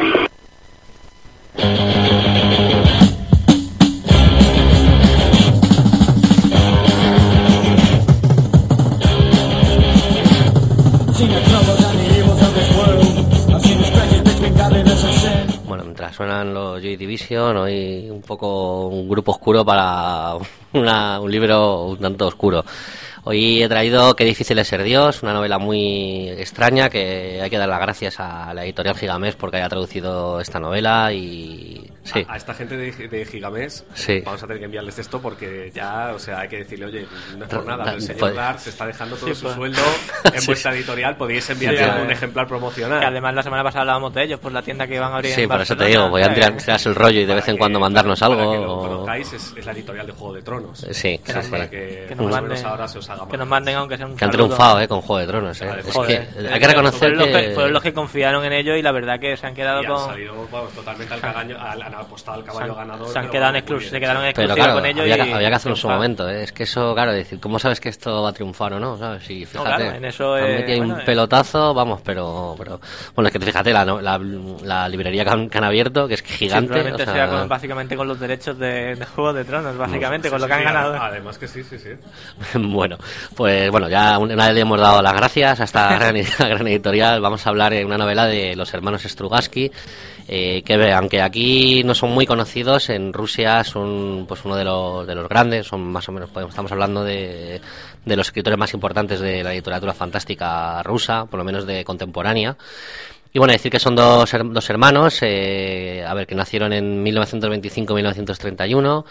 Speaker 3: Bueno, mientras suenan los Joy Division, hoy un poco un grupo oscuro para una, un libro un tanto oscuro. Hoy he traído Qué difícil es ser Dios, una novela muy extraña que hay que dar las gracias a la editorial Gigamés porque haya traducido esta novela y... Sí.
Speaker 5: A, a esta gente de, de Gigamés
Speaker 3: sí.
Speaker 5: Vamos a tener que enviarles esto porque ya, o sea, hay que decirle, oye, no es por nada, pero el señor
Speaker 3: pues,
Speaker 5: Dar se está dejando todo
Speaker 4: sí,
Speaker 5: su
Speaker 4: pues.
Speaker 5: sueldo en
Speaker 3: sí.
Speaker 5: vuestra editorial, podéis enviarle
Speaker 4: sí,
Speaker 5: un
Speaker 4: eh,
Speaker 5: ejemplar promocional.
Speaker 4: Que además la semana pasada hablábamos de ellos, por la tienda que van a abrir
Speaker 3: Sí,
Speaker 4: en
Speaker 3: por eso te
Speaker 4: Barcelona.
Speaker 3: digo, voy a tirar, tirarse el rollo y de vez en
Speaker 5: que,
Speaker 3: cuando mandarnos
Speaker 5: para,
Speaker 3: algo.
Speaker 5: Para que lo
Speaker 3: o...
Speaker 5: conozcáis, es, es la editorial de Juego de Tronos.
Speaker 3: Sí,
Speaker 4: que
Speaker 3: sí,
Speaker 4: nos,
Speaker 3: sí.
Speaker 5: Para que,
Speaker 4: que nos
Speaker 5: más o
Speaker 4: manden,
Speaker 5: menos ahora se os haga
Speaker 4: que nos
Speaker 5: más.
Speaker 4: manden aunque sea un
Speaker 3: Que han
Speaker 4: saludo.
Speaker 3: triunfado, eh, con Juego de Tronos, eh.
Speaker 5: Vale,
Speaker 3: Es
Speaker 4: joder.
Speaker 3: que hay que reconocer
Speaker 4: fueron los
Speaker 3: que...
Speaker 4: que fueron los que confiaron en ello y la verdad que se han quedado
Speaker 5: Y
Speaker 4: con
Speaker 5: han salido vamos, totalmente al cagaño, al, han apostado al caballo
Speaker 4: se han,
Speaker 5: ganador.
Speaker 4: se han
Speaker 5: pero
Speaker 4: quedado en
Speaker 5: vamos, muy
Speaker 4: exclus-
Speaker 5: bien
Speaker 4: se quedaron en
Speaker 5: hecho.
Speaker 3: Pero
Speaker 4: exclusiva
Speaker 3: claro,
Speaker 4: con ello
Speaker 3: había,
Speaker 4: y
Speaker 3: que, había que hacerlo en su
Speaker 4: triunfar.
Speaker 3: momento, ¿eh? Es que eso, claro, decir, ¿cómo sabes que esto va a triunfar o no? ¿Sabes? Y fíjate,
Speaker 4: No, claro, en eso,
Speaker 3: han
Speaker 4: eh,
Speaker 3: metido ahí
Speaker 4: bueno,
Speaker 3: un
Speaker 4: eh.
Speaker 3: pelotazo, vamos, pero, pero... Bueno, es que fíjate, la, no- la, la librería que han, que han abierto, que es
Speaker 4: Sí,
Speaker 3: gigante...
Speaker 4: probablemente
Speaker 3: o sea...
Speaker 4: sea con, básicamente con los derechos de, de Juego de Tronos, básicamente,
Speaker 5: Sí,
Speaker 4: con lo
Speaker 5: sí,
Speaker 4: que han
Speaker 5: sí,
Speaker 4: ganado.
Speaker 5: Además que sí, sí, sí.
Speaker 3: Bueno, pues bueno, ya una vez le hemos dado las gracias a esta gran, gran editorial. Vamos a hablar de una novela de los hermanos Strugatsky, eh, que aunque aquí no son muy conocidos, en Rusia son pues uno de los, de los grandes, son más o menos, estamos hablando de, de los escritores más importantes de la literatura fantástica rusa, por lo menos de contemporánea. Y bueno, decir que son dos, dos hermanos, eh, a ver, que nacieron en mil novecientos veinticinco mil novecientos treinta y uno,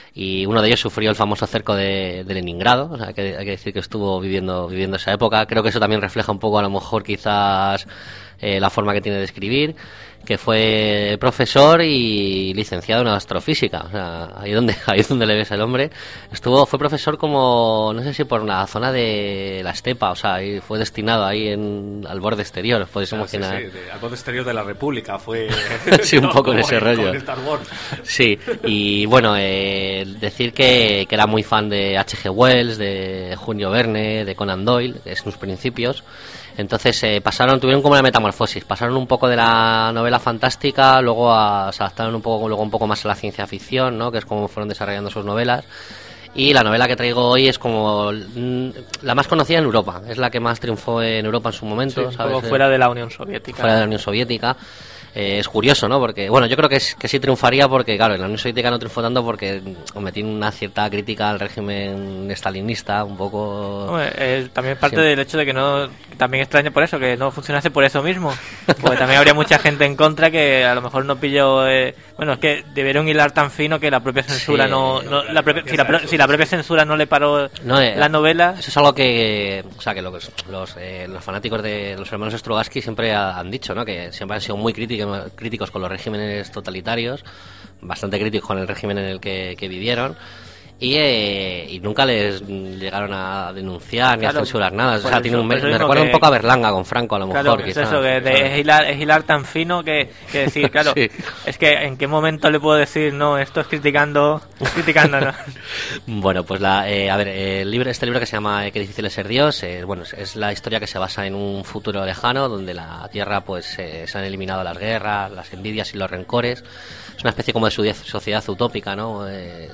Speaker 3: y uno de ellos sufrió el famoso cerco de, de Leningrado, o sea, hay que, hay que decir que estuvo viviendo, viviendo esa época. Creo que eso también refleja un poco, a lo mejor, quizás, eh, la forma que tiene de escribir, que fue profesor y licenciado en astrofísica, o sea, ahí donde, ahí es donde le ves al hombre. Estuvo, fue profesor como, no sé si por la zona de la estepa, o sea, ahí fue destinado ahí en, al borde exterior, podéis
Speaker 5: Ah, sí,
Speaker 3: imaginar.
Speaker 5: sí, de- al borde exterior de la República fue...
Speaker 3: Sí, un poco en ese
Speaker 5: como
Speaker 3: rollo.
Speaker 5: con Star Wars.
Speaker 3: Sí, y bueno, eh, decir que, que era muy fan de H G Wells, de Julio Verne, de Conan Doyle, en sus principios. Entonces eh, pasaron, tuvieron como una metamorfosis, pasaron un poco de la novela fantástica, luego a, se adaptaron un poco, luego un poco más a la ciencia ficción, ¿no? Que es como fueron desarrollando sus novelas. Y la novela que traigo hoy es como mm, la más conocida en Europa, es la que más triunfó en Europa en su momento,
Speaker 4: Sí, un
Speaker 3: ¿sabes?
Speaker 4: poco fuera de la Unión Soviética.
Speaker 3: Fuera de la Unión Soviética. Eh, es curioso, ¿no? Porque, bueno, yo creo que, es, que sí triunfaría porque, claro, en la Unión Soviética no triunfó tanto porque, hombre, tiene una cierta crítica al régimen estalinista, un poco...
Speaker 4: Hombre, eh, también parte
Speaker 3: Sí.
Speaker 4: del hecho de que no, también extraño por eso, que no funcionase por eso mismo. Porque también habría mucha gente en contra que a lo mejor no pilló... Eh, bueno, es que debieron hilar tan fino que la propia censura
Speaker 3: Sí.
Speaker 4: no... no- la propia- si, la, pro- si la propia censura no le paró
Speaker 3: No, eh,
Speaker 4: la novela...
Speaker 3: Eso es algo que, o sea, que los, los, eh, los fanáticos de los hermanos Strugatsky siempre ha- han dicho, ¿no? Que siempre han sido muy críticos, críticos con los regímenes totalitarios, bastante críticos con el régimen en el que, que vivieron. Y, eh, y nunca les llegaron a denunciar ni
Speaker 4: Claro,
Speaker 3: a censurar nada. O
Speaker 4: por
Speaker 3: sea,
Speaker 4: eso-
Speaker 3: tiene un,
Speaker 4: por
Speaker 3: me,
Speaker 4: eso
Speaker 3: me
Speaker 4: mismo
Speaker 3: recuerda
Speaker 4: que-
Speaker 3: un poco a Berlanga con Franco, a lo
Speaker 4: Claro,
Speaker 3: mejor.
Speaker 4: es
Speaker 3: quizás,
Speaker 4: eso, que de-
Speaker 3: ¿sabes?
Speaker 4: es, hilar, es hilar tan fino que, que decir, claro,
Speaker 3: Sí.
Speaker 4: es que en qué momento le puedo decir, no, esto es criticando, criticándonos.
Speaker 3: Bueno, pues la, eh, a ver, el libro, este libro que se llama eh, Qué difícil es ser Dios, eh, bueno, es, es la historia que se basa en un futuro lejano donde la Tierra, pues, eh, se han eliminado las guerras, las envidias y los rencores. Es una especie como de su- sociedad utópica, ¿no? Eh,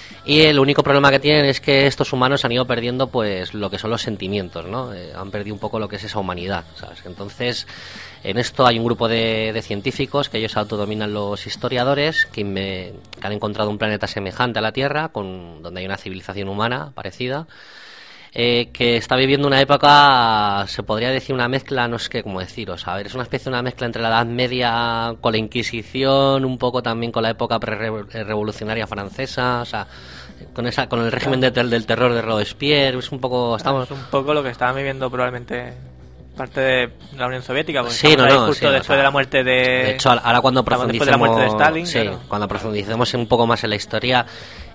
Speaker 3: y el único problema que tienen es que estos humanos han ido perdiendo, pues, lo que son los sentimientos, ¿no? Eh, han perdido un poco lo que es esa humanidad, ¿sabes? Entonces, en esto hay un grupo de, de científicos que ellos autodominan los historiadores que, me- que han encontrado un planeta semejante a la Tierra, con, donde hay una civilización humana parecida, eh, que está viviendo una época, se podría decir una mezcla, no sé qué cómo deciros, a ver, es una especie de una mezcla entre la Edad Media con la Inquisición, un poco también con la época pre-revolucionaria francesa, o sea, con esa con el régimen de ter- del terror de Robespierre, es un poco, estamos...
Speaker 4: Es un poco lo que estaban viviendo probablemente parte de la Unión Soviética, porque
Speaker 3: Sí,
Speaker 4: estamos
Speaker 3: no,
Speaker 4: ahí
Speaker 3: no,
Speaker 4: justo
Speaker 3: sí, o
Speaker 4: después
Speaker 3: sea,
Speaker 4: de la muerte de...
Speaker 3: De hecho, ahora cuando
Speaker 4: estamos
Speaker 3: profundicemos,
Speaker 4: después de la muerte de Stalin,
Speaker 3: sí,
Speaker 4: claro.
Speaker 3: cuando profundicemos un poco más en la historia,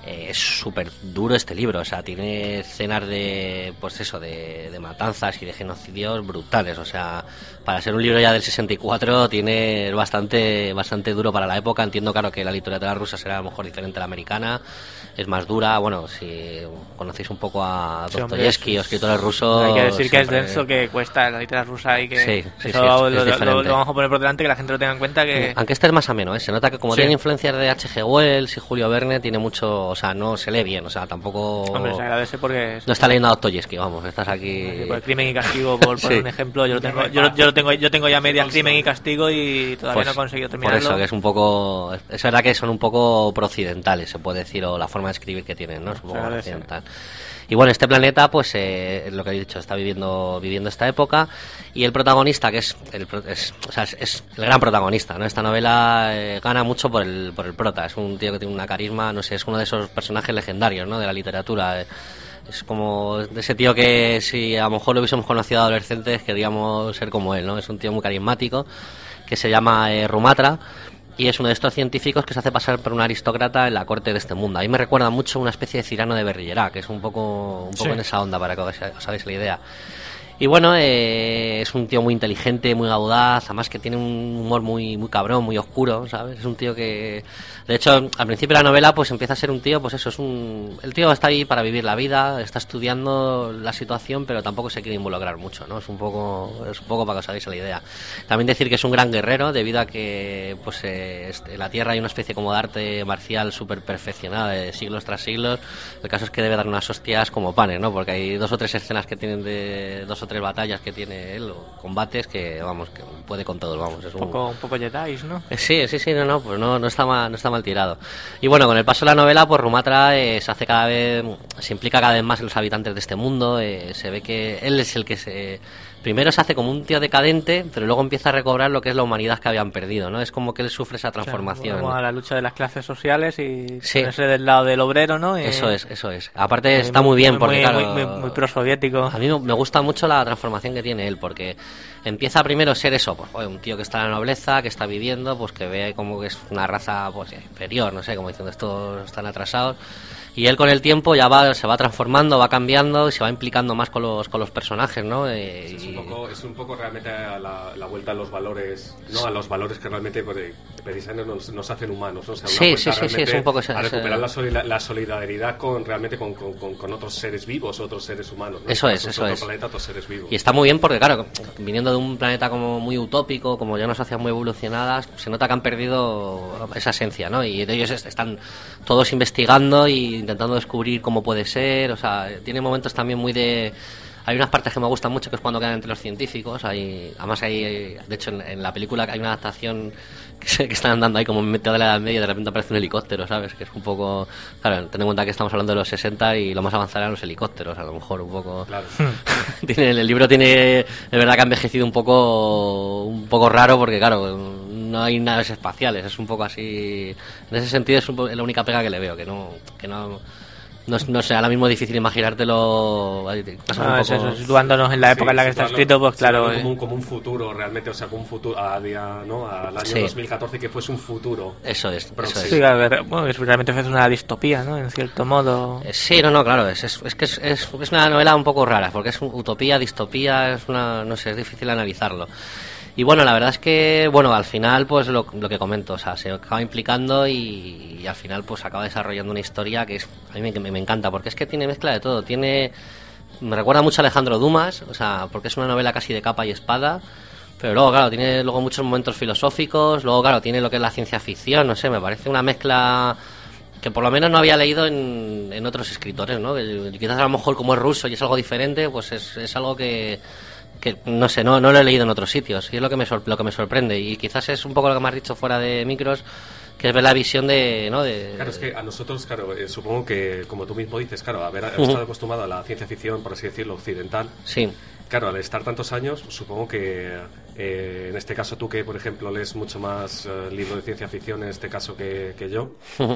Speaker 3: Eh, es súper duro este libro, o sea, tiene escenas de, pues eso, de, de matanzas y de genocidios brutales, o sea, para ser un libro ya del sesenta y cuatro tiene bastante bastante duro para la época. Entiendo, claro, que la literatura rusa será a lo mejor diferente a la americana, es más dura. Bueno, si conocéis un poco a
Speaker 4: Sí,
Speaker 3: Dostoyevsky
Speaker 4: hombre,
Speaker 3: o escritores rusos,
Speaker 4: hay que decir que es
Speaker 3: siempre-
Speaker 4: denso, que cuesta la literatura rusa y que
Speaker 3: Sí, sí,
Speaker 4: eso
Speaker 3: sí, es-
Speaker 4: lo,
Speaker 3: es
Speaker 4: lo-
Speaker 3: diferente.
Speaker 4: lo vamos a poner por delante, que la gente lo tenga en cuenta que...
Speaker 3: Aunque este es más ameno, ¿eh? Se nota que como
Speaker 4: Sí.
Speaker 3: tiene influencias de H G Wells y Julio Verne, tiene mucho, o sea, no se lee bien, o sea, tampoco...
Speaker 4: Hombre, se agradece porque...
Speaker 3: No está leyendo a Dostoyevsky, vamos, estás aquí...
Speaker 4: Sí, por Crimen y Castigo, por poner
Speaker 3: Sí.
Speaker 4: un ejemplo, yo lo tengo, yo, lo- yo lo tengo, yo tengo ya media Crimen y Castigo y todavía
Speaker 3: Pues,
Speaker 4: no he conseguido
Speaker 3: por
Speaker 4: terminarlo.
Speaker 3: eso, que es un poco... Es verdad que son un poco procedentales, se puede decir, o la forma de escribir que tienen, ¿no? Es un poco
Speaker 4: Se agradece.
Speaker 3: occidental. Y bueno, este planeta, pues, eh, es lo que he dicho, está viviendo viviendo esta época, y el protagonista, que es el, pro- es, o sea, es, es el gran protagonista, ¿no? Esta novela eh, gana mucho por el, por el prota, es un tío que tiene una carisma, no sé, es uno de esos personajes legendarios, ¿no? De la literatura, eh. Es como de ese tío que si a lo mejor lo hubiésemos conocido adolescentes queríamos ser como él, ¿no? Es un tío muy carismático que se llama eh, Rumatra, y es uno de estos científicos que se hace pasar por un aristócrata en la corte de este mundo. A mí me recuerda mucho a una especie de Cyrano de Bergerac, que es un poco, un poco
Speaker 4: Sí.
Speaker 3: en esa onda, para que os, os hagáis la idea. Y bueno, eh, es un tío muy inteligente, muy audaz, además que tiene un humor muy muy cabrón, muy oscuro, ¿sabes? Es un tío que... De hecho, al principio de la novela pues empieza a ser un tío, pues eso, es un... El tío está ahí para vivir la vida, está estudiando la situación, pero tampoco se quiere involucrar mucho, ¿no? Es un poco, es un poco para que os hagáis la idea. También decir que es un gran guerrero, debido a que pues eh, este, en la Tierra hay una especie como de arte marcial súper perfeccionada de siglos tras siglos. El caso es que debe dar unas hostias como panes, ¿no? Porque hay dos o tres escenas que tienen de... dos o tres batallas que tiene él, o combates que, vamos, que puede con todos, vamos. Es
Speaker 4: Un
Speaker 3: un,
Speaker 4: poco, un poco Jedi, ¿no?
Speaker 3: Eh, Sí, sí, sí, no, no, pues no, no está mal, no está mal tirado. Y bueno, con el paso de la novela, pues Rumatra eh, se hace cada vez, se implica cada vez más en los habitantes de este mundo. Eh, se ve que él es el que se, primero se hace como un tío decadente, pero luego empieza a recobrar lo que es la humanidad que habían perdido, ¿no? Es como que él sufre esa transformación.
Speaker 4: Como a la lucha de las clases sociales y
Speaker 3: Sí.
Speaker 4: ponerse del lado del obrero, ¿no? Y-
Speaker 3: Eso es, eso es. Aparte
Speaker 4: muy-
Speaker 3: está muy bien
Speaker 4: muy-
Speaker 3: porque,
Speaker 4: muy,
Speaker 3: claro,
Speaker 4: muy, muy, muy prosoviético.
Speaker 3: a mí me- me gusta mucho la transformación que tiene él, porque empieza primero a ser eso, pues joder, un tío que está en la nobleza, que está viviendo, pues que ve como que es una raza pues inferior, no sé, como diciendo estos están atrasados. Y él con el tiempo ya va, se va transformando, va cambiando y se va implicando más con los, con los personajes, ¿no? Eh,
Speaker 5: Es
Speaker 3: y-
Speaker 5: un poco, es un poco realmente a la, la vuelta a los valores, ¿no? A los valores que realmente pues, eh, precisamente nos, nos hacen humanos, ¿no? O sea, una
Speaker 3: Sí,
Speaker 5: vuelta
Speaker 3: sí, sí, sí,
Speaker 5: realmente
Speaker 3: es un poco ese-
Speaker 5: a recuperar
Speaker 3: ese-
Speaker 5: la, solida- la solidaridad con realmente con, con, con- con otros seres vivos, otros seres humanos, ¿no?
Speaker 3: Eso
Speaker 5: En
Speaker 3: es,
Speaker 5: este caso,
Speaker 3: eso
Speaker 5: otro
Speaker 3: es.
Speaker 5: planeta, otros seres vivos.
Speaker 3: Y está muy bien porque, claro, viniendo de un planeta como muy utópico, como ya unas sociedades muy evolucionadas, se nota que han perdido esa esencia, ¿no? Y ellos est- están todos investigando y intentando descubrir cómo puede ser, o sea, tiene momentos también muy de... Hay unas partes que me gustan mucho, que es cuando quedan entre los científicos. Hay, además, hay, de hecho, en, en la película hay una adaptación que, se- que están andando ahí como en medio de la Edad Media y de repente aparece un helicóptero, ¿sabes? Que es un poco... Claro, ten en cuenta que estamos hablando de los sesenta y lo más avanzado eran los helicópteros, a lo mejor un poco...
Speaker 5: Claro.
Speaker 3: Tiene, el libro tiene, es verdad que ha envejecido un poco, un poco raro porque, claro, no hay naves espaciales, es un poco así. En ese sentido es un po- es la única pega que le veo, que no, que no, no, es- no sé, ahora mismo es difícil imaginártelo. ahí te pasas un
Speaker 4: Ah, es
Speaker 3: poco-
Speaker 4: eso, situándonos en la época en la que está
Speaker 5: situarlo-
Speaker 4: escrito, pues claro.
Speaker 5: situarlo
Speaker 4: eh.
Speaker 5: Como un, como un futuro, realmente, o sea, como un futuro, a día, ¿no? Al año
Speaker 3: Sí.
Speaker 5: dos mil catorce, que fuese un futuro.
Speaker 3: Eso es,
Speaker 5: Pero
Speaker 3: eso
Speaker 5: sí.
Speaker 3: es.
Speaker 4: Sí, a ver, bueno, es realmente es una distopía, ¿no? En cierto modo.
Speaker 3: Eh, Sí, no, no, claro, es, es, es que es, es, es una novela un poco rara, porque es un- utopía, distopía, es una, no sé, es difícil analizarlo. Y bueno, la verdad es que, bueno, al final, pues lo, lo que comento, o sea, se acaba implicando y, y al final, pues acaba desarrollando una historia que es, a mí me, me, me encanta, porque es que tiene mezcla de todo, tiene, me recuerda mucho a Alejandro Dumas, o sea, porque es una novela casi de capa y espada. Pero luego, claro, tiene luego muchos momentos filosóficos, luego, claro, tiene lo que es la ciencia ficción, no sé, me parece una mezcla que por lo menos no había leído en, en otros escritores, ¿no? Que quizás a lo mejor como es ruso y es algo diferente, pues es, es algo que, que no sé, no, no lo he leído en otros sitios y es lo que me sor- lo que me sorprende y quizás es un poco lo que me has dicho fuera de micros, que es ver la visión de, ¿no? De,
Speaker 5: Claro, es que a nosotros, claro, eh, supongo que, como tú mismo dices, claro, haber
Speaker 3: Ujú.
Speaker 5: estado acostumbrado a la ciencia ficción, por así decirlo, occidental.
Speaker 3: Sí.
Speaker 5: Claro, al estar tantos años, supongo que eh, en este caso tú que, por ejemplo, lees mucho más eh, libro de ciencia ficción, en este caso que, que yo,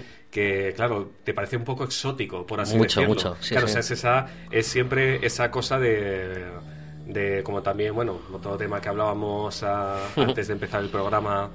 Speaker 5: que, claro, te parece un poco exótico, por así
Speaker 3: Mucho,
Speaker 5: decirlo.
Speaker 3: mucho, sí,
Speaker 5: claro,
Speaker 3: sí.
Speaker 5: o sea, es, esa, es siempre esa cosa de, de, como también, bueno, otro tema que hablábamos a- antes de empezar el programa,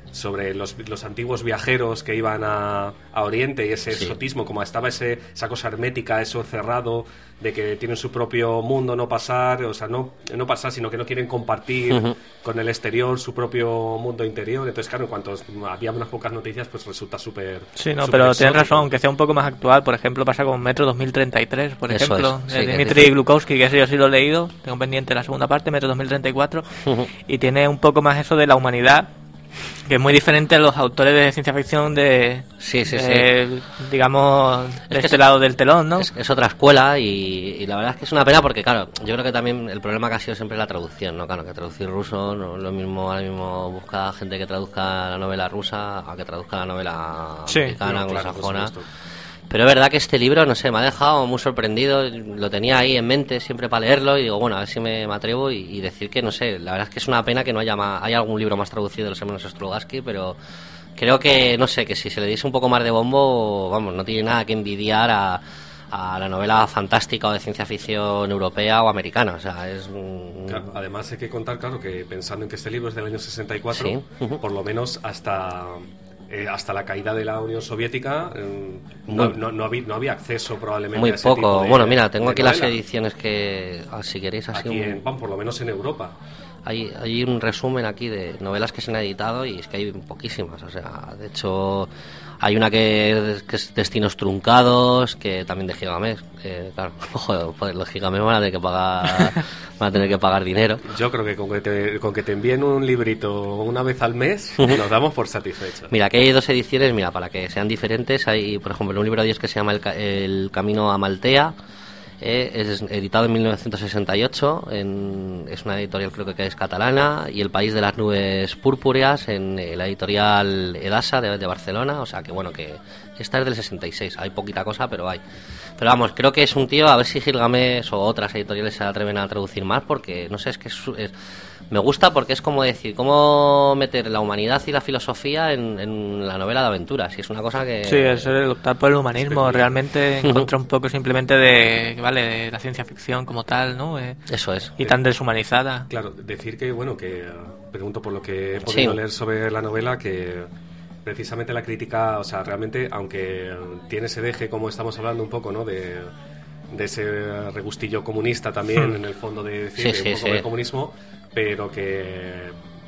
Speaker 5: sobre los, los antiguos viajeros que iban a, a Oriente y ese
Speaker 3: Sí.
Speaker 5: exotismo, como estaba ese, esa cosa hermética, eso cerrado, de que tienen su propio mundo, no pasar, o sea, no, no pasar, sino que no quieren compartir
Speaker 3: Ujú.
Speaker 5: con el exterior su propio mundo interior. Entonces, claro, en cuanto había unas pocas noticias, pues resulta súper...
Speaker 4: Sí, no,
Speaker 5: súper
Speaker 4: pero
Speaker 5: exótico.
Speaker 4: tienes razón, aunque sea un poco más actual. Por ejemplo, pasa con Metro dos mil treinta y tres, por
Speaker 3: Eso
Speaker 4: ejemplo,
Speaker 3: es,
Speaker 4: de
Speaker 3: sí, que
Speaker 4: Dmitry
Speaker 3: dice-
Speaker 4: Glukowski, que ese yo sí lo he leído, tengo pendiente la segunda parte, Metro dos mil treinta y cuatro,
Speaker 3: Ujú.
Speaker 4: y tiene un poco más eso de la humanidad, que es muy diferente a los autores de ciencia ficción de,
Speaker 3: Sí, sí,
Speaker 4: de, digamos, de
Speaker 3: que
Speaker 4: este
Speaker 3: es-
Speaker 4: lado del telón, ¿no?
Speaker 3: Es, es otra escuela y, y la verdad es que es una pena porque, claro, yo creo que también el problema que ha sido siempre la traducción, ¿no? Claro, que traducir ruso, no es lo mismo, ahora mismo busca gente que traduzca la novela rusa a que traduzca la novela
Speaker 4: Sí.
Speaker 3: americana,
Speaker 5: No, claro, por
Speaker 3: anglosajona.
Speaker 5: supuesto.
Speaker 3: Pero es verdad que este libro, no sé, me ha dejado muy sorprendido, lo tenía ahí en mente siempre para leerlo y digo, bueno, a ver si me, me atrevo y, y decir que, no sé, la verdad es que es una pena que no haya más, hay algún libro más traducido de los hermanos Strugatsky, pero creo que, no sé, que si se le diese un poco más de bombo, vamos, no tiene nada que envidiar a, a la novela fantástica o de ciencia ficción europea o americana, o sea, es... mm,
Speaker 5: Claro, además hay que contar, claro, que pensando en que este libro es del año sesenta y cuatro,
Speaker 3: Sí. Ujú.
Speaker 5: por lo menos hasta eh, hasta la caída de la Unión Soviética eh, no,
Speaker 3: Muy-
Speaker 5: no, no había, no había acceso probablemente
Speaker 3: muy
Speaker 5: a ese tipo
Speaker 3: poco.
Speaker 5: de-
Speaker 3: Bueno, mira, tengo
Speaker 5: de
Speaker 3: aquí las
Speaker 5: novela.
Speaker 3: ediciones que, ah, si queréis, así
Speaker 5: Aquí,
Speaker 3: un-
Speaker 5: en, bueno, por lo menos en Europa.
Speaker 3: Hay, hay un resumen aquí de novelas que se han editado y es que hay poquísimas. O sea, de hecho, hay una que, que es Destinos Truncados, que también de Gigamés. Eh, claro, joder, pues los Gigamés van a tener que pagar, van a tener que pagar dinero.
Speaker 5: Yo creo que con que te, con que te envíen un librito una vez al mes, nos damos por satisfechos.
Speaker 3: Mira, aquí hay dos ediciones, mira, para que sean diferentes. Hay, por ejemplo, un libro de ellos que se llama El, Ca- El Camino a Maltea. Eh, es editado en mil novecientos sesenta y ocho, en, es una editorial creo que es catalana, y El País de las Nubes Púrpuras en eh, la editorial Edasa de, de Barcelona, o sea que bueno, que esta es del sesenta y seis, hay poquita cosa pero hay. Pero vamos, creo que es un tío, a ver si Gilgamesh o otras editoriales se atreven a traducir más, porque no sé, es que es, es- me gusta porque es como decir, cómo meter la humanidad y la filosofía en, en la novela de aventuras, y es una cosa que...
Speaker 4: Sí, es el optar por el humanismo,
Speaker 3: Específico.
Speaker 4: realmente en contra un poco simplemente de, vale, de la ciencia ficción como tal, ¿no? Eh,
Speaker 3: Eso es.
Speaker 4: y tan deshumanizada.
Speaker 5: Claro, decir que, bueno, que eh, pregunto por lo que he podido
Speaker 3: Sí.
Speaker 5: leer sobre la novela, que precisamente la crítica, o sea, realmente, aunque eh, tiene ese deje, como estamos hablando un poco, ¿no?, de, de ese regustillo comunista también,
Speaker 3: Hmm.
Speaker 5: en el fondo de decir,
Speaker 3: Sí,
Speaker 5: de
Speaker 3: sí,
Speaker 5: un poco
Speaker 3: sí.
Speaker 5: del comunismo, pero que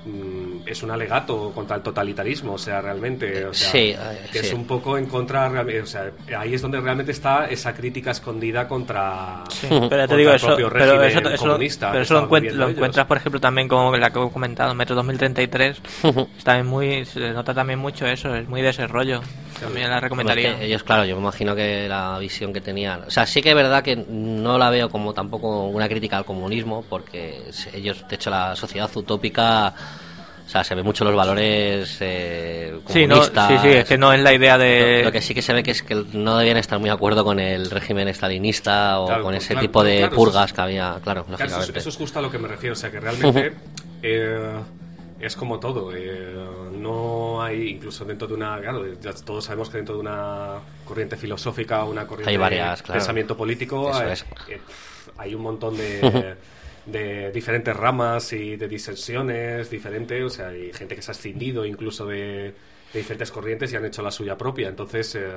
Speaker 5: mm, es un alegato contra el totalitarismo, o sea, realmente, o sea,
Speaker 3: Sí, eh,
Speaker 5: que
Speaker 3: sí.
Speaker 5: es un poco en contra, realmente, o sea, ahí es donde realmente está esa crítica escondida contra,
Speaker 4: Sí, pero te
Speaker 5: contra
Speaker 4: digo
Speaker 5: el
Speaker 4: eso,
Speaker 5: propio
Speaker 4: pero
Speaker 5: régimen
Speaker 4: eso, eso, lo-
Speaker 5: comunista
Speaker 4: pero
Speaker 5: que
Speaker 4: eso lo,
Speaker 5: estaban
Speaker 4: encuent-
Speaker 5: viviendo
Speaker 4: lo
Speaker 5: ellos.
Speaker 4: encuentras, por ejemplo, también como la que he comentado, Metro dos mil treinta y tres, está también muy, se nota también mucho eso, es muy de ese rollo, también la recomendaría.
Speaker 3: Es que ellos, claro, yo me imagino que la visión que tenían... O sea, sí que es verdad que no la veo como tampoco una crítica al comunismo, porque se- ellos, de hecho, la sociedad utópica... O sea, se ve mucho los valores eh,
Speaker 4: Sí, no,
Speaker 3: comunistas.
Speaker 4: sí, sí, es que no es la idea de...
Speaker 3: Lo, lo que sí que se ve que es que no debían estar muy de acuerdo con el régimen estalinista o
Speaker 5: Claro,
Speaker 3: con
Speaker 5: pues
Speaker 3: ese
Speaker 5: claro,
Speaker 3: tipo de
Speaker 5: claro, eso
Speaker 3: purgas
Speaker 5: es-
Speaker 3: que había, claro,
Speaker 5: Claro, eso, es,
Speaker 3: lógicamente.
Speaker 5: eso es justo a lo que me refiero, o sea que realmente eh, es como todo, eh, no hay, incluso dentro de una, claro, ya todos sabemos que dentro de una corriente filosófica, una corriente
Speaker 3: Hay varias,
Speaker 5: de
Speaker 3: claro.
Speaker 5: pensamiento político,
Speaker 3: Eso
Speaker 5: eh,
Speaker 3: es.
Speaker 5: eh, hay un montón de, de diferentes ramas y de disensiones diferentes, o sea, hay gente que se ha escindido incluso de, de diferentes corrientes y han hecho la suya propia, entonces... eh,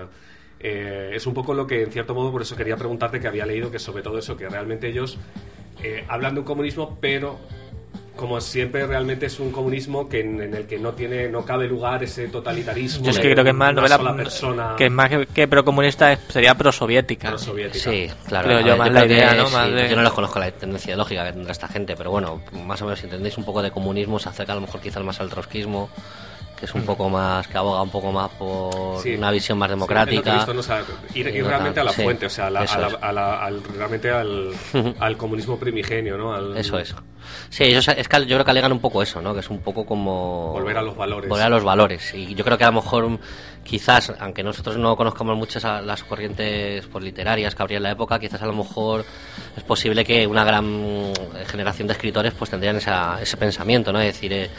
Speaker 5: eh, es un poco lo que, en cierto modo, por eso quería preguntarte, que había leído que sobre todo eso, que realmente ellos eh, hablan de un comunismo, pero como siempre realmente es un comunismo que en, en el que no tiene no cabe lugar ese totalitarismo.
Speaker 4: Yo es
Speaker 5: de
Speaker 4: que creo que es más
Speaker 5: una
Speaker 4: novela
Speaker 5: sola persona
Speaker 4: que es más que, que procomunista es- sería prosoviética.
Speaker 5: prosoviética.
Speaker 3: Sí, claro.
Speaker 4: Creo
Speaker 3: a
Speaker 4: yo,
Speaker 3: ver,
Speaker 4: más
Speaker 3: yo
Speaker 4: la
Speaker 3: creo
Speaker 4: idea,
Speaker 3: que
Speaker 4: ¿no?
Speaker 3: sí,
Speaker 4: Más de-
Speaker 3: Yo no les conozco la tendencia ideológica que tendrá esta gente, pero bueno, más o menos si entendéis un poco de comunismo, se acerca a lo mejor quizás más al trotskismo, que es un poco más, que aboga un poco más por
Speaker 5: Sí.
Speaker 3: una visión más
Speaker 5: Sí, es lo que he
Speaker 3: democrática.
Speaker 5: visto, ¿no? O sea, ir,
Speaker 3: Y
Speaker 5: ir
Speaker 3: no
Speaker 5: realmente
Speaker 3: tan-
Speaker 5: a la
Speaker 3: sí,
Speaker 5: fuente, o sea, a la-
Speaker 3: eso
Speaker 5: a la-
Speaker 3: es.
Speaker 5: a la- al, realmente al, al comunismo primigenio, ¿no? Al-
Speaker 3: Eso es. Sí, ellos es que yo creo que alegan un poco eso, ¿no? Que es un poco como...
Speaker 5: Volver a los valores.
Speaker 3: Volver a los valores. Y yo creo que a lo mejor, quizás, aunque nosotros no conozcamos mucho esa- las corrientes pues, literarias que habría en la época, quizás a lo mejor es posible que una gran generación de escritores pues tendrían esa, ese pensamiento, ¿no? Es decir, eh,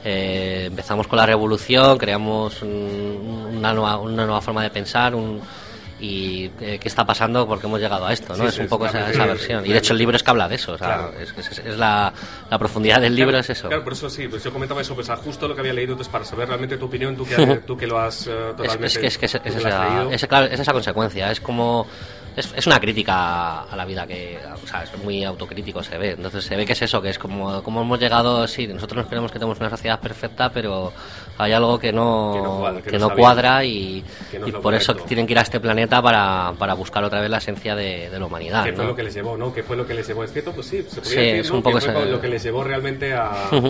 Speaker 3: eh, empezamos con la revolución, creamos un- una, nueva, una nueva forma de pensar, un y eh, qué está pasando, porque hemos llegado a esto, ¿no?
Speaker 5: Sí,
Speaker 3: es
Speaker 5: sí,
Speaker 3: un poco
Speaker 5: es
Speaker 3: esa,
Speaker 5: una-
Speaker 3: esa versión. Y de hecho el libro es que habla de eso, o sea,
Speaker 5: Claro.
Speaker 3: es, es, es la, la profundidad del libro,
Speaker 5: Claro,
Speaker 3: es eso.
Speaker 5: Claro, por eso sí, pues yo comentaba eso, pues a justo lo que había leído, entonces para saber realmente tu opinión, tú que,
Speaker 3: Ujú.
Speaker 5: tú que lo has eh,
Speaker 3: Es,
Speaker 5: totalmente...
Speaker 3: es que es, que es, es
Speaker 5: tú que lo has
Speaker 3: esa,
Speaker 5: leído.
Speaker 3: es, claro, es esa consecuencia, es como... Es, es una crítica a la vida que, o sea, es muy autocrítico, se ve. Entonces se ve que es eso, que es como, como hemos llegado, sí, nosotros nos creemos que tenemos una sociedad perfecta, pero hay algo que no,
Speaker 5: Que no cuadra, que
Speaker 3: que
Speaker 5: no
Speaker 3: no
Speaker 5: está
Speaker 3: cuadra
Speaker 5: bien,
Speaker 3: y,
Speaker 5: que no es
Speaker 3: y
Speaker 5: lo
Speaker 3: por eso
Speaker 5: correcto.
Speaker 3: tienen que ir a este planeta para, para buscar otra vez la esencia de, de la humanidad.
Speaker 5: ¿Qué fue
Speaker 3: ¿no?
Speaker 5: lo que les llevó, no? ¿Qué fue lo que les llevó? Es cierto, pues sí, se podría
Speaker 3: Sí,
Speaker 5: decir,
Speaker 3: es
Speaker 5: ¿no?
Speaker 3: un poco
Speaker 5: que fue
Speaker 3: ese-
Speaker 5: lo que les llevó realmente a,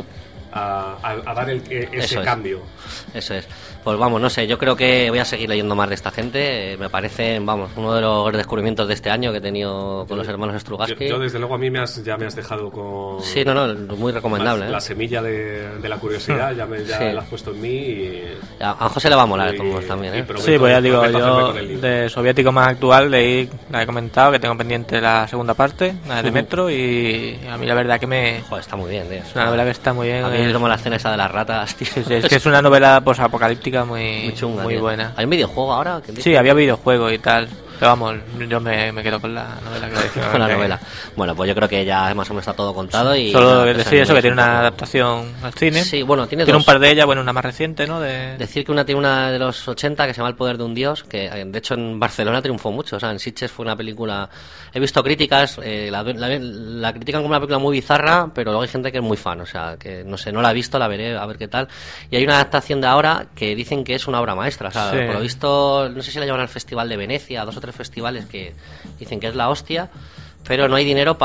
Speaker 5: a, a- a dar el, e- ese
Speaker 3: Eso es.
Speaker 5: cambio.
Speaker 3: Eso es. Pues vamos, no sé, yo creo que voy a seguir leyendo más de esta gente. Eh, Me parece, vamos, uno de los descubrimientos de este año que he tenido con los hermanos
Speaker 5: Yo,
Speaker 3: Strugatsky.
Speaker 5: yo, desde luego, a mí me has, ya me has dejado con...
Speaker 3: Sí, no, no, muy recomendable.
Speaker 5: La,
Speaker 3: ¿eh?
Speaker 5: la semilla de, de la curiosidad, ya, me, ya
Speaker 3: Sí.
Speaker 5: la has puesto en mí y...
Speaker 3: A a José le va a molar, de
Speaker 5: y-
Speaker 3: todos modos, también,
Speaker 5: y
Speaker 3: ¿eh?
Speaker 5: prometo-
Speaker 4: Sí, pues ya digo,
Speaker 5: prometo hacerme
Speaker 4: yo
Speaker 5: con el libro.
Speaker 4: de soviético más actual leí, la he comentado, que tengo pendiente la segunda parte, la de
Speaker 3: Ujú.
Speaker 4: Metro, y a mí la verdad que me...
Speaker 3: Joder, está muy bien, tío.
Speaker 4: Es una novela que está muy bien.
Speaker 3: A mí
Speaker 4: es-
Speaker 3: como la escena esa de las ratas, tío.
Speaker 4: Sí, sí, es que es una novela posapocalíptica muy,
Speaker 3: Muy chunga,
Speaker 4: muy
Speaker 3: tío.
Speaker 4: buena.
Speaker 3: ¿Hay un videojuego ahora? ¿Quién dice?
Speaker 4: Sí, había videojuego y tal. Pero vamos, yo me, me quedo con la novela que decía.
Speaker 3: Con la novela. Bueno, pues yo creo que ya más o menos está todo contado y...
Speaker 4: Solo
Speaker 3: nada, pues
Speaker 4: decir eso, que
Speaker 3: es
Speaker 4: tiene
Speaker 3: un
Speaker 4: una
Speaker 3: poco-
Speaker 4: adaptación al cine.
Speaker 3: Sí, bueno, tiene
Speaker 4: Tiene
Speaker 3: dos.
Speaker 4: un par de ellas, bueno, una más reciente, ¿no? De...
Speaker 3: Decir que una tiene una de los ochenta que se llama El poder de un dios, que eh, de hecho en Barcelona triunfó mucho, o sea, en Sitges fue una película... He visto críticas, eh, la, la- la critican como una película muy bizarra, pero luego hay gente que es muy fan, o sea, que no sé, no la he visto, la veré, a ver qué tal. Y hay una adaptación de ahora que dicen que es una obra maestra, o sea,
Speaker 4: Sí.
Speaker 3: por lo visto, no sé si la llevan al Festival de Venecia, dos o tres festivales que dicen que es la hostia, pero no hay dinero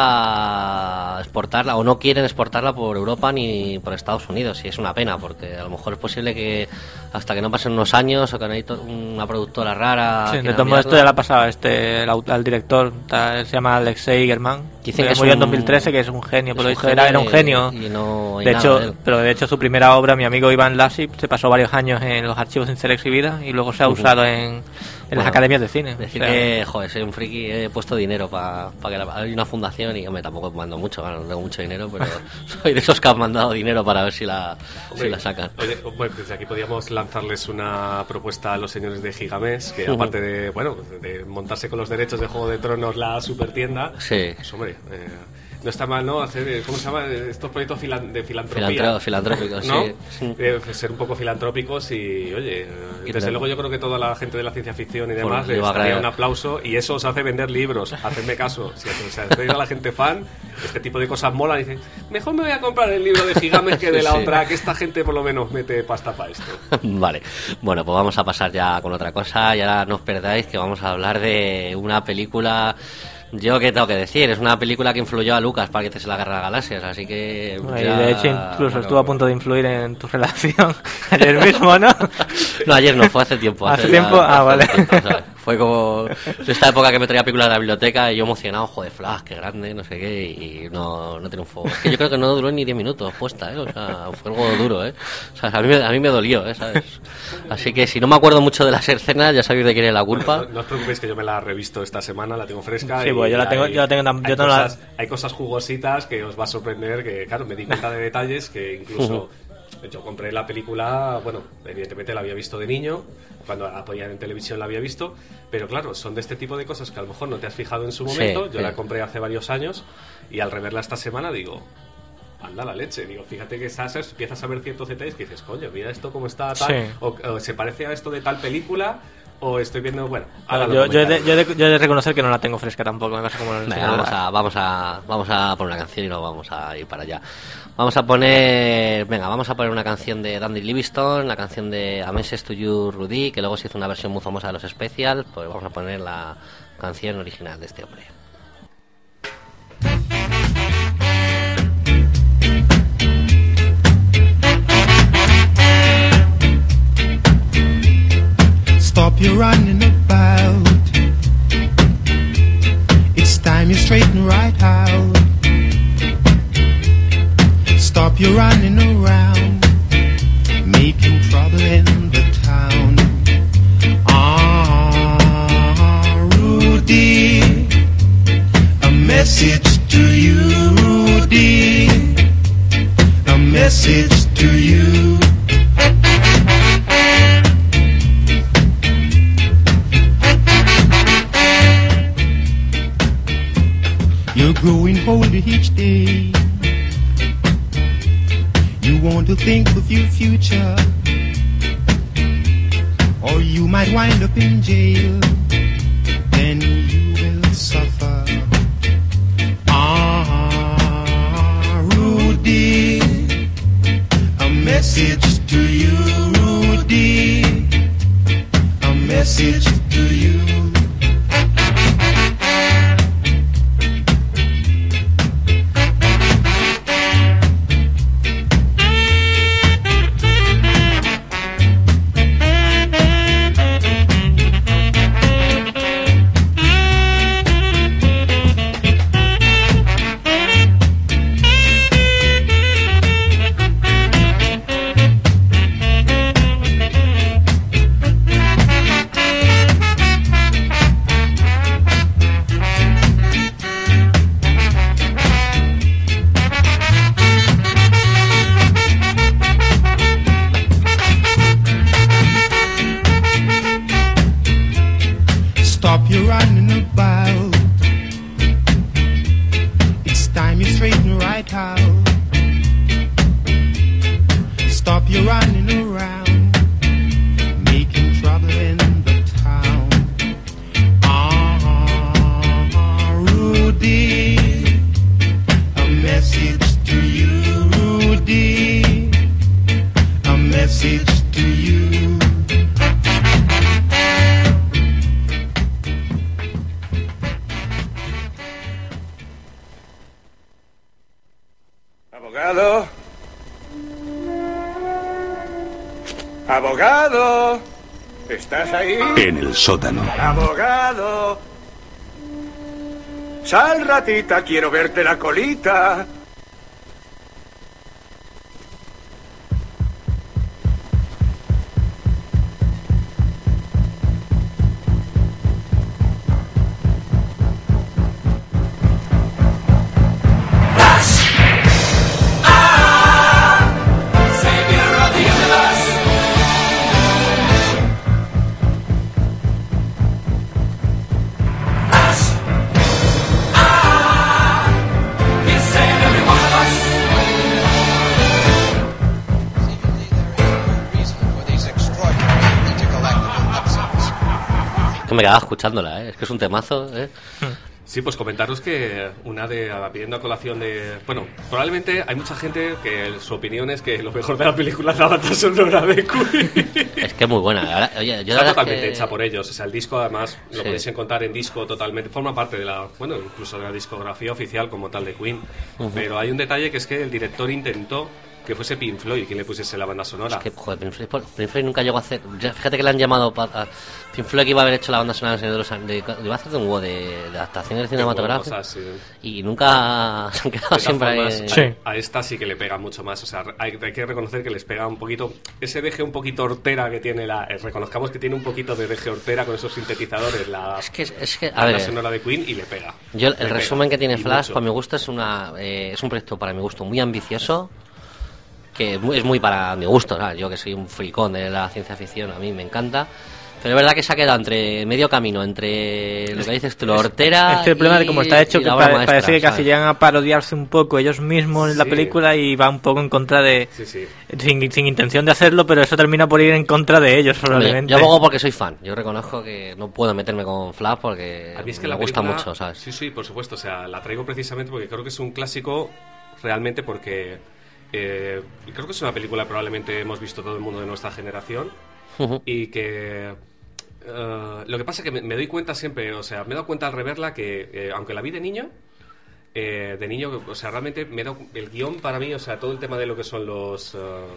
Speaker 3: para exportarla, o no quieren exportarla por Europa ni por Estados Unidos, y es una pena, porque a lo mejor es posible que hasta que no pasen unos años o que no hay to- una productora rara...
Speaker 4: Sí, de
Speaker 3: quiera
Speaker 4: todos modos, esto
Speaker 3: enviarla.
Speaker 4: ya la ha pasado este, el, au- al director, tal, se llama Alexei German.
Speaker 3: Dicen que es
Speaker 4: murió en
Speaker 3: un-
Speaker 4: dos mil trece, que es un genio, por lo
Speaker 3: es un
Speaker 4: visto era, era un
Speaker 3: genio
Speaker 4: genio.
Speaker 3: y- y no hay
Speaker 4: de
Speaker 3: nada
Speaker 4: hecho,
Speaker 3: de él.
Speaker 4: pero de hecho su primera obra, mi amigo Iván Lasip, se pasó varios años en los archivos sin ser exhibida y luego se ha
Speaker 3: Ujú.
Speaker 4: usado en, en las
Speaker 3: Bueno,
Speaker 4: academias de cine.
Speaker 3: Decir
Speaker 4: O sea,
Speaker 3: que, joder, soy un friki, he puesto dinero para que la, hay una fundación y, hombre, tampoco mando mucho, claro, no tengo mucho dinero, pero soy de esos que han mandado dinero para ver si la, si
Speaker 5: Hombre,
Speaker 3: la sacan.
Speaker 5: Oye, bueno, desde aquí podríamos lanzarles una propuesta a los señores de Gigamés, que
Speaker 3: Ujú.
Speaker 5: aparte de, bueno, de montarse con los derechos de Juego de Tronos la supertienda,
Speaker 3: Sí.
Speaker 5: pues hombre, eh, no está mal, ¿no? Hacer, eh, ¿cómo se llama? Estos proyectos filan- de filantropía.
Speaker 3: Filantro- filantrópicos,
Speaker 5: ¿no?
Speaker 3: sí.
Speaker 5: Eh, ser un poco filantrópicos y, oye, eh,
Speaker 3: Y
Speaker 5: desde
Speaker 3: de-
Speaker 5: luego yo creo que toda la gente de la ciencia ficción y
Speaker 3: Pues
Speaker 5: demás
Speaker 3: yo
Speaker 5: les daría
Speaker 3: agrade-
Speaker 5: un aplauso y eso os hace vender libros. Hacedme caso. Si hacéis a la gente fan, este tipo de cosas mola. Dicen, mejor me voy a comprar el libro de Gigames que de
Speaker 3: Sí,
Speaker 5: la
Speaker 3: sí.
Speaker 5: otra, que esta gente por lo menos mete pasta para esto.
Speaker 3: Vale, bueno, pues vamos a pasar ya con otra cosa y ahora no os perdáis que vamos a hablar de una película... Yo qué tengo que decir, es una película que influyó a Lucas para que hiciese la Guerra de las Galaxias, así que...
Speaker 4: y
Speaker 3: ya-
Speaker 4: de hecho, incluso
Speaker 3: bueno,
Speaker 4: estuvo a punto de influir en tu relación ayer mismo, ¿no?
Speaker 3: No, ayer no, fue hace tiempo.
Speaker 4: ¿Hace
Speaker 3: ya-
Speaker 4: tiempo? Ah, vale.
Speaker 3: tiempo, ¿sabes? Fue como de esta época que me traía películas de la biblioteca y yo emocionado, joder, Flash, qué grande, no sé qué, y no, no triunfó. Es que yo creo que no duró ni diez minutos puesta, ¿eh? O sea, fue algo duro, ¿eh? O sea, a mí, me- a mí me dolió, ¿eh? ¿Sabes? Así que si no me acuerdo mucho de las escenas, ya sabéis de quién es la culpa.
Speaker 5: No, no os preocupéis que yo me la he revisto esta semana, la tengo fresca.
Speaker 4: Sí,
Speaker 5: y
Speaker 4: pues yo la tengo-
Speaker 5: hay-
Speaker 4: yo la tengo tam-
Speaker 5: hay
Speaker 4: yo tengo la-
Speaker 5: cosas, hay cosas jugositas que os va a sorprender, que claro, me di cuenta de detalles que incluso... Yo compré la película, bueno, evidentemente la había visto de niño, cuando la ponían en televisión la había visto, pero claro, son de este tipo de cosas que a lo mejor no te has fijado en su
Speaker 3: Sí,
Speaker 5: momento. Yo
Speaker 3: sí.
Speaker 5: la compré hace varios años y al reverla esta semana digo, anda la leche, digo, fíjate que estás, empiezas a ver ciertos detalles que dices, coño, mira esto cómo está tal,
Speaker 4: Sí.
Speaker 5: o, o se parece a esto de tal película, o estoy viendo, bueno, ahora lo
Speaker 4: yo, yo, he de,
Speaker 5: comentaré.
Speaker 4: yo, he de, yo he de reconocer que no la tengo fresca tampoco, me pasa como el
Speaker 3: Venga,
Speaker 4: señor
Speaker 3: vamos
Speaker 4: Dara.
Speaker 3: a, vamos a, vamos a poner una canción y nos vamos a ir para allá. Vamos a poner, venga, vamos a poner una canción de Dandy Livingstone, la canción de A Message to You, Rudy, que luego se hizo una versión muy famosa de los Specials, pues vamos a poner la canción original de este hombre.
Speaker 12: Stop your running about. It's time you straighten right out. Stop your running around, making trouble in the town. Ah, Rudy, a message to you, Rudy, a message to you. You're growing older each day. You want to think of your future, or you might wind up in jail. Then you will suffer. Ah, Rudy, a message to you, Rudy, a message to you. Stop your running about. It's time you straighten right out. Stop your running around, making trouble in the town. Ah, Rudy, a message to you, Rudy, a message to you.
Speaker 10: Abogado. Abogado. ¿Estás ahí?
Speaker 11: En el sótano.
Speaker 10: Abogado. Sal, ratita, quiero verte la colita.
Speaker 3: Me quedaba escuchándola, ¿eh? Es que es un temazo, ¿eh?
Speaker 5: Sí, pues comentaros que una de, pidiendo a colación de... Bueno, probablemente hay mucha gente que su opinión es que lo mejor de la película es la banda sonora de Queen.
Speaker 3: Es que es muy buena. Ahora, oye, yo
Speaker 5: Está
Speaker 3: la
Speaker 5: totalmente
Speaker 3: que...
Speaker 5: hecha por ellos. O sea, el disco además lo
Speaker 3: Sí.
Speaker 5: podéis encontrar en disco totalmente. Forma parte de la... Bueno, incluso de la discografía oficial como tal de Queen.
Speaker 3: Uh-huh.
Speaker 5: Pero hay un detalle que es que el director intentó que fuese Pink Floyd quien le pusiese la banda sonora.
Speaker 3: Es que, joder, Pink Floyd, Pink Floyd nunca llegó a hacer... Ya, fíjate que le han llamado... Pa, a Pink Floyd que iba a haber hecho la banda sonora de los años... De, iba a hacer de un huevo de, de adaptaciones cinematográficas.
Speaker 5: Sí.
Speaker 3: Y nunca se han quedado siempre
Speaker 5: formas,
Speaker 3: ahí...
Speaker 5: Sí. A, a esta sí que le pega mucho más. O sea, hay, hay que reconocer que les pega un poquito... Ese deje un poquito hortera que tiene la... Eh, reconozcamos que tiene un poquito de deje hortera con esos sintetizadores. La,
Speaker 3: es que... Es que a
Speaker 5: la
Speaker 3: ver,
Speaker 5: sonora de Queen y le pega.
Speaker 3: Yo el
Speaker 5: le
Speaker 3: resumen
Speaker 5: pega,
Speaker 3: que tiene Flash,
Speaker 5: mucho.
Speaker 3: para mi gusto, es una eh, es un proyecto para mi gusto muy ambicioso, que es muy, es muy para mi gusto, ¿sabes? Yo que soy un fricón de la ciencia ficción, a mí me encanta. Pero es verdad que se ha quedado entre medio camino, entre lo que dices tú, lo hortera.
Speaker 4: Es que el problema de cómo está hecho,
Speaker 3: y
Speaker 4: que
Speaker 3: la obra
Speaker 4: pare-
Speaker 3: maestra,
Speaker 4: parece que casi
Speaker 3: ¿sabes?
Speaker 4: llegan a parodiarse un poco ellos mismos en la
Speaker 5: Sí.
Speaker 4: película y va un poco en contra de...
Speaker 5: Sí, sí.
Speaker 4: Sin, sin intención de hacerlo, pero eso termina por ir en contra de ellos, probablemente.
Speaker 3: Yo abogo porque soy fan. Yo reconozco que no puedo meterme con Flash porque
Speaker 5: A mí es que
Speaker 3: me
Speaker 5: la
Speaker 3: gusta
Speaker 5: película-
Speaker 3: mucho, ¿sabes?
Speaker 5: Sí, sí, por supuesto. O sea, la traigo precisamente porque creo que es un clásico realmente porque eh, creo que es una película que probablemente hemos visto todo el mundo de nuestra generación
Speaker 3: Ujú.
Speaker 5: y que eh, lo que pasa es que me, me doy cuenta siempre, o sea, me he dado cuenta al reverla que eh, aunque la vi de niño, eh, de niño, o sea, realmente me he dado el guión para mí, o sea, todo el tema de lo que son los... eh,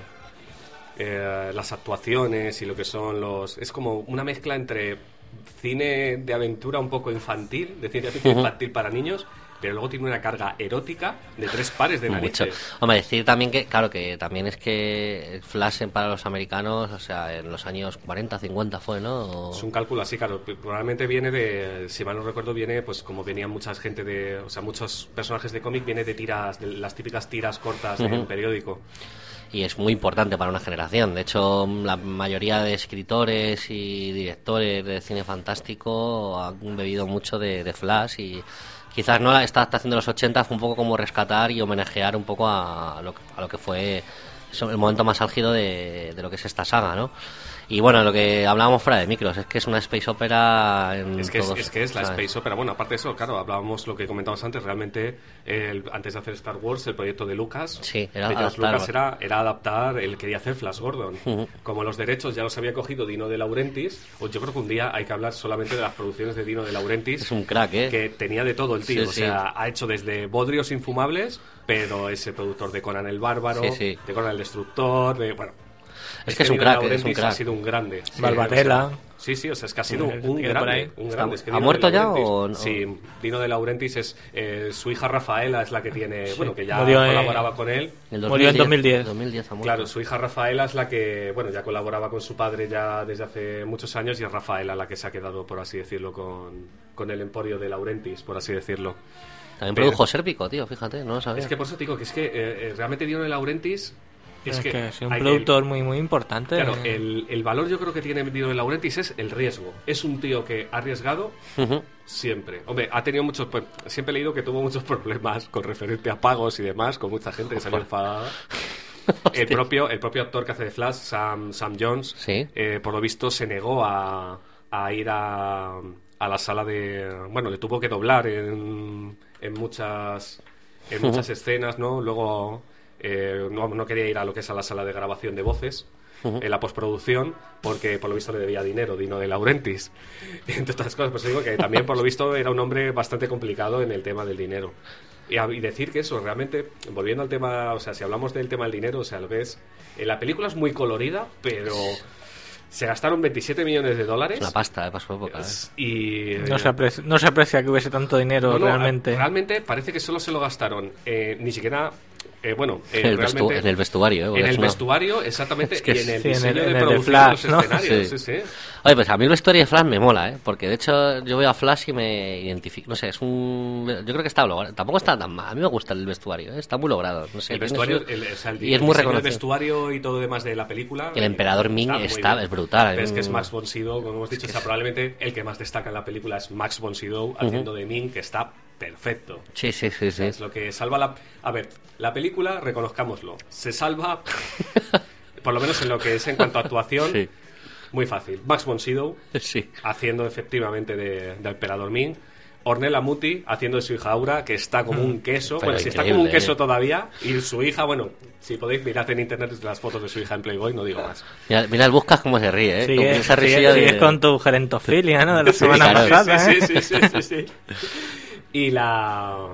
Speaker 5: eh, las actuaciones y lo que son los... Es como una mezcla entre cine de aventura un poco infantil, de ciencia ficción
Speaker 3: Ujú.
Speaker 5: infantil para niños, pero luego tiene una carga erótica de tres pares de
Speaker 3: Mucho.
Speaker 5: narices.
Speaker 3: Hombre, decir también que, claro, que también es que Flash para los americanos, o sea, en los años cuarenta, cincuenta fue, ¿no? O-
Speaker 5: Es un cálculo así, claro. Probablemente viene de, si mal no recuerdo, viene, pues como venían muchas gente de, o sea, muchos personajes de cómic, viene de tiras, de las típicas tiras cortas del
Speaker 3: Ujú.
Speaker 5: periódico.
Speaker 3: Y es muy importante para una generación. De hecho, la mayoría de escritores y directores de cine fantástico han bebido mucho de, de Flash y quizás no esta adaptación de los ochenta fue un poco como rescatar y homenajear un poco a lo, a lo que fue eso, el momento más álgido de, de lo que es esta saga, ¿no? Y bueno, lo que hablábamos fuera de micros, es que es una space opera en
Speaker 5: es que
Speaker 3: todos,
Speaker 5: es, es que es la
Speaker 3: ¿sabes?
Speaker 5: space opera. Bueno, aparte de eso, claro, hablábamos lo que comentábamos antes, realmente el, antes de hacer Star Wars, el proyecto de Lucas,
Speaker 3: sí, era
Speaker 5: de George
Speaker 3: adaptar,
Speaker 5: Lucas era, era adaptar, él quería hacer Flash Gordon. Uh-huh. Como los derechos ya los había cogido Dino De Laurentiis, pues yo creo que un día hay que hablar solamente de las producciones de Dino De Laurentiis.
Speaker 3: Es un crack, ¿eh?
Speaker 5: Que tenía de todo el tío,
Speaker 3: sí,
Speaker 5: o
Speaker 3: sí.
Speaker 5: sea, ha hecho desde Bodrios Infumables, pero es el productor de Conan el Bárbaro,
Speaker 3: sí, sí.
Speaker 5: de Conan el Destructor, de, bueno...
Speaker 3: Es, es que es un crack, es un crack.
Speaker 5: Ha sido un grande.
Speaker 4: Sí, Barbarella.
Speaker 5: O sea, sí, sí, o sea, es que ha sido un, un grande. Un grande. Es que
Speaker 3: ¿Ha muerto ya
Speaker 5: o
Speaker 3: no?
Speaker 5: Sí, Dino De Laurentiis es... Eh, su hija Rafaela es la que tiene... Sí. Bueno, que ya
Speaker 4: murió
Speaker 5: colaboraba
Speaker 4: en,
Speaker 5: con él.
Speaker 4: Murió en dos mil diez.
Speaker 3: dos mil diez
Speaker 5: claro, su hija Rafaela es la que... Bueno, ya colaboraba con su padre ya desde hace muchos años y es Rafaela la que se ha quedado, por así decirlo, con, con el emporio de Laurentiis, por así decirlo.
Speaker 3: También Pero, produjo Sérpico, tío, fíjate, no lo sabía.
Speaker 5: Es que por eso te digo que es que eh, realmente Dino De Laurentiis...
Speaker 4: Es, es que, que es un productor el, muy muy importante.
Speaker 5: Claro, el, el valor yo creo que tiene Dino De Laurentiis es el riesgo. Es un tío que ha arriesgado uh-huh. siempre. Hombre, ha tenido muchos... Pues, siempre he leído que tuvo muchos problemas con referente a pagos y demás, con mucha gente que se había enfadado. el propio el propio actor que hace de Flash, Sam, Sam Jones,
Speaker 3: ¿sí?
Speaker 5: eh, por lo visto se negó a, a ir a, a la sala de... Bueno, le tuvo que doblar en, en muchas, en uh-huh. muchas escenas, ¿no? Luego... Eh, no, no quería ir a lo que es a la sala de grabación de voces uh-huh. en la postproducción porque por lo visto le debía dinero Dino De Laurentiis, entre otras cosas. Pues digo que también por lo visto era un hombre bastante complicado en el tema del dinero y, a, y decir que eso realmente, volviendo al tema, o sea, si hablamos del tema del dinero, o sea, lo que es eh, la película es muy colorida, pero se gastaron veintisiete millones de dólares.
Speaker 3: Es una pasta, eh, para su época. ¿eh?
Speaker 5: Y,
Speaker 4: no, se aprecia, no se aprecia que hubiese tanto dinero
Speaker 5: no, no,
Speaker 4: realmente.
Speaker 5: Realmente parece que solo se lo gastaron, eh, ni siquiera... Eh, bueno, eh,
Speaker 3: el
Speaker 5: realmente
Speaker 3: vestu- en el vestuario, ¿eh?
Speaker 5: En el
Speaker 3: una...
Speaker 5: vestuario, exactamente, es que y en el
Speaker 4: sí,
Speaker 5: diseño
Speaker 4: en el,
Speaker 5: de
Speaker 4: en
Speaker 5: producción
Speaker 4: el Flash,
Speaker 5: de los
Speaker 4: ¿no?
Speaker 5: escenarios.
Speaker 3: Sí.
Speaker 5: Sí, sí.
Speaker 3: Oye, pues a mí el vestuario de Flash me mola, ¿eh? Porque de hecho yo veo a Flash y me identifico. No sé, es un. Yo creo que está logrado. Tampoco está tan mal. A mí me gusta el vestuario, ¿eh? Está muy logrado. No sé,
Speaker 5: el vestuario,
Speaker 3: su...
Speaker 5: el, o sea, el,
Speaker 3: y es
Speaker 5: el
Speaker 3: muy
Speaker 5: diseño
Speaker 3: reconocido.
Speaker 5: El vestuario y todo demás de la película.
Speaker 3: El emperador Ming está, está es brutal.
Speaker 5: Pero es que es Max von Sydow, como hemos dicho, es que o sea, probablemente el que más destaca en la película es Max von Sydow uh-huh. haciendo de Ming, que está perfecto.
Speaker 3: Sí, sí, sí, sí.
Speaker 5: Es lo que salva la... A ver, la película, reconozcámoslo, se salva, por lo menos en lo que es en cuanto a actuación,
Speaker 3: sí.
Speaker 5: muy fácil. Max von Sydow,
Speaker 3: sí.
Speaker 5: haciendo efectivamente de, de emperador Ming. Ornella Muti haciendo de su hija Aura, que está como un queso.
Speaker 3: Pero
Speaker 5: bueno, si está como un queso eh. todavía. Y su hija, bueno, si podéis mirad en internet las fotos de su hija en Playboy, no digo más.
Speaker 3: Mira, mira el buscas cómo se ríe, ¿eh?
Speaker 4: Sí,
Speaker 3: con
Speaker 4: es,
Speaker 3: esa
Speaker 4: sí,
Speaker 3: risilla
Speaker 4: sí,
Speaker 3: de...
Speaker 4: es con tu gerentofilia, ¿no? De la
Speaker 5: sí,
Speaker 4: semana
Speaker 5: claro,
Speaker 4: pasada.
Speaker 5: Sí,
Speaker 4: ¿eh?
Speaker 5: sí, sí, sí, sí, sí. Y la...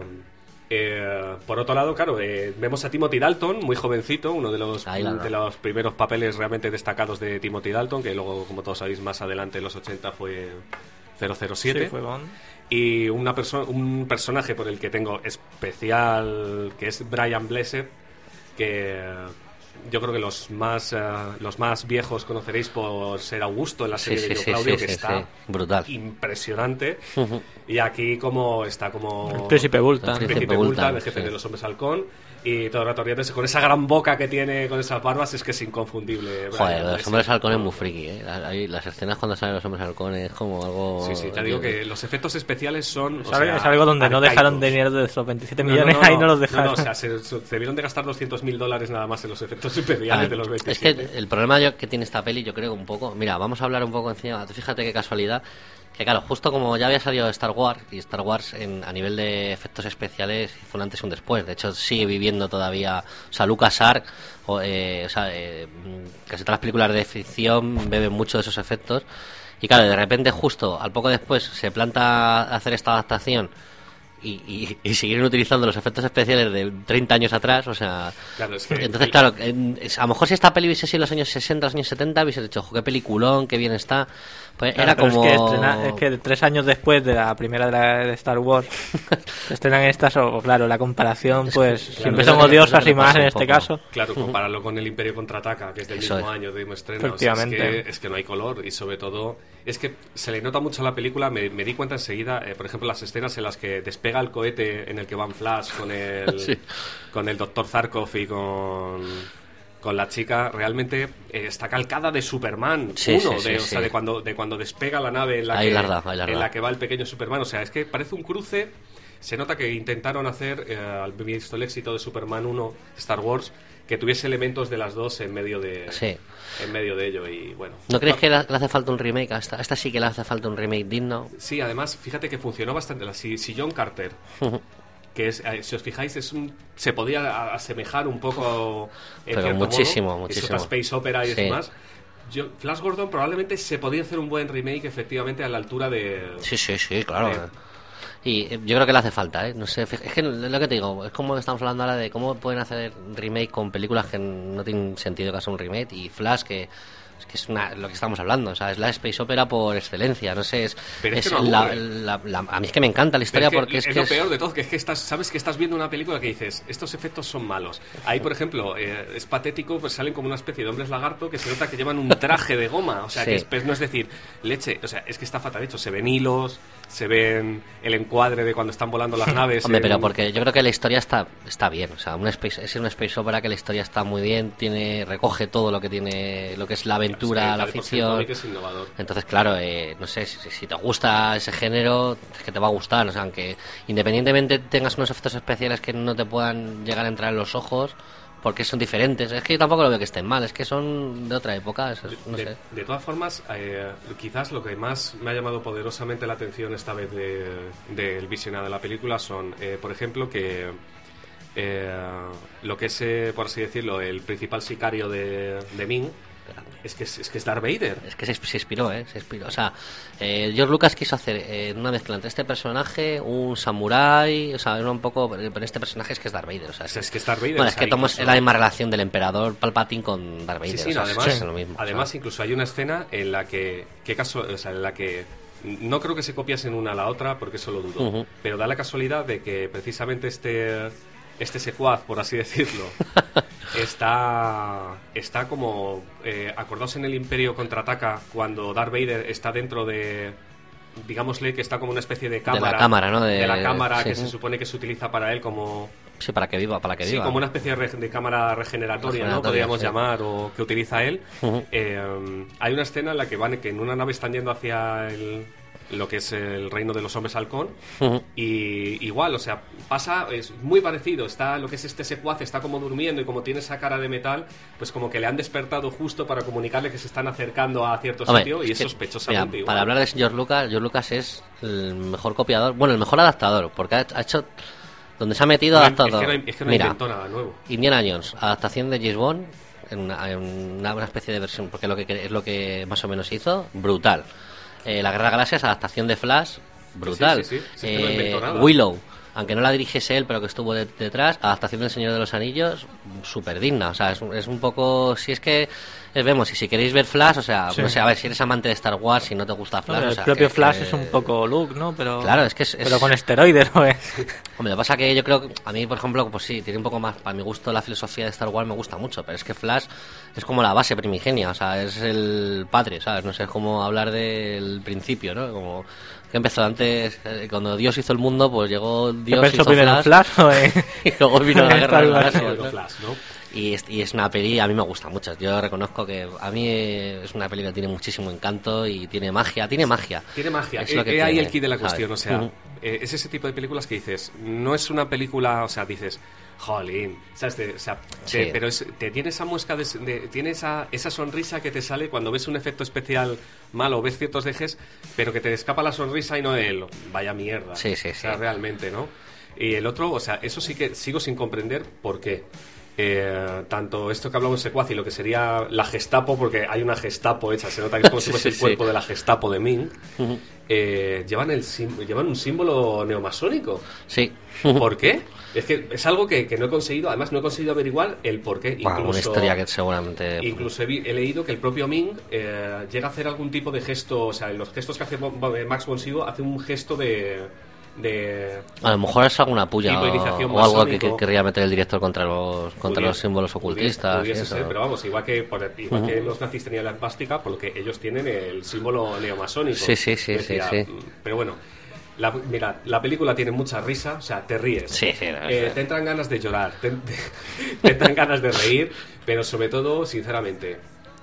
Speaker 5: Eh, por otro lado, claro, eh, vemos a Timothy Dalton, muy jovencito, uno de los,
Speaker 3: Ahí, la,
Speaker 5: de los primeros papeles realmente destacados de Timothy Dalton, que luego, como todos sabéis, más adelante en los ochenta fue cero cero siete.
Speaker 4: Sí, fue Bond.
Speaker 5: Y una perso- un personaje por el que tengo especial, que es Brian Blessed, que yo creo que los más uh, los más viejos conoceréis por ser Augusto en la serie
Speaker 3: sí,
Speaker 5: de
Speaker 3: sí,
Speaker 5: Yo Claudio,
Speaker 3: sí,
Speaker 5: que
Speaker 3: sí,
Speaker 5: está
Speaker 3: sí. Brutal.
Speaker 5: Impresionante. Y aquí como está como...
Speaker 4: El Príncipe Bulta.
Speaker 5: El Príncipe Bulta, el jefe sí. de los hombres halcón. Y todo el rato riéndose con esa gran boca que tiene, con esas barbas, es que es inconfundible.
Speaker 3: Joder, los hombres halcones muy friki, ¿eh? Ahí, las escenas cuando salen los hombres halcones es como algo...
Speaker 5: Sí, sí, te digo que los efectos especiales son...
Speaker 4: Es,
Speaker 5: o
Speaker 4: algo,
Speaker 5: sea,
Speaker 4: es algo donde
Speaker 5: arcaicos.
Speaker 4: no dejaron dinero de esos veintisiete millones,
Speaker 5: no, no, no,
Speaker 4: ahí no los dejaron.
Speaker 5: No, no, o sea, se, se debieron de gastar doscientos mil dólares nada más en los efectos especiales de los veintisiete.
Speaker 3: Es que el problema yo, que tiene esta peli, yo creo un poco... Mira, vamos a hablar un poco encima, fíjate qué casualidad... Que claro, justo como ya había salido Star Wars, y Star Wars en, a nivel de efectos especiales fue un antes y un después. De hecho, sigue viviendo todavía... O sea, LucasArts, o, eh, o sea, eh, casi todas las películas de ficción beben mucho de esos efectos. Y claro, de repente, justo al poco después, se planta hacer esta adaptación y, y, y seguir utilizando los efectos especiales de treinta años atrás, o sea...
Speaker 5: Claro, es que
Speaker 3: entonces,
Speaker 5: el...
Speaker 3: claro, en, a lo mejor si esta peli hubiese sido en los años sesenta, los años setenta, hubiese dicho, qué peliculón, qué bien está... Pues
Speaker 4: claro,
Speaker 3: era
Speaker 4: pero
Speaker 3: como...
Speaker 4: Es que, estrena, es que tres años después de la primera de, la, de Star Wars se estrenan estas, o claro, la comparación, pues
Speaker 3: que,
Speaker 4: siempre
Speaker 3: claro,
Speaker 4: son odiosas y más en
Speaker 3: un
Speaker 4: este
Speaker 3: poco.
Speaker 4: caso.
Speaker 5: Claro, compararlo con El Imperio Contraataca, que es del
Speaker 3: Eso
Speaker 5: mismo
Speaker 3: es.
Speaker 5: año de estreno.
Speaker 4: Efectivamente.
Speaker 5: O sea, es, que, es que no hay color y sobre todo es que se le nota mucho a la película. Me, me di cuenta enseguida, eh, por ejemplo, las escenas en las que despega el cohete en el que van Flash con el,
Speaker 3: sí.
Speaker 5: con el doctor Zarkov y con... con la chica, realmente eh, está calcada de Superman
Speaker 3: sí,
Speaker 5: uno,
Speaker 3: sí,
Speaker 5: de,
Speaker 3: sí,
Speaker 5: o sea,
Speaker 3: sí.
Speaker 5: de cuando de cuando despega la nave en la,
Speaker 3: ahí
Speaker 5: que,
Speaker 3: la verdad, ahí la
Speaker 5: en la que va el pequeño Superman. O sea, es que parece un cruce se nota que intentaron hacer, eh, al visto el éxito de Superman uno, Star Wars, que tuviese elementos de las dos en medio de
Speaker 3: sí.
Speaker 5: en medio de ello y bueno.
Speaker 3: ¿No crees que le hace falta un remake a esta? A esta sí que le hace falta un remake digno.
Speaker 5: Sí, además, fíjate que funcionó bastante. La, si, si John Carter, que es, eh, si os fijáis, es un, se podía asemejar un poco en
Speaker 3: Pero
Speaker 5: cierto
Speaker 3: muchísimo,
Speaker 5: modo,
Speaker 3: muchísimo.
Speaker 5: es otra space opera y
Speaker 3: sí.
Speaker 5: demás. Yo, Flash Gordon probablemente se podía hacer un buen remake efectivamente a la altura de...
Speaker 3: Sí, sí, sí, claro.
Speaker 5: de,
Speaker 3: Y yo creo que le hace falta, ¿eh? No sé, es que lo que te digo, es como estamos hablando ahora de cómo pueden hacer remake con películas que no tienen sentido que hacer un remake, y Flash, que es que es una, lo que estamos hablando, o sea, es la space opera por excelencia, no sé, es,
Speaker 5: Pero es
Speaker 3: es
Speaker 5: que no
Speaker 3: la,
Speaker 5: aburre.
Speaker 3: la, la, a mí es que me encanta la historia
Speaker 5: es que
Speaker 3: porque es,
Speaker 5: es
Speaker 3: que
Speaker 5: lo
Speaker 3: es...
Speaker 5: peor de todo, que es que estás, sabes que estás viendo una película que dices, estos efectos son malos. Ahí, por ejemplo, eh, es patético, pues salen como una especie de hombres lagarto que se nota que llevan un traje de goma, o sea,
Speaker 3: Sí.
Speaker 5: que es, pues, no es decir, leche, o sea, es que está fatal hecho, se ven hilos, se ven el encuadre de cuando están volando las naves.
Speaker 3: Hombre,
Speaker 5: en-
Speaker 3: pero porque yo creo que la historia está está bien, o sea, una space, es una space opera que la historia está muy bien, tiene recoge todo lo que tiene, lo que es la aventura,
Speaker 5: Sí,
Speaker 3: la
Speaker 5: de por sí el
Speaker 3: ficción.
Speaker 5: cómic es innovador.
Speaker 3: Entonces, claro, eh, no sé, si, si te gusta ese género, es que te va a gustar, o sea, aunque independientemente tengas unos efectos especiales que no te puedan llegar a entrar en los ojos, porque son diferentes, es que yo tampoco lo veo que estén mal, es que son de otra época, eso es- no
Speaker 5: de,
Speaker 3: sé.
Speaker 5: de todas formas, eh, quizás lo que más me ha llamado poderosamente la atención esta vez del de, del visionado de la película son, eh, por ejemplo, que eh, lo que es, eh, por así decirlo, el principal sicario de, de Ming es que es, es que es Darth Vader.
Speaker 3: Es que se, se inspiró, ¿eh? Se inspiró. O sea, eh, George Lucas quiso hacer eh, una mezcla entre este personaje, un samurái, o sea, era un poco... Pero este personaje es que es Darth Vader, o sea...
Speaker 5: O sea, es que es Darth Vader,
Speaker 3: Bueno,
Speaker 5: o
Speaker 3: es
Speaker 5: sea,
Speaker 3: que tomamos
Speaker 5: incluso-
Speaker 3: la misma relación del emperador Palpatine con Darth Vader,
Speaker 5: Sí, sí,
Speaker 3: o sea,
Speaker 5: además,
Speaker 3: es lo mismo.
Speaker 5: además
Speaker 3: o sea.
Speaker 5: incluso hay una escena en la que, qué caso, o sea, en la que no creo que se copiasen una a la otra porque eso lo dudo,
Speaker 3: Ujú.
Speaker 5: pero da la casualidad de que precisamente este este secuaz, por así decirlo, está está como eh, acordaos en el Imperio Contraataca cuando Darth Vader está dentro de, digámosle que está como una especie de cámara,
Speaker 3: la cámara, ¿no? De-
Speaker 5: la cámara
Speaker 3: sí.
Speaker 5: que se supone que se utiliza para él como
Speaker 3: Sí, para que viva, para que
Speaker 5: Sí,
Speaker 3: viva.
Speaker 5: como una especie de, re- de cámara regeneratoria, ¿no?
Speaker 3: Regeneratoria,
Speaker 5: Podríamos
Speaker 3: sí.
Speaker 5: llamar, o que utiliza él.
Speaker 3: Ujú.
Speaker 5: Eh, hay una escena en la que van que en una nave están yendo hacia el, lo que es el reino de los hombres halcón.
Speaker 3: Ujú.
Speaker 5: Y igual, o sea, pasa, es muy parecido. Está lo que es este secuaz, está como durmiendo y como tiene esa cara de metal, pues como que le han despertado justo para comunicarle que se están acercando a cierto
Speaker 3: Hombre,
Speaker 5: sitio y
Speaker 3: es
Speaker 5: es
Speaker 3: que,
Speaker 5: sospechosamente
Speaker 3: mira,
Speaker 5: igual.
Speaker 3: para hablar de George Lucas, George Lucas es el mejor copiador, bueno, el mejor adaptador, porque ha ha hecho... Donde se ha metido
Speaker 5: No,
Speaker 3: adaptador.
Speaker 5: es que no, es que no
Speaker 3: Mira,
Speaker 5: inventó nada nuevo.
Speaker 3: Indiana Jones, adaptación de James Bond, en una, en una, una especie de versión, porque lo que es lo que más o menos hizo, brutal. Eh, la Guerra de las Galaxias, adaptación de Flash, brutal.
Speaker 5: Sí, sí, sí, sí, es que no
Speaker 3: Eh,
Speaker 5: inventó nada.
Speaker 3: Willow, aunque no la dirigiese él, pero que estuvo de- detrás, adaptación del Señor de los Anillos, súper digna. O sea, es, un- es un poco. Si es que. eh, vemos, y si queréis ver Flash, o sea,
Speaker 4: Sí.
Speaker 3: no sé, a ver, si eres amante de Star Wars, si no te gusta Flash.
Speaker 4: Hombre,
Speaker 3: o
Speaker 4: el
Speaker 3: sea,
Speaker 4: propio
Speaker 3: que-
Speaker 4: Flash
Speaker 3: que-
Speaker 4: es un poco Luke, ¿no? Pero,
Speaker 3: Claro, es que es-
Speaker 4: Pero
Speaker 3: es-
Speaker 4: con esteroides, ¿no?
Speaker 3: Hombre, lo que pasa que yo creo que a mí, por ejemplo, pues sí, tiene un poco más, para mi gusto, la filosofía de Star Wars me gusta mucho, pero es que Flash es como la base primigenia, o sea, es el padre, ¿sabes? No sé, es como hablar del principio, ¿no? Como que empezó antes, eh, cuando Dios hizo el mundo, pues llegó Dios,
Speaker 4: pensó
Speaker 3: hizo
Speaker 4: primero en Flash o en-
Speaker 3: y luego vino la
Speaker 4: en
Speaker 3: guerra de
Speaker 4: Star
Speaker 3: las
Speaker 4: Wars?
Speaker 3: galaxias,
Speaker 5: Luego
Speaker 3: ¿no?
Speaker 5: Flash, ¿no?
Speaker 3: Y es, y es una peli, a mí me gusta mucho. Yo reconozco que a mí es una peli que tiene muchísimo encanto y tiene magia, tiene magia.
Speaker 5: Tiene magia.
Speaker 3: Es lo
Speaker 5: Eh,
Speaker 3: que
Speaker 5: eh, ahí
Speaker 3: tiene,
Speaker 5: el kit de la
Speaker 3: ¿sabes?
Speaker 5: cuestión. O sea,
Speaker 3: Ujú.
Speaker 5: eh, es ese tipo de películas que dices, no es una película, o sea, dices, jolín, ¿sabes? Te- o sea, te-
Speaker 3: Sí.
Speaker 5: pero es- te tiene esa muesca, de, de- tiene esa, esa sonrisa que te sale cuando ves un efecto especial malo o ves ciertos dejes, pero que te escapa la sonrisa y no el, vaya mierda.
Speaker 3: Sí, sí,
Speaker 5: O sea,
Speaker 3: sí.
Speaker 5: realmente, ¿no? Y el otro, o sea, eso sí que sigo sin comprender por qué. Eh, tanto esto que hablamos de secuaz y lo que sería la Gestapo, porque hay una Gestapo hecha, se nota que es como si
Speaker 3: Sí,
Speaker 5: fuese
Speaker 3: sí,
Speaker 5: el cuerpo
Speaker 3: sí.
Speaker 5: de la Gestapo de Ming.
Speaker 3: Ujú.
Speaker 5: eh, llevan el sim- llevan un símbolo neomasónico.
Speaker 3: Sí.
Speaker 5: ¿Por qué? Es que es algo que, que no he conseguido, además no he conseguido averiguar el por qué.
Speaker 3: Bueno, alguna
Speaker 5: Incluso-
Speaker 3: historia que seguramente...
Speaker 5: Incluso he, vi- he leído que el propio Ming eh, llega a hacer algún tipo de gesto, o sea, en los gestos que hace Bo- Bo- Max von Sydow hace un gesto de... de
Speaker 3: A lo mejor es alguna puya
Speaker 5: Tipo
Speaker 3: o,
Speaker 5: de iniciación
Speaker 3: o algo que,
Speaker 5: masónico.
Speaker 3: que querría meter el director contra los contra
Speaker 5: Pudi-
Speaker 3: los símbolos ocultistas.
Speaker 5: pudiese
Speaker 3: y eso.
Speaker 5: ser, pero vamos, igual que por- igual
Speaker 3: Ujú.
Speaker 5: que los nazis tenían la esvástica, por lo que ellos tienen el símbolo neomasónico.
Speaker 3: Sí, sí, sí,
Speaker 5: Decía,
Speaker 3: sí, sí.
Speaker 5: mm, Pero bueno, la, mira, la película tiene mucha risa, o sea, te ríes.
Speaker 3: Sí, sí, no,
Speaker 5: Eh,
Speaker 3: sí.
Speaker 5: te entran ganas de llorar, te, te- te entran ganas de reír, pero sobre todo, sinceramente,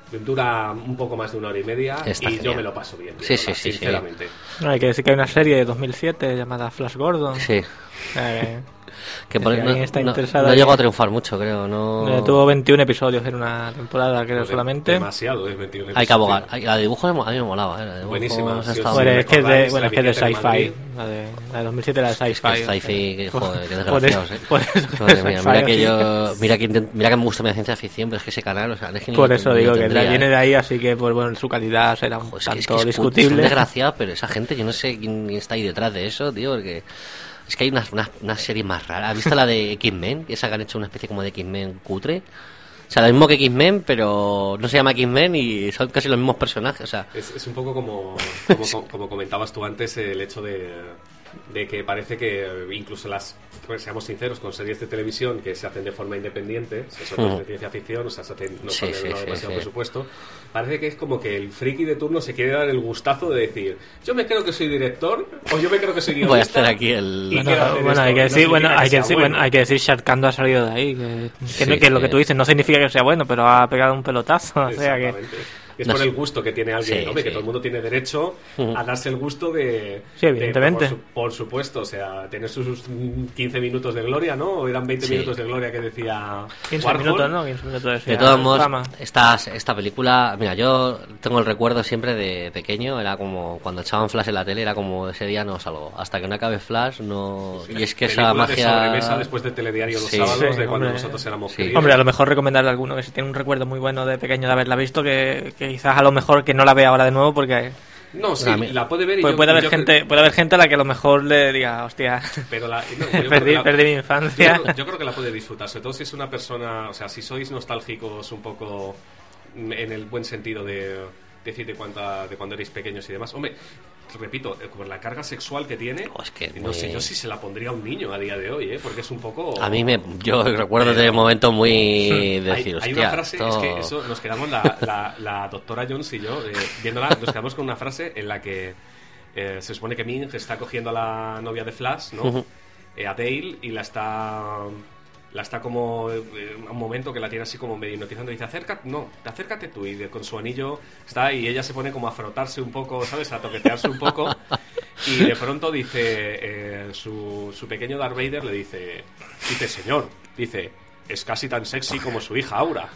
Speaker 5: Dura un poco más de una hora y media
Speaker 3: Está
Speaker 5: y
Speaker 3: genial.
Speaker 5: yo me lo paso bien.
Speaker 3: Sí,
Speaker 5: viéndola,
Speaker 3: sí, sí,
Speaker 5: sinceramente.
Speaker 3: sí.
Speaker 4: No, hay que decir que hay una serie de dos mil siete llamada Flash Gordon.
Speaker 3: Sí.
Speaker 4: Eh,
Speaker 3: Que por-
Speaker 4: si
Speaker 3: no,
Speaker 4: alguien está
Speaker 3: no-
Speaker 4: interesado
Speaker 3: no
Speaker 4: en-
Speaker 3: llegó a triunfar mucho, creo. No...
Speaker 4: eh, tuvo veintiún episodios en una temporada, creo,
Speaker 5: No, de-
Speaker 4: solamente.
Speaker 5: Demasiado, es veintiún
Speaker 3: Hay que
Speaker 5: episodios.
Speaker 3: abogar. Hay- La de dibujos a mí me molaba. ¿eh? La de dibujos
Speaker 5: Buenísima,
Speaker 3: ha
Speaker 5: sí,
Speaker 3: estado
Speaker 5: sí,
Speaker 4: Bueno,
Speaker 3: muy
Speaker 4: es que es de,
Speaker 5: recordáis
Speaker 4: bueno,
Speaker 5: la
Speaker 4: es que es de
Speaker 5: Billete de
Speaker 4: sci-fi.
Speaker 5: Madrid.
Speaker 4: La de, la de dos mil siete era de sci-fi.
Speaker 3: Es sci-fi, que, joder, qué
Speaker 4: Por
Speaker 3: desgraciados,
Speaker 4: eso-
Speaker 3: ¿eh?
Speaker 4: por eso que
Speaker 3: Madre
Speaker 4: es
Speaker 3: mía,
Speaker 4: sci-fi,
Speaker 3: mira que
Speaker 4: así.
Speaker 3: yo, mira que, intent- mira que me gusta mi ciencia ficción, pero es que ese canal, o sea, es que ni
Speaker 4: Por
Speaker 3: lo-
Speaker 4: eso
Speaker 3: ni
Speaker 4: digo
Speaker 3: lo
Speaker 4: que
Speaker 3: tendría,
Speaker 4: viene
Speaker 3: ¿eh?
Speaker 4: de ahí, así que pues bueno, su calidad será un
Speaker 3: Joder, es que- es
Speaker 4: tanto
Speaker 3: que es cut-
Speaker 4: discutible.
Speaker 3: Son desgraciados, pero esa gente, yo no sé quién está ahí detrás de eso, tío, porque es que hay una, una, una serie más rara. ¿Has visto la de X-Men? Esa que han hecho una especie como de X-Men cutre. O sea, lo mismo que X-Men, pero no se llama X-Men y son casi los mismos personajes, o sea...
Speaker 5: Es, es un poco como, como, como- como comentabas tú antes, el hecho de, de que parece que incluso las, pues, seamos sinceros, con series de televisión que se hacen de forma independiente, se son
Speaker 3: Mm.
Speaker 5: de ciencia ficción, o sea, se hacen, no
Speaker 3: Sí,
Speaker 5: ponen
Speaker 3: sí,
Speaker 5: nada
Speaker 3: sí,
Speaker 5: demasiado
Speaker 3: sí.
Speaker 5: presupuesto, parece que es como que el friki de turno se quiere dar el gustazo de decir, yo me creo que soy director, o yo me creo que soy guionista.
Speaker 3: Voy a hacer aquí el...
Speaker 5: y
Speaker 4: Bueno,
Speaker 5: quiero hacer
Speaker 4: bueno,
Speaker 5: esto,
Speaker 4: hay que
Speaker 5: y no
Speaker 4: decir, bueno,
Speaker 5: significa
Speaker 4: hay que
Speaker 5: sea
Speaker 4: decir,
Speaker 5: bueno.
Speaker 4: bueno, hay que decir, Sharkando ha salido de ahí, que, que,
Speaker 3: Sí,
Speaker 4: no- que lo
Speaker 3: sí.
Speaker 4: que tú dices no significa que sea bueno, pero ha pegado un pelotazo, o sea que...
Speaker 5: Exactamente. Es
Speaker 3: No
Speaker 5: por
Speaker 3: sé.
Speaker 5: el gusto que tiene alguien,
Speaker 3: Sí,
Speaker 5: hombre, que
Speaker 3: sí.
Speaker 5: todo el mundo tiene derecho
Speaker 3: Ujú.
Speaker 5: a darse el gusto de...
Speaker 4: Sí, evidentemente.
Speaker 5: de- por, su- por supuesto, o sea, tener sus mm, quince minutos de gloria, ¿no? O eran veinte
Speaker 3: Sí.
Speaker 5: minutos de gloria que decía
Speaker 4: quince
Speaker 5: Warhol.
Speaker 4: minutos, ¿no? quince minutos
Speaker 3: De
Speaker 4: de
Speaker 3: todos modos,
Speaker 4: fama.
Speaker 3: esta, esta película, mira, yo tengo el recuerdo siempre de pequeño, era como cuando echaban Flash en la tele, era como ese día no salgo, hasta que no acabe Flash, no... Y es que esa
Speaker 5: Película de
Speaker 3: magia...
Speaker 5: sobremesa después del telediario los
Speaker 3: Sí.
Speaker 5: sábados,
Speaker 4: Sí,
Speaker 5: de cuando
Speaker 4: hombre.
Speaker 5: nosotros éramos
Speaker 3: Sí.
Speaker 5: críos.
Speaker 4: Hombre, a lo mejor recomendarle a alguno que si tiene un recuerdo muy bueno de pequeño de haberla visto, que, que quizás a lo mejor que no la vea ahora de nuevo, porque
Speaker 5: No, sí,
Speaker 3: A mí-
Speaker 5: la puede ver y
Speaker 4: pues
Speaker 5: yo-
Speaker 4: puede haber
Speaker 5: yo-
Speaker 4: gente puede haber gente a la que a lo mejor le diga, hostia,
Speaker 5: Pero la, no, yo creo
Speaker 4: perdí,
Speaker 5: que la-
Speaker 4: perdí mi
Speaker 5: Yo
Speaker 4: infancia.
Speaker 5: creo, yo creo que la puede disfrutar, sobre todo si es una persona, o sea, si sois nostálgicos un poco mm, en el buen sentido de decir de, cuánta, de cuando erais pequeños y demás. Hombre, repito, eh, por la carga sexual que tiene,
Speaker 3: Oh, es que
Speaker 5: no
Speaker 3: muy-
Speaker 5: sé yo si se la pondría a un niño a día de hoy, ¿eh? Porque es un poco...
Speaker 3: A mí me... Yo recuerdo de momento muy... de
Speaker 5: Hay,
Speaker 3: decir,
Speaker 5: hay
Speaker 3: hostia,
Speaker 5: una frase,
Speaker 3: esto-
Speaker 5: es que eso nos quedamos, la, la, la doctora Jones y yo, eh, viéndola, nos quedamos con una frase en la que eh, se supone que Ming está cogiendo a la novia de Flash, ¿no?
Speaker 3: Ujú.
Speaker 5: Eh, a Dale, y la está la está como eh, un momento que la tiene así como medio hipnotizando y dice, acércate, no, acércate tú, y de- con su anillo está, y ella se pone como a frotarse un poco, ¿sabes? A toquetearse un poco, y de pronto dice, eh, su, su pequeño Darth Vader le dice, dice, señor, dice, es casi tan sexy como su hija Aura.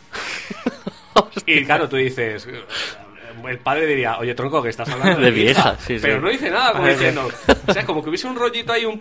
Speaker 5: Y claro, tú dices, el padre diría, oye, tronco, que estás hablando de,
Speaker 3: De
Speaker 5: mi
Speaker 3: mi
Speaker 5: hija.
Speaker 3: hija, sí,
Speaker 5: Pero
Speaker 3: sí.
Speaker 5: no dice nada, como
Speaker 4: Ay,
Speaker 5: diciendo, o sea, como que hubiese un rollito ahí un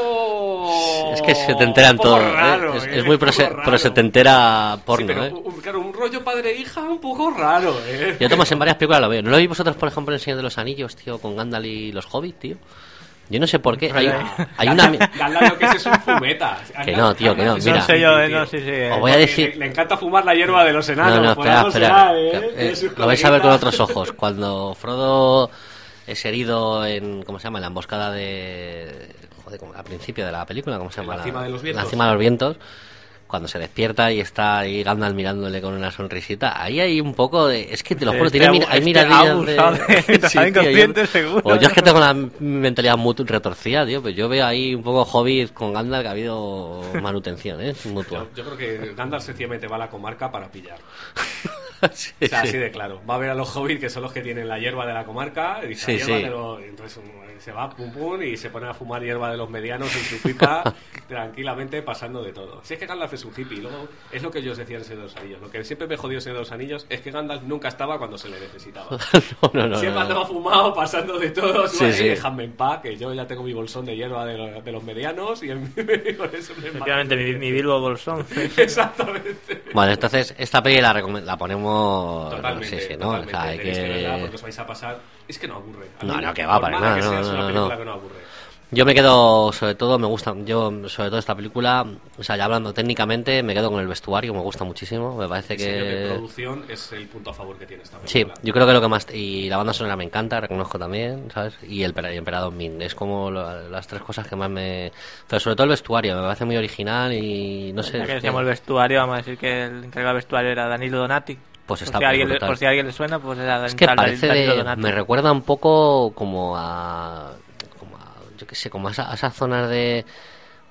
Speaker 5: poco...
Speaker 3: Es que se te enteran
Speaker 5: un poco
Speaker 3: todo. ¿eh?
Speaker 5: raro,
Speaker 3: es,
Speaker 5: ¿eh?
Speaker 3: es muy
Speaker 5: Un poco
Speaker 3: prose-
Speaker 5: raro.
Speaker 3: prosetentera
Speaker 5: Sí,
Speaker 3: porno,
Speaker 5: pero,
Speaker 3: ¿eh?
Speaker 5: un- claro, un rollo padre-hija un poco raro, ¿eh?
Speaker 3: Yo Tomás en varias películas lo veo. ¿No lo veis vosotros, por ejemplo, en El Señor de los Anillos, tío, con Gandalf y los Hobbits, tío? Yo no sé por qué. Hay, hay una...
Speaker 5: Gandalf lo que es es un fumeta.
Speaker 3: Que no, tío, que no,
Speaker 5: Gandalf es
Speaker 3: mira.
Speaker 5: un
Speaker 4: No sé yo,
Speaker 5: friki,
Speaker 4: eh, no
Speaker 5: tío.
Speaker 4: sé si... eh,
Speaker 3: Os voy a
Speaker 5: Porque
Speaker 3: decir...
Speaker 5: Le, le encanta fumar la hierba de los enanos.
Speaker 3: No, no,
Speaker 5: por
Speaker 3: espera,
Speaker 5: algo
Speaker 3: espera.
Speaker 5: será, ¿eh?
Speaker 3: Eh,
Speaker 5: De sus
Speaker 3: lo vais a ver con
Speaker 5: coleguitas.
Speaker 3: otros ojos. Cuando Frodo es herido en... ¿Cómo se llama? En la emboscada de... Joder, ¿cómo- al principio de la película, ¿cómo se
Speaker 5: En
Speaker 3: llama?
Speaker 5: la cima de los vientos.
Speaker 3: En la cima de los vientos. Cuando se despierta y está ahí Gandalf mirándole con una sonrisita, ahí hay un poco de... Es que te lo juro,
Speaker 4: Este
Speaker 3: tiene
Speaker 4: abu-
Speaker 3: mira, hay
Speaker 4: este
Speaker 3: miradillas
Speaker 4: abusado
Speaker 3: de...
Speaker 4: de- está
Speaker 3: tío,
Speaker 4: inconsciente,
Speaker 3: yo-
Speaker 4: seguro.
Speaker 3: O yo es que tengo la mentalidad muy retorcida, tío, pero yo veo ahí un poco Hobbit con Gandalf que ha habido manutención, ¿eh? Mutua.
Speaker 5: Yo, yo creo que Gandalf sencillamente va a la comarca para pillar.
Speaker 3: Sí,
Speaker 5: O sea,
Speaker 3: sí.
Speaker 5: así de claro. Va a ver a los hobbits, que son los que tienen la hierba de la comarca, y dice,
Speaker 3: Sí,
Speaker 5: "La hierba
Speaker 3: sí.
Speaker 5: de los-". Y entonces um, se va, pum pum, y se pone a fumar hierba de los medianos en su pipa, tranquilamente pasando de todo. Si es que Gandalf es un hippie, y luego es lo que yo os decía en Señor de los Anillos. Lo que siempre me jodió en Señor de los Anillos es que Gandalf nunca estaba cuando se le necesitaba.
Speaker 3: no, no, no,
Speaker 5: Siempre
Speaker 3: no.
Speaker 5: andaba fumado, pasando de todo.
Speaker 3: Sí,
Speaker 5: Sí,
Speaker 3: sí.
Speaker 5: Déjame en paz, que yo ya tengo mi bolsón de hierba de los, de los medianos, y en con eso me
Speaker 4: Efectivamente, mi, mi Bilbo Bolsón.
Speaker 5: Exactamente.
Speaker 3: Bueno, entonces esta peli la, recome- la ponemos...
Speaker 5: Totalmente,
Speaker 3: sí, sí, ¿no? O
Speaker 5: totalmente.
Speaker 3: sea, hay
Speaker 5: Tenéis que verla
Speaker 3: que...
Speaker 5: porque os vais a pasar. Es que no aburre. A
Speaker 3: No,
Speaker 5: mí,
Speaker 3: no, que va,
Speaker 5: por
Speaker 3: para
Speaker 5: mala
Speaker 3: nada,
Speaker 5: que sea,
Speaker 3: no,
Speaker 5: es una
Speaker 3: no,
Speaker 5: película
Speaker 3: no.
Speaker 5: que no aburre.
Speaker 3: Yo me quedo, sobre todo, me gusta, yo sobre todo esta película, o sea, ya hablando técnicamente, me quedo con el vestuario, me gusta muchísimo, me parece
Speaker 5: El diseño de
Speaker 3: que...
Speaker 5: producción es el punto a favor que tiene esta
Speaker 3: Sí,
Speaker 5: película.
Speaker 3: yo creo que lo que más... Y la banda sonora me encanta, reconozco también, ¿sabes? Y el, Pera- y Emperador Min, es como lo- las tres cosas que más me... Pero sobre todo el vestuario, me parece muy original y no sé...
Speaker 4: Ya que
Speaker 3: es que-
Speaker 4: decíamos el vestuario, vamos a decir que el encargado del vestuario era Danilo Donati.
Speaker 3: Pues
Speaker 4: Por
Speaker 3: está
Speaker 4: si, a alguien, le-
Speaker 3: brutal.
Speaker 4: por si a alguien le suena, pues era
Speaker 3: Es que
Speaker 4: tal
Speaker 3: parece
Speaker 4: Danilo
Speaker 3: de,
Speaker 4: Donati.
Speaker 3: me recuerda un poco como a, como a yo qué sé, como a, esa- a esas zonas de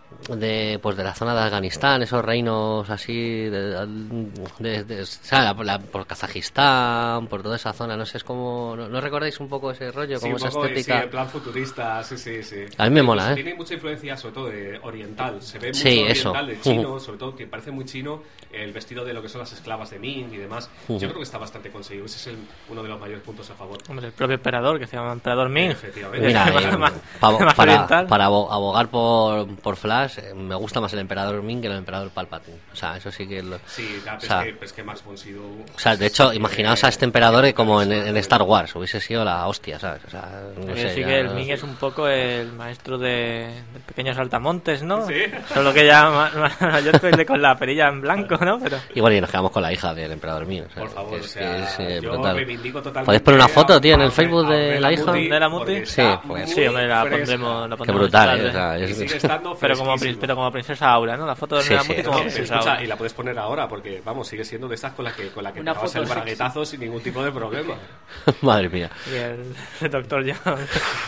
Speaker 3: de pues de la zona de Afganistán, esos reinos así de, de, de, o sea, por, la, por Kazajistán, por toda esa zona, no sé, es como ¿no, ¿no recordáis un poco ese rollo,
Speaker 5: sí,
Speaker 3: como esa
Speaker 5: poco,
Speaker 3: estética?
Speaker 5: Sí, en plan futurista, sí, sí, sí.
Speaker 3: A mí me mola,
Speaker 5: pues,
Speaker 3: ¿eh?
Speaker 5: Tiene mucha influencia, sobre todo de oriental, se ve mucho
Speaker 3: sí,
Speaker 5: oriental,
Speaker 3: eso.
Speaker 5: de chino,
Speaker 3: uh-huh.
Speaker 5: sobre todo que parece muy chino el vestido de lo que son las esclavas de Ming y demás. Uh-huh. Yo creo que está bastante conseguido, ese es el, uno de los mayores puntos a favor.
Speaker 4: Hombre, el propio emperador, que se llama Emperador Ming.
Speaker 5: Efectivamente.
Speaker 3: Mira, eh,
Speaker 4: más,
Speaker 3: pa,
Speaker 4: más
Speaker 3: para, para abogar por, por Flash, eh, me gusta más el Emperador Ming que el Emperador Palpatine. O sea, eso sí que... Lo,
Speaker 5: sí, claro,
Speaker 3: o sea,
Speaker 5: es, que, es que Max von Sydow...
Speaker 3: O sea, de hecho, imaginaos a este emperador como en, en Star Wars, hubiese sido la hostia, ¿sabes? O sea, no sé,
Speaker 4: sí
Speaker 3: ya...
Speaker 4: que el Ming es un poco el maestro de, de pequeños saltamontes, ¿no?
Speaker 5: Sí.
Speaker 4: Solo que ya yo estoy con la perilla en blanco, ¿no? Pero...
Speaker 3: Y bueno, y nos quedamos con la hija del Emperador Ming. O sea,
Speaker 5: por favor,
Speaker 3: que es,
Speaker 5: o sea,
Speaker 3: que es, eh,
Speaker 5: yo
Speaker 3: brutal.
Speaker 5: reivindico totalmente...
Speaker 3: ¿Podéis poner una foto, tío, en el
Speaker 5: a,
Speaker 3: Facebook
Speaker 5: a, a,
Speaker 3: de la hija?
Speaker 4: ¿De la Muti?
Speaker 3: Sí, pues...
Speaker 4: Sí, hombre, la pondremos... La
Speaker 3: Qué brutal, ¿eh? O sea,
Speaker 5: es...
Speaker 3: es...
Speaker 4: pero, como, pero como princesa Aura, ¿no? La foto de
Speaker 3: sí,
Speaker 4: la
Speaker 3: sí,
Speaker 4: Muti
Speaker 3: sí,
Speaker 4: como
Speaker 3: sí,
Speaker 4: princesa
Speaker 5: escucha,
Speaker 4: Aura.
Speaker 5: y la puedes poner ahora, porque, vamos, sigue siendo de esas con la que, con la que
Speaker 6: una
Speaker 5: te vas el
Speaker 6: foto
Speaker 5: braguetazo sin ningún tipo de problema.
Speaker 3: Madre mía.
Speaker 4: Y el, el doctor John...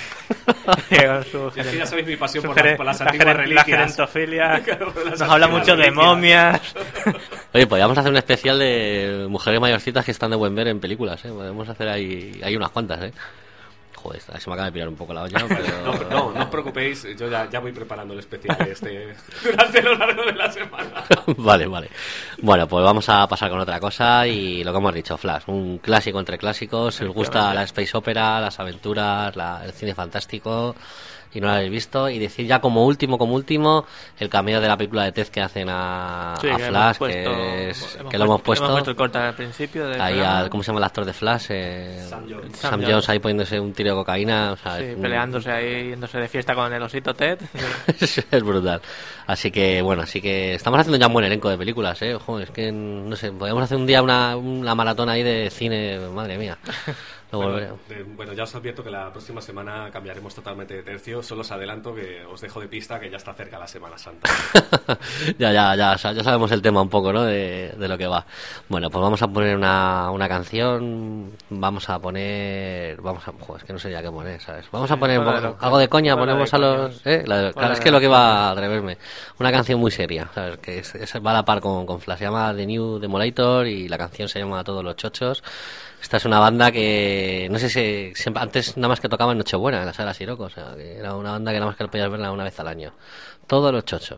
Speaker 4: con su
Speaker 5: es que ya sabéis mi pasión por,
Speaker 4: gere,
Speaker 5: la, por las
Speaker 4: la
Speaker 5: antiguas
Speaker 4: geren,
Speaker 5: reliquias.
Speaker 4: La gerentofilia.
Speaker 5: Nos
Speaker 4: Nos habla mucho de momias.
Speaker 3: Oye, podríamos hacer un especial de mujeres mayorcitas que están de buen ver en películas, ¿eh? Podemos hacer ahí... Hay unas cuantas, ¿eh? Joder, se me acaba de pillar un poco la olla, pero...
Speaker 5: no, no, no os preocupéis, yo ya, ya voy preparando el especial este durante lo largo de la semana.
Speaker 3: Vale, vale. Bueno, pues vamos a pasar con otra cosa y lo que hemos dicho, Flash, un clásico entre clásicos. Si os gusta la space opera, las aventuras, la, el cine fantástico y no lo habéis visto, y decir ya como último, como último, el cameo de la película de Ted que hacen a,
Speaker 4: sí,
Speaker 3: a
Speaker 4: que
Speaker 3: Flash,
Speaker 4: puesto,
Speaker 3: que, es,
Speaker 4: hemos
Speaker 3: que lo hemos puesto.
Speaker 4: Hemos puesto el corte al principio. Del
Speaker 3: ahí al, ¿cómo se llama el actor de Flash? Eh,
Speaker 5: Sam Jones.
Speaker 3: Sam,
Speaker 4: Sam
Speaker 3: Jones ahí poniéndose un tiro de cocaína. O sea,
Speaker 4: sí,
Speaker 3: es,
Speaker 4: peleándose ahí, yéndose de fiesta con el osito Ted.
Speaker 3: Es brutal. Así que, bueno, así que estamos haciendo ya un buen elenco de películas, ¿eh? Ojo, es que, no sé, podríamos hacer un día una, una maratón ahí de cine, madre mía.
Speaker 5: Bueno, de, bueno, ya os advierto que la próxima semana cambiaremos totalmente de tercio. Solo os adelanto que os dejo de pista que ya está cerca la Semana Santa.
Speaker 3: ya, ya, ya, ya sabemos el tema un poco, ¿no? De, de lo que va. Bueno, pues vamos a poner una, una canción. Vamos a poner. Vamos a. Joder, es que no sé ya qué poner, ¿sabes? Vamos a poner
Speaker 4: bueno, lo,
Speaker 3: algo de coña, ponemos
Speaker 4: de
Speaker 3: a los. ¿eh? La, claro, es que lo que va a atreverme. Una canción muy seria, ¿sabes? Que es, es, va a la par con, con Flash. Se llama The New Demolator y la canción se llama Todos los Chochos. Esta es una banda que, no sé si, siempre, antes nada más que tocaba en Nochebuena, en la sala Siroco, o sea, que era una banda que nada más que podías verla una vez al año. Todos los Chochos.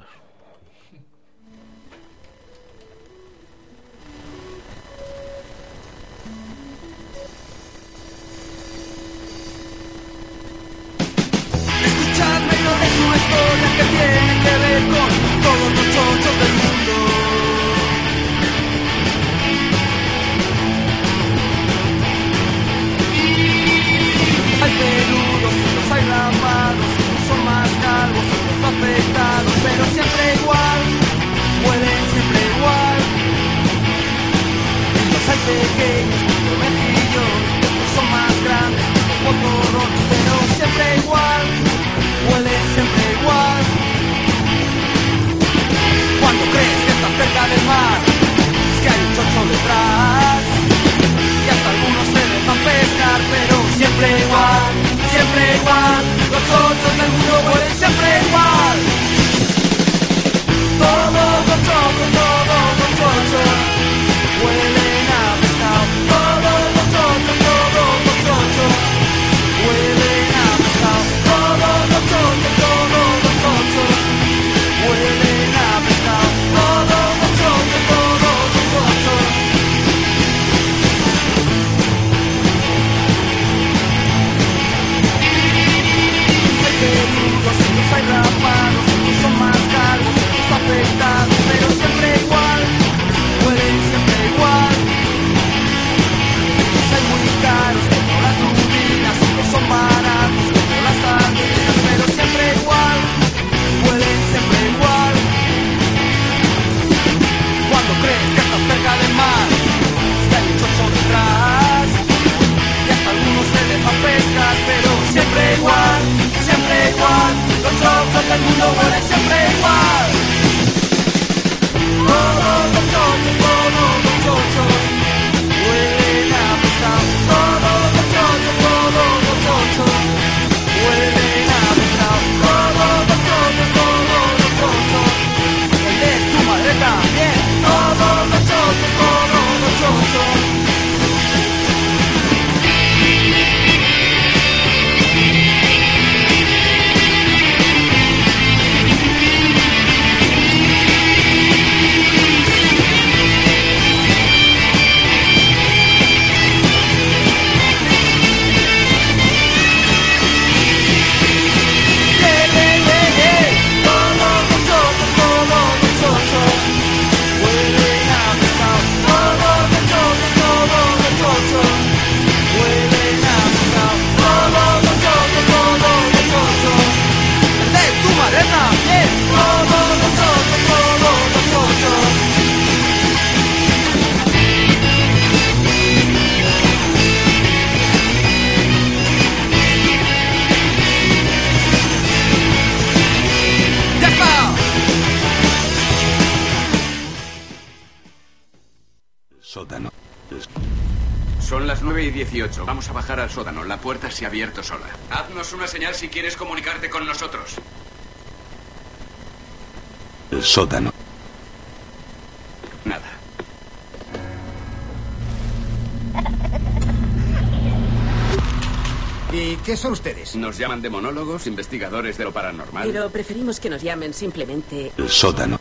Speaker 8: Escuchadme y no es una historia que tiene que ver con todos los chochos del mundo. Hay peludos, los hay ramados, unos son más calvos, otros afeitados, pero siempre
Speaker 13: las nueve y dieciocho. Vamos a bajar al sótano. La puerta se ha abierto sola. Haznos una señal si quieres comunicarte con nosotros.
Speaker 11: El sótano.
Speaker 13: Nada.
Speaker 14: ¿Y qué son ustedes?
Speaker 13: Nos llaman demonólogos, investigadores de lo paranormal.
Speaker 15: Pero preferimos que nos llamen simplemente...
Speaker 11: El sótano.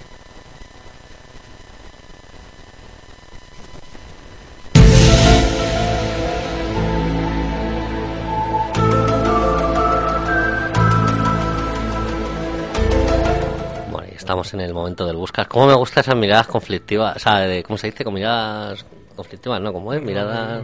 Speaker 3: Bueno, y estamos en el momento del buscar. ¿Cómo me gustan esas miradas conflictivas? O sea, de, ¿cómo se dice? Con miradas conflictivas, ¿no? ¿Cómo es? Miradas...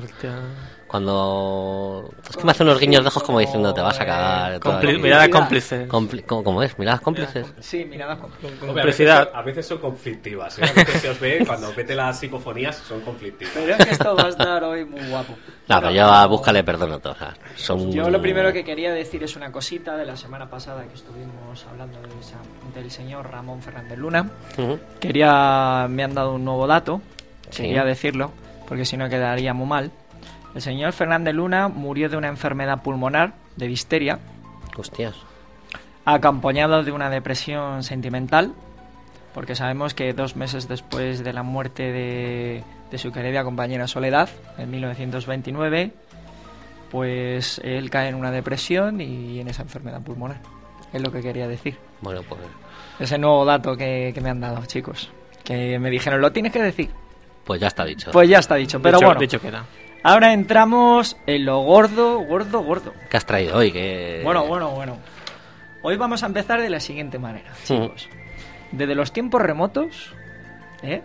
Speaker 3: Cuando... Es que me hace unos guiños de ojos como diciendo te vas a cagar.
Speaker 4: Compli- miradas cómplices.
Speaker 3: Compli- ¿cómo, ¿Cómo es? ¿Miradas cómplices?
Speaker 6: Sí, miradas cómplices.
Speaker 5: Complicidad. A veces, a veces son conflictivas. ¿eh? A veces se os ve, cuando vete las psicofonías, son conflictivas.
Speaker 6: Pero es que esto va a estar hoy muy guapo.
Speaker 3: No, pero yo a Búscale perdón a todos. O sea, son...
Speaker 6: Yo lo primero que quería decir es una cosita de la semana pasada que estuvimos hablando de esa, del señor Ramón Fernández Luna.
Speaker 3: Uh-huh.
Speaker 6: Quería... Me han dado un nuevo dato.
Speaker 3: Sí.
Speaker 6: Quería decirlo, porque si no quedaría muy mal. El señor Fernández Luna murió de una enfermedad pulmonar, de difteria.
Speaker 3: Hostias.
Speaker 6: Acompañado de una depresión sentimental, porque sabemos que dos meses después de la muerte de, de su querida compañera Soledad, en mil novecientos veintinueve, pues él cae en una depresión y en esa enfermedad pulmonar. Es lo que quería decir.
Speaker 3: Bueno, pues...
Speaker 6: Ese nuevo dato que, que me han dado, chicos. Que me dijeron, lo tienes que decir.
Speaker 3: Pues ya está dicho.
Speaker 6: Pues ya está dicho, pero
Speaker 4: dicho,
Speaker 6: bueno.
Speaker 4: Dicho queda.
Speaker 6: Ahora entramos en lo gordo, gordo, gordo.
Speaker 3: ¿Qué has traído hoy? ¿Qué...
Speaker 6: Bueno, bueno, bueno. Hoy vamos a empezar de la siguiente manera, chicos. Desde los tiempos remotos, ¿eh?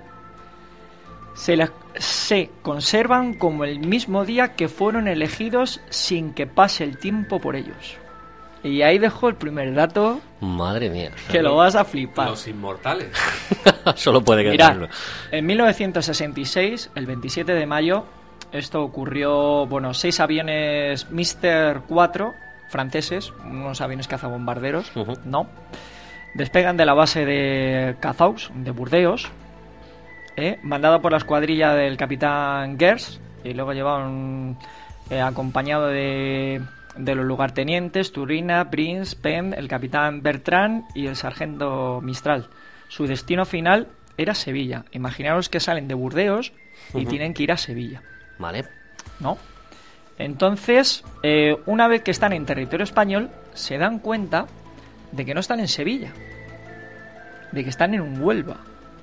Speaker 6: se, la, se conservan como el mismo día que fueron elegidos sin que pase el tiempo por ellos. Y ahí dejo el primer dato.
Speaker 3: Madre mía.
Speaker 6: Que lo vas a flipar.
Speaker 5: Los inmortales.
Speaker 3: Solo puede
Speaker 6: Mirad,
Speaker 3: quedarlo.
Speaker 6: En mil novecientos sesenta y seis, el veintisiete de mayo, esto ocurrió, bueno, seis aviones míster cuatro franceses, unos aviones cazabombarderos, uh-huh. no, despegan de la base de Cazaus, de Burdeos, eh, mandado por la escuadrilla del capitán Gers, y luego llevaban eh, acompañado de, de los lugartenientes Turina, Prince, Penn, el capitán Bertrand y el sargento Mistral. Su destino final era Sevilla. Imaginaos que salen de Burdeos y uh-huh. tienen que ir a Sevilla.
Speaker 3: Vale.
Speaker 6: ¿No? Entonces, eh, una vez que están en territorio español, se dan cuenta de que no están en Sevilla, de que están en Huelva.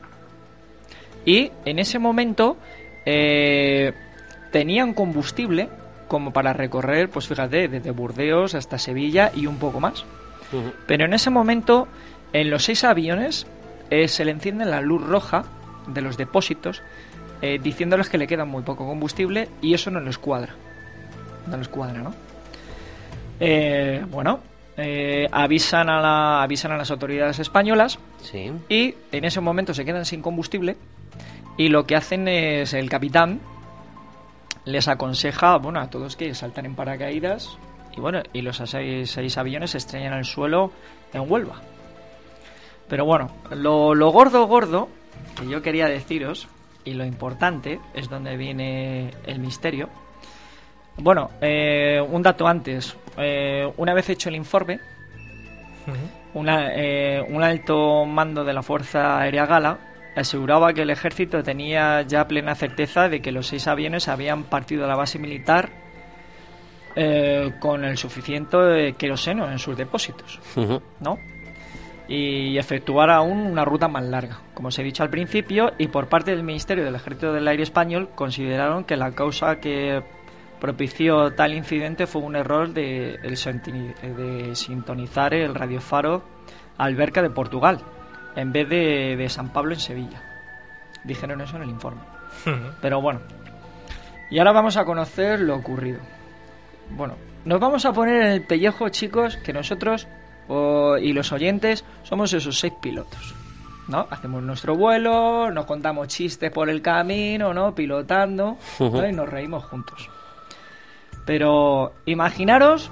Speaker 6: Y en ese momento eh, tenían combustible como para recorrer, pues fíjate, desde Burdeos hasta Sevilla y un poco más. Uh-huh. Pero en ese momento, en los seis aviones, eh, se le enciende la luz roja de los depósitos, Eh, diciéndoles que le queda muy poco combustible y eso no les cuadra. No les cuadra, ¿no? Eh, bueno, eh, avisan a la, avisan a las autoridades españolas
Speaker 3: sí.
Speaker 6: y en ese momento se quedan sin combustible y lo que hacen es el capitán les aconseja, bueno, a todos que saltan en paracaídas y bueno, y los seis, seis aviones se estrellan al suelo en Huelva. Pero bueno, lo, lo gordo gordo que yo quería deciros y lo importante es donde viene el misterio. Bueno, eh, un dato antes. Eh, una vez hecho el informe, uh-huh. una, eh, un alto mando de la Fuerza Aérea Gala aseguraba que el ejército tenía ya plena certeza de que los seis aviones habían partido de la base militar eh, con el suficiente queroseno en sus depósitos, uh-huh. ¿no? Y efectuar aún una ruta más larga, como os he dicho al principio, y por parte del Ministerio del Ejército del Aire Español consideraron que la causa que propició tal incidente fue un error de, el, de sintonizar el radiofaro Alberca de Portugal en vez de, de San Pablo en Sevilla. Dijeron eso en el informe. Pero bueno, y ahora vamos a conocer lo ocurrido. Bueno, nos vamos a poner en el pellejo, chicos, que nosotros O, y los oyentes somos esos seis pilotos, ¿no? Hacemos nuestro vuelo, nos contamos chistes por el camino, ¿no? Pilotando, uh-huh. ¿no? Y nos reímos juntos. Pero imaginaros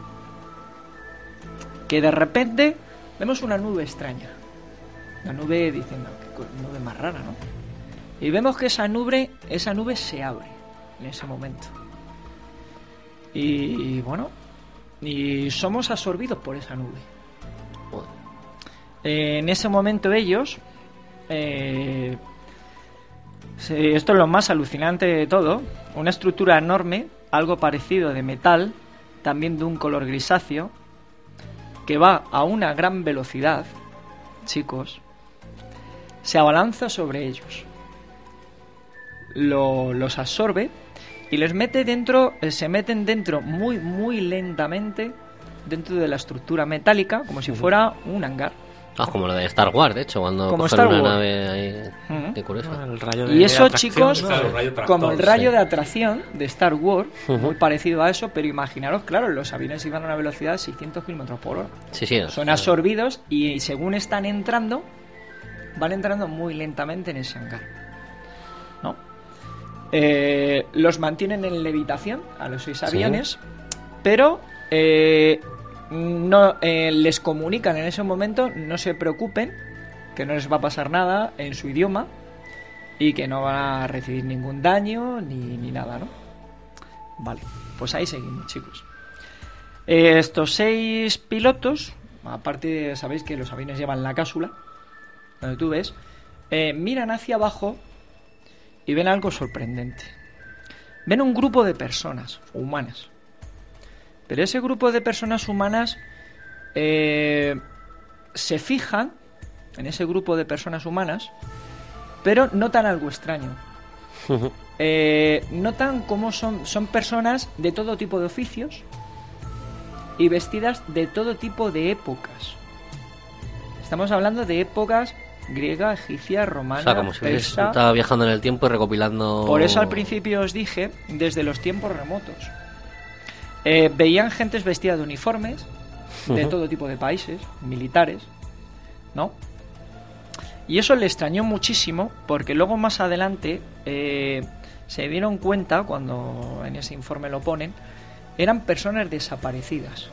Speaker 6: que de repente vemos una nube extraña, una nube diciendo, qué nube más rara, ¿no? Y vemos que esa nube, esa nube se abre en ese momento. Y bueno, y somos absorbidos por esa nube. Eh, en ese momento ellos, eh, se, esto es lo más alucinante de todo, una estructura enorme, algo parecido de metal, también de un color grisáceo, que va a una gran velocidad, chicos, se abalanza sobre ellos, lo, los absorbe y les mete dentro, se meten dentro muy, muy lentamente dentro de la estructura metálica, como si fuera un hangar.
Speaker 3: Ah, como lo de Star Wars, de hecho, cuando
Speaker 6: como
Speaker 3: cogen
Speaker 6: Star
Speaker 3: una
Speaker 6: Wars.
Speaker 3: nave ahí.
Speaker 6: Uh-huh.
Speaker 3: Qué curioso.
Speaker 4: Ah, el rayo de
Speaker 6: Y eso,
Speaker 4: atracción,
Speaker 6: chicos,
Speaker 4: ¿no?
Speaker 5: Claro, el rayo tractor,
Speaker 6: como el rayo
Speaker 3: sí.
Speaker 6: de atracción de Star Wars,
Speaker 3: Uh-huh.
Speaker 6: muy parecido a eso, pero imaginaros, claro, los aviones iban a una velocidad de seiscientos kilómetros por hora.
Speaker 3: Sí, sí.
Speaker 6: Son absorbidos y según están entrando, van entrando muy lentamente en ese hangar, ¿no? Eh, los mantienen en levitación a los seis aviones, sí. pero eh, no eh, les comunican en ese momento, no se preocupen, que no les va a pasar nada en su idioma y que no van a recibir ningún daño ni, ni nada, ¿no? Vale, pues ahí seguimos, chicos. Eh, estos seis pilotos, aparte de, sabéis que los aviones llevan la cápsula, donde tú ves, eh, miran hacia abajo y ven algo sorprendente. Ven un grupo de personas humanas. Pero ese grupo de personas humanas eh, se fijan en ese grupo de personas humanas, pero notan algo extraño. Eh, notan cómo son, son personas de todo tipo de oficios y vestidas de todo tipo de épocas. Estamos hablando de épocas griega, egipcia, romana,
Speaker 3: o sea, como si
Speaker 6: persa.
Speaker 3: estaba viajando en el tiempo y recopilando...
Speaker 6: Por eso al principio os dije, desde los tiempos remotos. Eh, veían gentes vestidas de uniformes, de
Speaker 3: Uh-huh.
Speaker 6: todo tipo de países, militares, ¿no? Y eso le extrañó muchísimo, porque luego más adelante eh, se dieron cuenta, cuando en ese informe lo ponen, eran personas desaparecidas.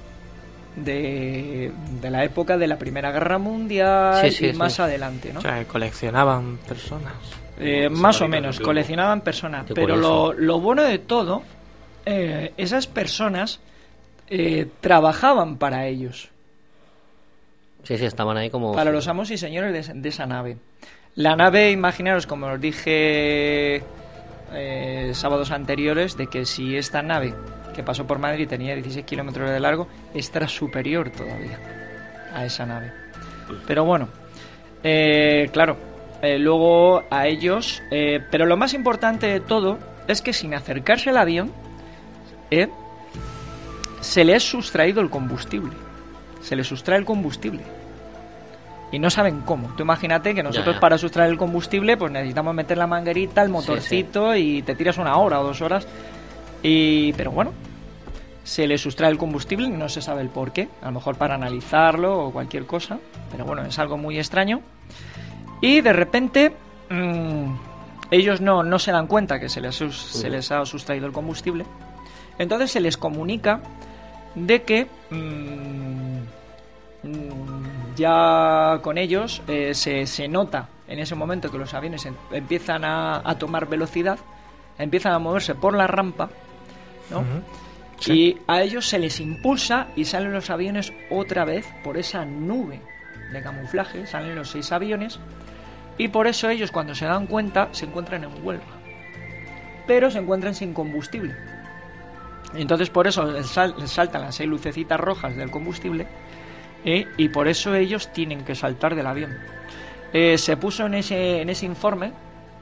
Speaker 6: De, de la época de la Primera Guerra Mundial
Speaker 3: Sí, sí,
Speaker 6: y
Speaker 3: sí.
Speaker 6: más adelante, ¿no?
Speaker 4: O sea, que coleccionaban personas.
Speaker 6: Eh, más o menos, coleccionaban personas.
Speaker 3: Qué
Speaker 6: Pero lo,
Speaker 3: curioso.
Speaker 6: lo bueno de todo, eh, esas personas eh, trabajaban para ellos,
Speaker 3: Sí, sí, estaban ahí como...
Speaker 6: para los amos y señores de, de esa nave. La nave, imaginaros, como os dije eh, sábados anteriores, de que si esta nave que pasó por Madrid tenía dieciséis kilómetros de largo, esta era superior todavía a esa nave. Pero bueno, eh, claro, eh, luego a ellos... Eh, pero lo más importante de todo es que sin acercarse al avión, eh, se le es sustraído el combustible. Se le sustrae el combustible. Y no saben cómo. Tú imagínate que nosotros
Speaker 3: Ya, ya.
Speaker 6: para sustraer el combustible pues necesitamos meter la manguerita, el motorcito y te tiras una hora o dos horas. Y pero bueno, se le sustrae el combustible, no se sabe el por qué. A lo mejor para analizarlo o cualquier cosa. Pero bueno, es algo muy extraño. Y de repente mmm, ellos no, no se dan cuenta que se les, sus- se les ha sustraído el combustible. Entonces se les comunica de que mmm, mm, ya con ellos eh, se, se nota en ese momento que los aviones em- empiezan a, a tomar velocidad, empiezan a moverse por la rampa, ¿no?
Speaker 4: Ujú.
Speaker 6: Y a ellos se les impulsa y salen los aviones otra vez por esa nube de camuflaje, salen los seis aviones y por eso ellos cuando se dan cuenta se encuentran en Huelva, pero se encuentran sin combustible. Entonces por eso les, sal- les saltan las seis lucecitas rojas del combustible eh, y por eso ellos tienen que saltar del avión. Eh, se puso en ese, en ese informe,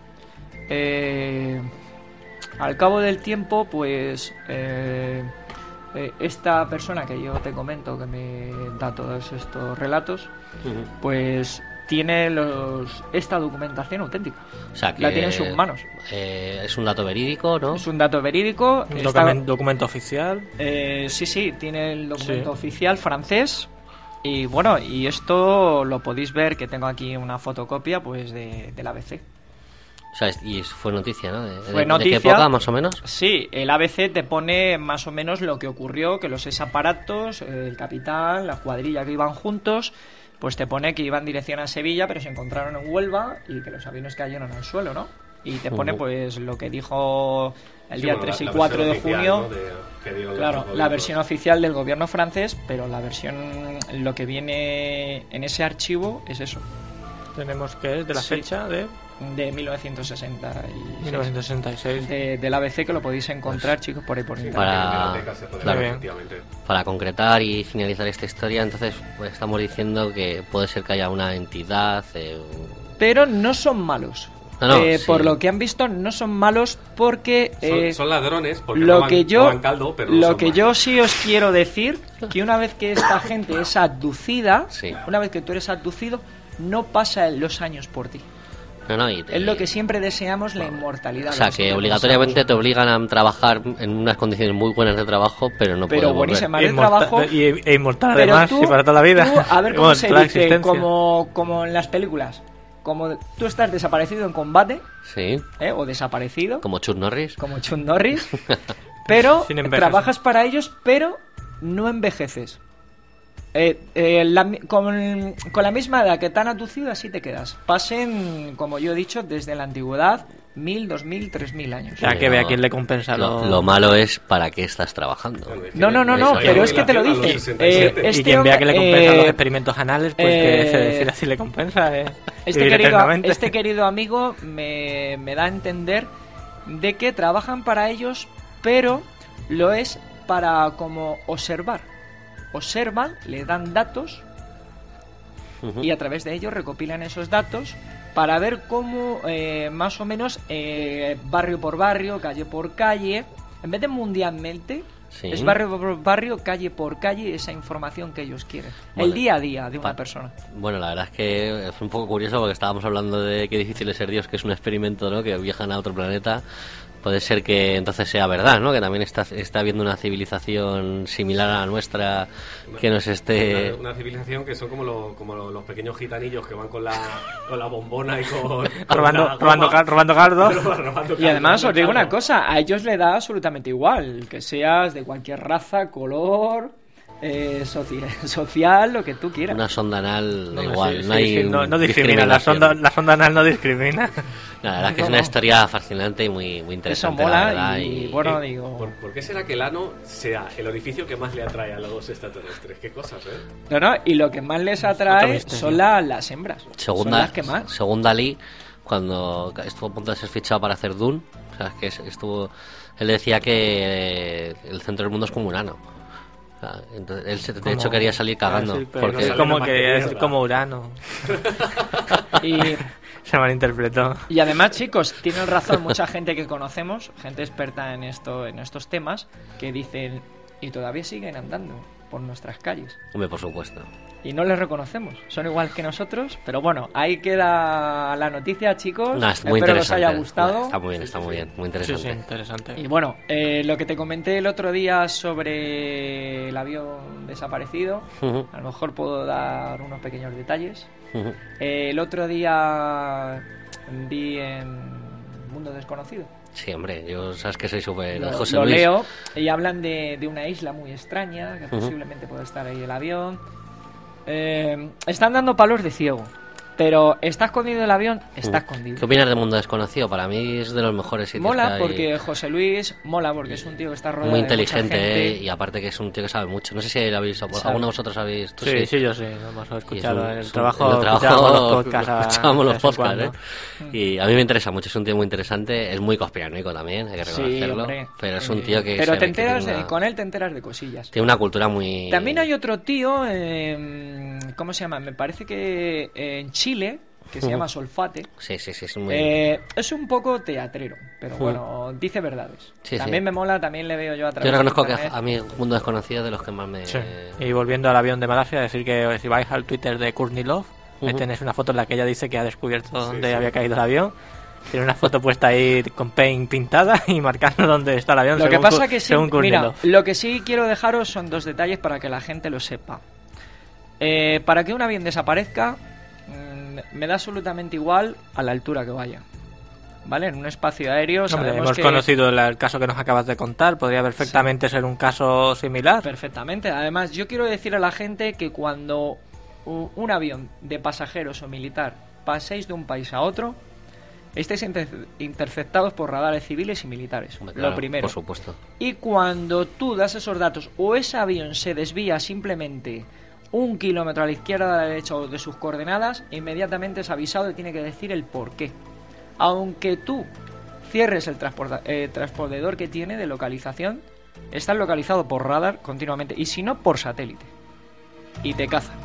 Speaker 6: eh, al cabo del tiempo, pues eh, eh, esta persona que yo te comento, que me da todos estos relatos,
Speaker 3: Ujú.
Speaker 6: pues tiene los, esta documentación auténtica.
Speaker 3: O sea, que,
Speaker 6: la tiene en sus manos.
Speaker 3: eh, es un dato verídico, ¿no?
Speaker 6: Es un dato verídico.
Speaker 4: Un
Speaker 6: está-
Speaker 4: documen- documento oficial.
Speaker 6: eh, sí, sí, tiene el documento
Speaker 4: Sí.
Speaker 6: oficial francés. Y bueno, y esto lo podéis ver, que tengo aquí una fotocopia pues de, del A B C.
Speaker 3: O sea, es- y fue noticia, ¿no? ¿De,
Speaker 6: Fue
Speaker 3: de-
Speaker 6: noticia.
Speaker 3: ¿De qué época, más o menos?
Speaker 6: Sí, el A B C te pone más o menos lo que ocurrió, que los seis aparatos, el capitán, la cuadrilla que iban juntos, pues te pone que iban en dirección a Sevilla, pero se encontraron en Huelva y que los aviones cayeron al suelo, ¿no? y te pone pues lo que dijo el
Speaker 5: Sí,
Speaker 6: día
Speaker 5: bueno,
Speaker 6: tres
Speaker 5: la-
Speaker 6: y
Speaker 5: la
Speaker 6: cuatro de
Speaker 5: versión
Speaker 6: junio.
Speaker 5: oficial, ¿no? de- que dieron
Speaker 6: Claro,
Speaker 5: los
Speaker 6: la
Speaker 5: gobiernos.
Speaker 6: versión oficial del gobierno francés, pero la versión, lo que viene en ese archivo es eso.
Speaker 4: Tenemos que es de la
Speaker 6: Sí.
Speaker 4: fecha de
Speaker 6: De mil novecientos sesenta y seis.
Speaker 4: mil novecientos sesenta y seis.
Speaker 6: De, del A B C, que lo podéis encontrar, chicos, por ahí por internet.
Speaker 3: Para, claro,
Speaker 5: efectivamente.
Speaker 3: para concretar y finalizar esta historia, entonces pues, estamos diciendo que puede ser que haya una entidad. Eh, un-
Speaker 6: Pero no son malos.
Speaker 3: No, no,
Speaker 6: Eh,
Speaker 3: sí.
Speaker 6: Por lo que han visto, no son malos porque...
Speaker 5: Son,
Speaker 6: eh,
Speaker 5: son ladrones porque
Speaker 6: lo
Speaker 5: roban,
Speaker 6: que yo
Speaker 5: roban caldo, pero no
Speaker 6: lo
Speaker 5: son
Speaker 6: que
Speaker 5: malos.
Speaker 6: yo sí os quiero decir, que una vez que esta gente es abducida,
Speaker 3: Sí.
Speaker 6: una vez que tú eres abducido, no pasa los años por ti.
Speaker 3: No, no, y-
Speaker 6: Es lo que siempre deseamos, la inmortalidad.
Speaker 3: O sea,
Speaker 6: lo
Speaker 3: que
Speaker 6: siempre
Speaker 3: obligatoriamente
Speaker 6: pensamos.
Speaker 3: te obligan a trabajar en unas condiciones muy buenas de trabajo, pero no
Speaker 6: Pero
Speaker 3: puedes
Speaker 6: buenísima
Speaker 3: volver.
Speaker 6: de trabajo.
Speaker 4: Y, e inmortal
Speaker 6: Pero
Speaker 4: además,
Speaker 6: tú-
Speaker 4: y para toda la vida.
Speaker 6: tú, a ver cómo
Speaker 4: Bueno,
Speaker 6: se
Speaker 4: toda la
Speaker 6: dice,
Speaker 4: existencia.
Speaker 6: como, como en las películas. Como tú estás desaparecido en combate,
Speaker 3: Sí,
Speaker 6: ¿eh? O desaparecido,
Speaker 3: como Chuck Norris.
Speaker 6: como Chuck Norris, pero
Speaker 4: Sin envejecer.
Speaker 6: trabajas para ellos, pero no envejeces. Eh, eh, la mi- con, con la misma edad que te han abducido, así te quedas. Pasen, como yo he dicho, desde la antigüedad, mil, dos mil, tres mil años.
Speaker 4: O sea, que ve a quién le compensa
Speaker 3: Lo,
Speaker 4: lo...
Speaker 3: lo malo es para qué estás trabajando.
Speaker 6: No, no, no, no,
Speaker 3: Eso,
Speaker 6: pero
Speaker 3: eh,
Speaker 6: es que te lo dice. Eh, este
Speaker 4: y quien vea que le
Speaker 6: hombre,
Speaker 4: compensa
Speaker 6: eh,
Speaker 4: los experimentos anales, pues que
Speaker 6: eh,
Speaker 4: se decida si le compensa. Eh,
Speaker 6: Este
Speaker 4: vivir
Speaker 6: querido,
Speaker 4: eternamente.
Speaker 6: este querido amigo me, me da a entender de que trabajan para ellos, pero lo es para como observar. Observan, le dan datos
Speaker 3: Ujú.
Speaker 6: y a través de ellos recopilan esos datos para ver cómo eh, más o menos eh, barrio por barrio, calle por calle, en vez de mundialmente,
Speaker 3: Sí.
Speaker 6: es barrio por barrio, calle por calle, esa información que ellos quieren.
Speaker 3: Bueno,
Speaker 6: el día a día de una
Speaker 3: pa-
Speaker 6: persona.
Speaker 3: Bueno, la verdad es que es un poco curioso porque estábamos hablando de qué difícil es ser Dios, que es un experimento, ¿no? Que viajan a otro planeta. Puede ser que entonces sea verdad, ¿no? Que también está, está habiendo una civilización similar a la nuestra que nos esté...
Speaker 5: Una, una civilización que son como, lo- como lo- los pequeños gitanillos que van con la, con la bombona y con...
Speaker 4: Robando-
Speaker 5: con la
Speaker 4: robando
Speaker 5: goma.
Speaker 4: cal- robando caldo.
Speaker 5: Robando
Speaker 6: Y además
Speaker 5: caldo,
Speaker 6: os digo una
Speaker 5: caldo.
Speaker 6: cosa, a ellos le da absolutamente igual, que seas de cualquier raza, color, eh, soci- social, lo que tú quieras.
Speaker 3: Una sonda anal da
Speaker 4: No,
Speaker 3: igual,
Speaker 4: sí,
Speaker 3: no
Speaker 4: sí,
Speaker 3: hay
Speaker 4: sí, no, no discrimina, la
Speaker 3: discriminación.
Speaker 4: sonda, la sonda anal no discrimina.
Speaker 3: La verdad es que
Speaker 6: No,
Speaker 3: es una
Speaker 6: no.
Speaker 3: historia fascinante y muy, muy interesante.
Speaker 6: mola
Speaker 3: la verdad,
Speaker 6: y,
Speaker 3: y-
Speaker 6: bueno,
Speaker 5: Eh,
Speaker 6: digo...
Speaker 5: ¿Por, por qué será que el ano sea el orificio que más le atrae a los extraterrestres? ¿Qué cosas, eh?
Speaker 6: No, no, y lo que más les
Speaker 4: Otro
Speaker 6: atrae
Speaker 4: misterio.
Speaker 6: son la- las hembras.
Speaker 3: Según,
Speaker 6: son
Speaker 3: Da-
Speaker 6: las que más.
Speaker 3: según Dalí, cuando estuvo a punto de ser fichado para hacer Dune, o sea, que es- estuvo, él decía que eh, el centro del mundo es como un ano. O sea, entonces, él se- de
Speaker 4: Como-
Speaker 3: hecho quería salir cagando.
Speaker 4: Sí, pero
Speaker 3: porque
Speaker 4: es como
Speaker 5: más que
Speaker 4: que es
Speaker 5: mierda.
Speaker 4: como Urano.
Speaker 6: Y,
Speaker 4: Se malinterpretó.
Speaker 6: y además, chicos, tienen razón mucha gente que conocemos, gente experta en esto, en estos temas, que dicen, y todavía siguen andando por nuestras calles.
Speaker 3: Hombre, por supuesto.
Speaker 6: Y no les reconocemos, son igual que nosotros, pero bueno, ahí queda la noticia, chicos.
Speaker 3: No, es muy
Speaker 6: Espero que os
Speaker 3: interesante.
Speaker 6: haya gustado.
Speaker 3: Está muy bien, está muy bien, muy
Speaker 4: Sí,
Speaker 3: interesante.
Speaker 4: sí, interesante.
Speaker 6: Y bueno, eh, lo que te comenté el otro día sobre el avión desaparecido,
Speaker 3: Ujú,
Speaker 6: a lo mejor puedo dar unos pequeños detalles.
Speaker 3: ujú.
Speaker 6: Eh, el otro día vi en Mundo Desconocido.
Speaker 3: Sí, hombre, yo sabes que soy súper
Speaker 6: Lo,
Speaker 3: José
Speaker 6: lo
Speaker 3: Luis.
Speaker 6: leo y hablan de, de una isla muy extraña, que
Speaker 3: Ujú.
Speaker 6: posiblemente pueda estar ahí el avión. Eh, están dando palos de ciego, pero está escondido el avión, está
Speaker 3: Mm. ¿Qué
Speaker 6: escondido.
Speaker 3: opinas de Mundo Desconocido? Para mí es de los mejores sitios que
Speaker 6: Mola
Speaker 3: hay.
Speaker 6: porque José Luis mola porque es un tío que está rodeado
Speaker 3: Muy
Speaker 6: de mucha
Speaker 3: inteligente,
Speaker 6: gente.
Speaker 3: eh, y aparte que es un tío que sabe mucho. No sé si lo habéis,
Speaker 6: Sabe.
Speaker 3: alguno de vosotros habéis... tú
Speaker 4: Sí, sí, yo sí, lo hemos
Speaker 3: Y es
Speaker 4: escuchado.
Speaker 3: un-
Speaker 4: En
Speaker 3: es
Speaker 4: el
Speaker 3: un-
Speaker 4: trabajo,
Speaker 3: en el trabajo
Speaker 4: escuchábamos los podcasts. a-
Speaker 3: escuchábamos
Speaker 4: de
Speaker 3: los
Speaker 4: vez en
Speaker 3: podcasts,
Speaker 4: cuando.
Speaker 3: ¿eh? Y a mí me interesa mucho, es un tío muy interesante, es muy conspiranoico también, hay que
Speaker 6: Sí,
Speaker 3: reconocerlo,
Speaker 6: hombre.
Speaker 3: pero es un
Speaker 6: Eh,
Speaker 3: tío que...
Speaker 6: Pero
Speaker 3: se
Speaker 6: te
Speaker 3: ve que
Speaker 6: enteras
Speaker 3: tiene
Speaker 6: de-
Speaker 3: una,
Speaker 6: con él te enteras de cosillas.
Speaker 3: tiene una cultura muy...
Speaker 6: También hay otro tío, eh, ¿cómo se llama? Me parece que en Chile, que se
Speaker 3: Ujú.
Speaker 6: llama Solfate.
Speaker 3: Sí, sí, sí, es muy...
Speaker 6: Eh, es un poco teatrero, pero
Speaker 3: Ujú.
Speaker 6: bueno, dice verdades.
Speaker 3: Sí,
Speaker 6: también
Speaker 3: sí.
Speaker 6: me mola, también le veo yo a través
Speaker 3: Yo
Speaker 6: de
Speaker 3: reconozco que
Speaker 6: internet.
Speaker 3: a mí Mundo Desconocido es de los que más me...
Speaker 4: Sí. Y volviendo al avión de Malasia, decir que si vais al Twitter de Courtney Love, ahí
Speaker 3: Ujú.
Speaker 4: tenéis una foto en la que ella dice que ha descubierto dónde
Speaker 5: sí.
Speaker 4: había caído el avión. Tiene una foto puesta ahí con paint pintada y marcando dónde está el avión.
Speaker 6: Lo que
Speaker 4: según
Speaker 6: pasa
Speaker 4: Cu-
Speaker 6: que sí,
Speaker 4: según Courtney
Speaker 6: mira,
Speaker 4: Love.
Speaker 6: lo que sí quiero dejaros son dos detalles para que la gente lo sepa. Eh, para que un avión desaparezca, mm, me da absolutamente igual a la altura que vaya. ¿Vale? En un espacio aéreo
Speaker 4: Hombre,
Speaker 6: sabemos
Speaker 4: hemos
Speaker 6: que...
Speaker 4: conocido la- el caso que nos acabas de contar. Podría perfectamente ser un caso similar.
Speaker 6: Perfectamente. Además, yo quiero decir a la gente que cuando u- un avión de pasajeros o militar paséis de un país a otro, estéis inter- interceptados por radares civiles y militares.
Speaker 3: Hombre, claro,
Speaker 6: lo primero.
Speaker 3: por supuesto.
Speaker 6: Y cuando tú das esos datos o ese avión se desvía simplemente un kilómetro a la izquierda, a la derecha o de sus coordenadas, inmediatamente es avisado y tiene que decir el por qué. Aunque tú cierres el transporta- eh, transpondedor que tiene de localización, está localizado por radar continuamente, y si no, por satélite. Y te cazan.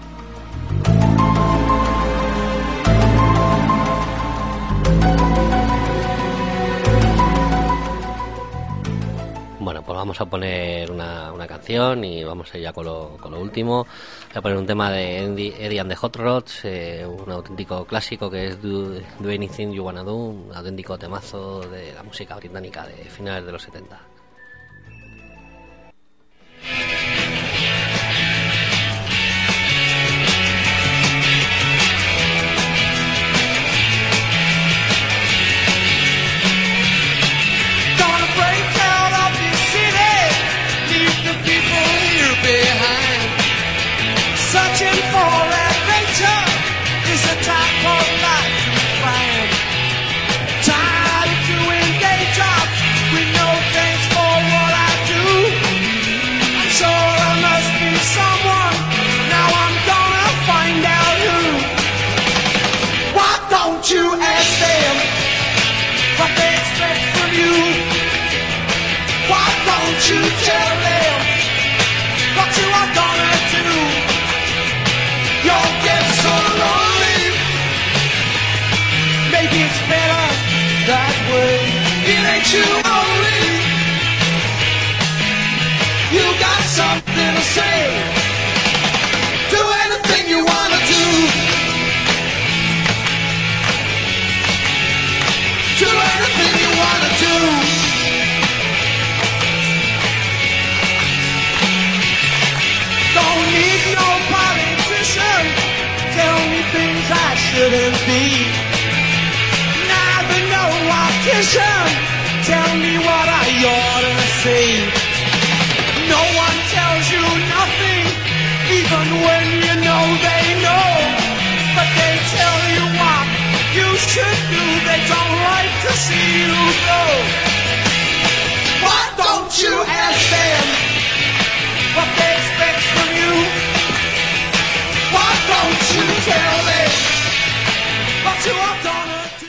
Speaker 3: Bueno, pues vamos a poner una, una canción y vamos a ir ya con lo, con lo último. Voy a poner un tema de Eddie, Eddie and the Hot Rods, eh, un auténtico clásico que es Do, Do Anything You Wanna Do, un auténtico temazo de la música británica de finales de los setenta.
Speaker 8: Searching for adventure is a type of life to find. Time to engage up with no thanks for what I do. I'm sure I must be someone. Now I'm gonna find out who. Why don't you ask them what they expect from you? Why don't you tell them what you are gonna do? You'll get so lonely. Maybe it's better that way. It ain't you only. You got something to say. Do anything you wanna do. Do anything you wanna do. Don't need no politician. Tell me things I shouldn't be. Neither no optician. Tell me what I ought to see. No one tells you nothing, even when you know they know. But they tell you what you should do. They don't like to see you go. Why don't you ask them what they expect from you? Why don't you tell me what you are gonna do?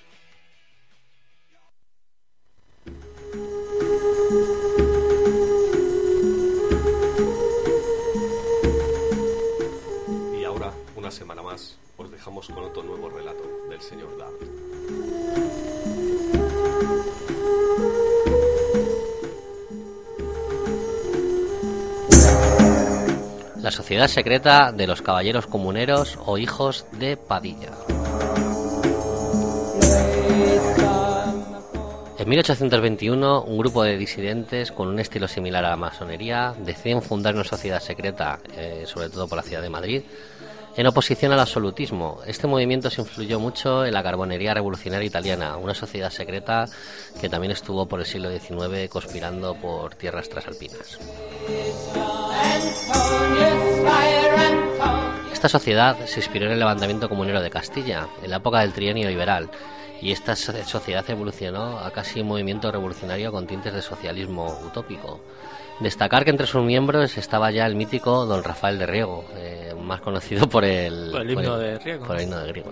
Speaker 5: Y ahora, una semana más, os dejamos con otro nuevo relato del señor Dart.
Speaker 3: La sociedad secreta de los caballeros comuneros o hijos de Padilla. En mil ochocientos veintiuno, un grupo de disidentes con un estilo similar a la masonería deciden fundar una sociedad secreta, eh, sobre todo por la ciudad de Madrid, en oposición al absolutismo. Este movimiento se influyó mucho en la Carbonería Revolucionaria Italiana, una sociedad secreta que también estuvo por el siglo diecinueve conspirando por tierras trasalpinas. Esta sociedad se inspiró en el levantamiento comunero de Castilla, en la época del trienio liberal, y esta sociedad evolucionó a casi un movimiento revolucionario con tintes de socialismo utópico. Destacar que entre sus miembros estaba ya el mítico don Rafael de Riego, eh, más conocido por el,
Speaker 4: por el himno por el, de Riego.
Speaker 3: Por el himno de Riego.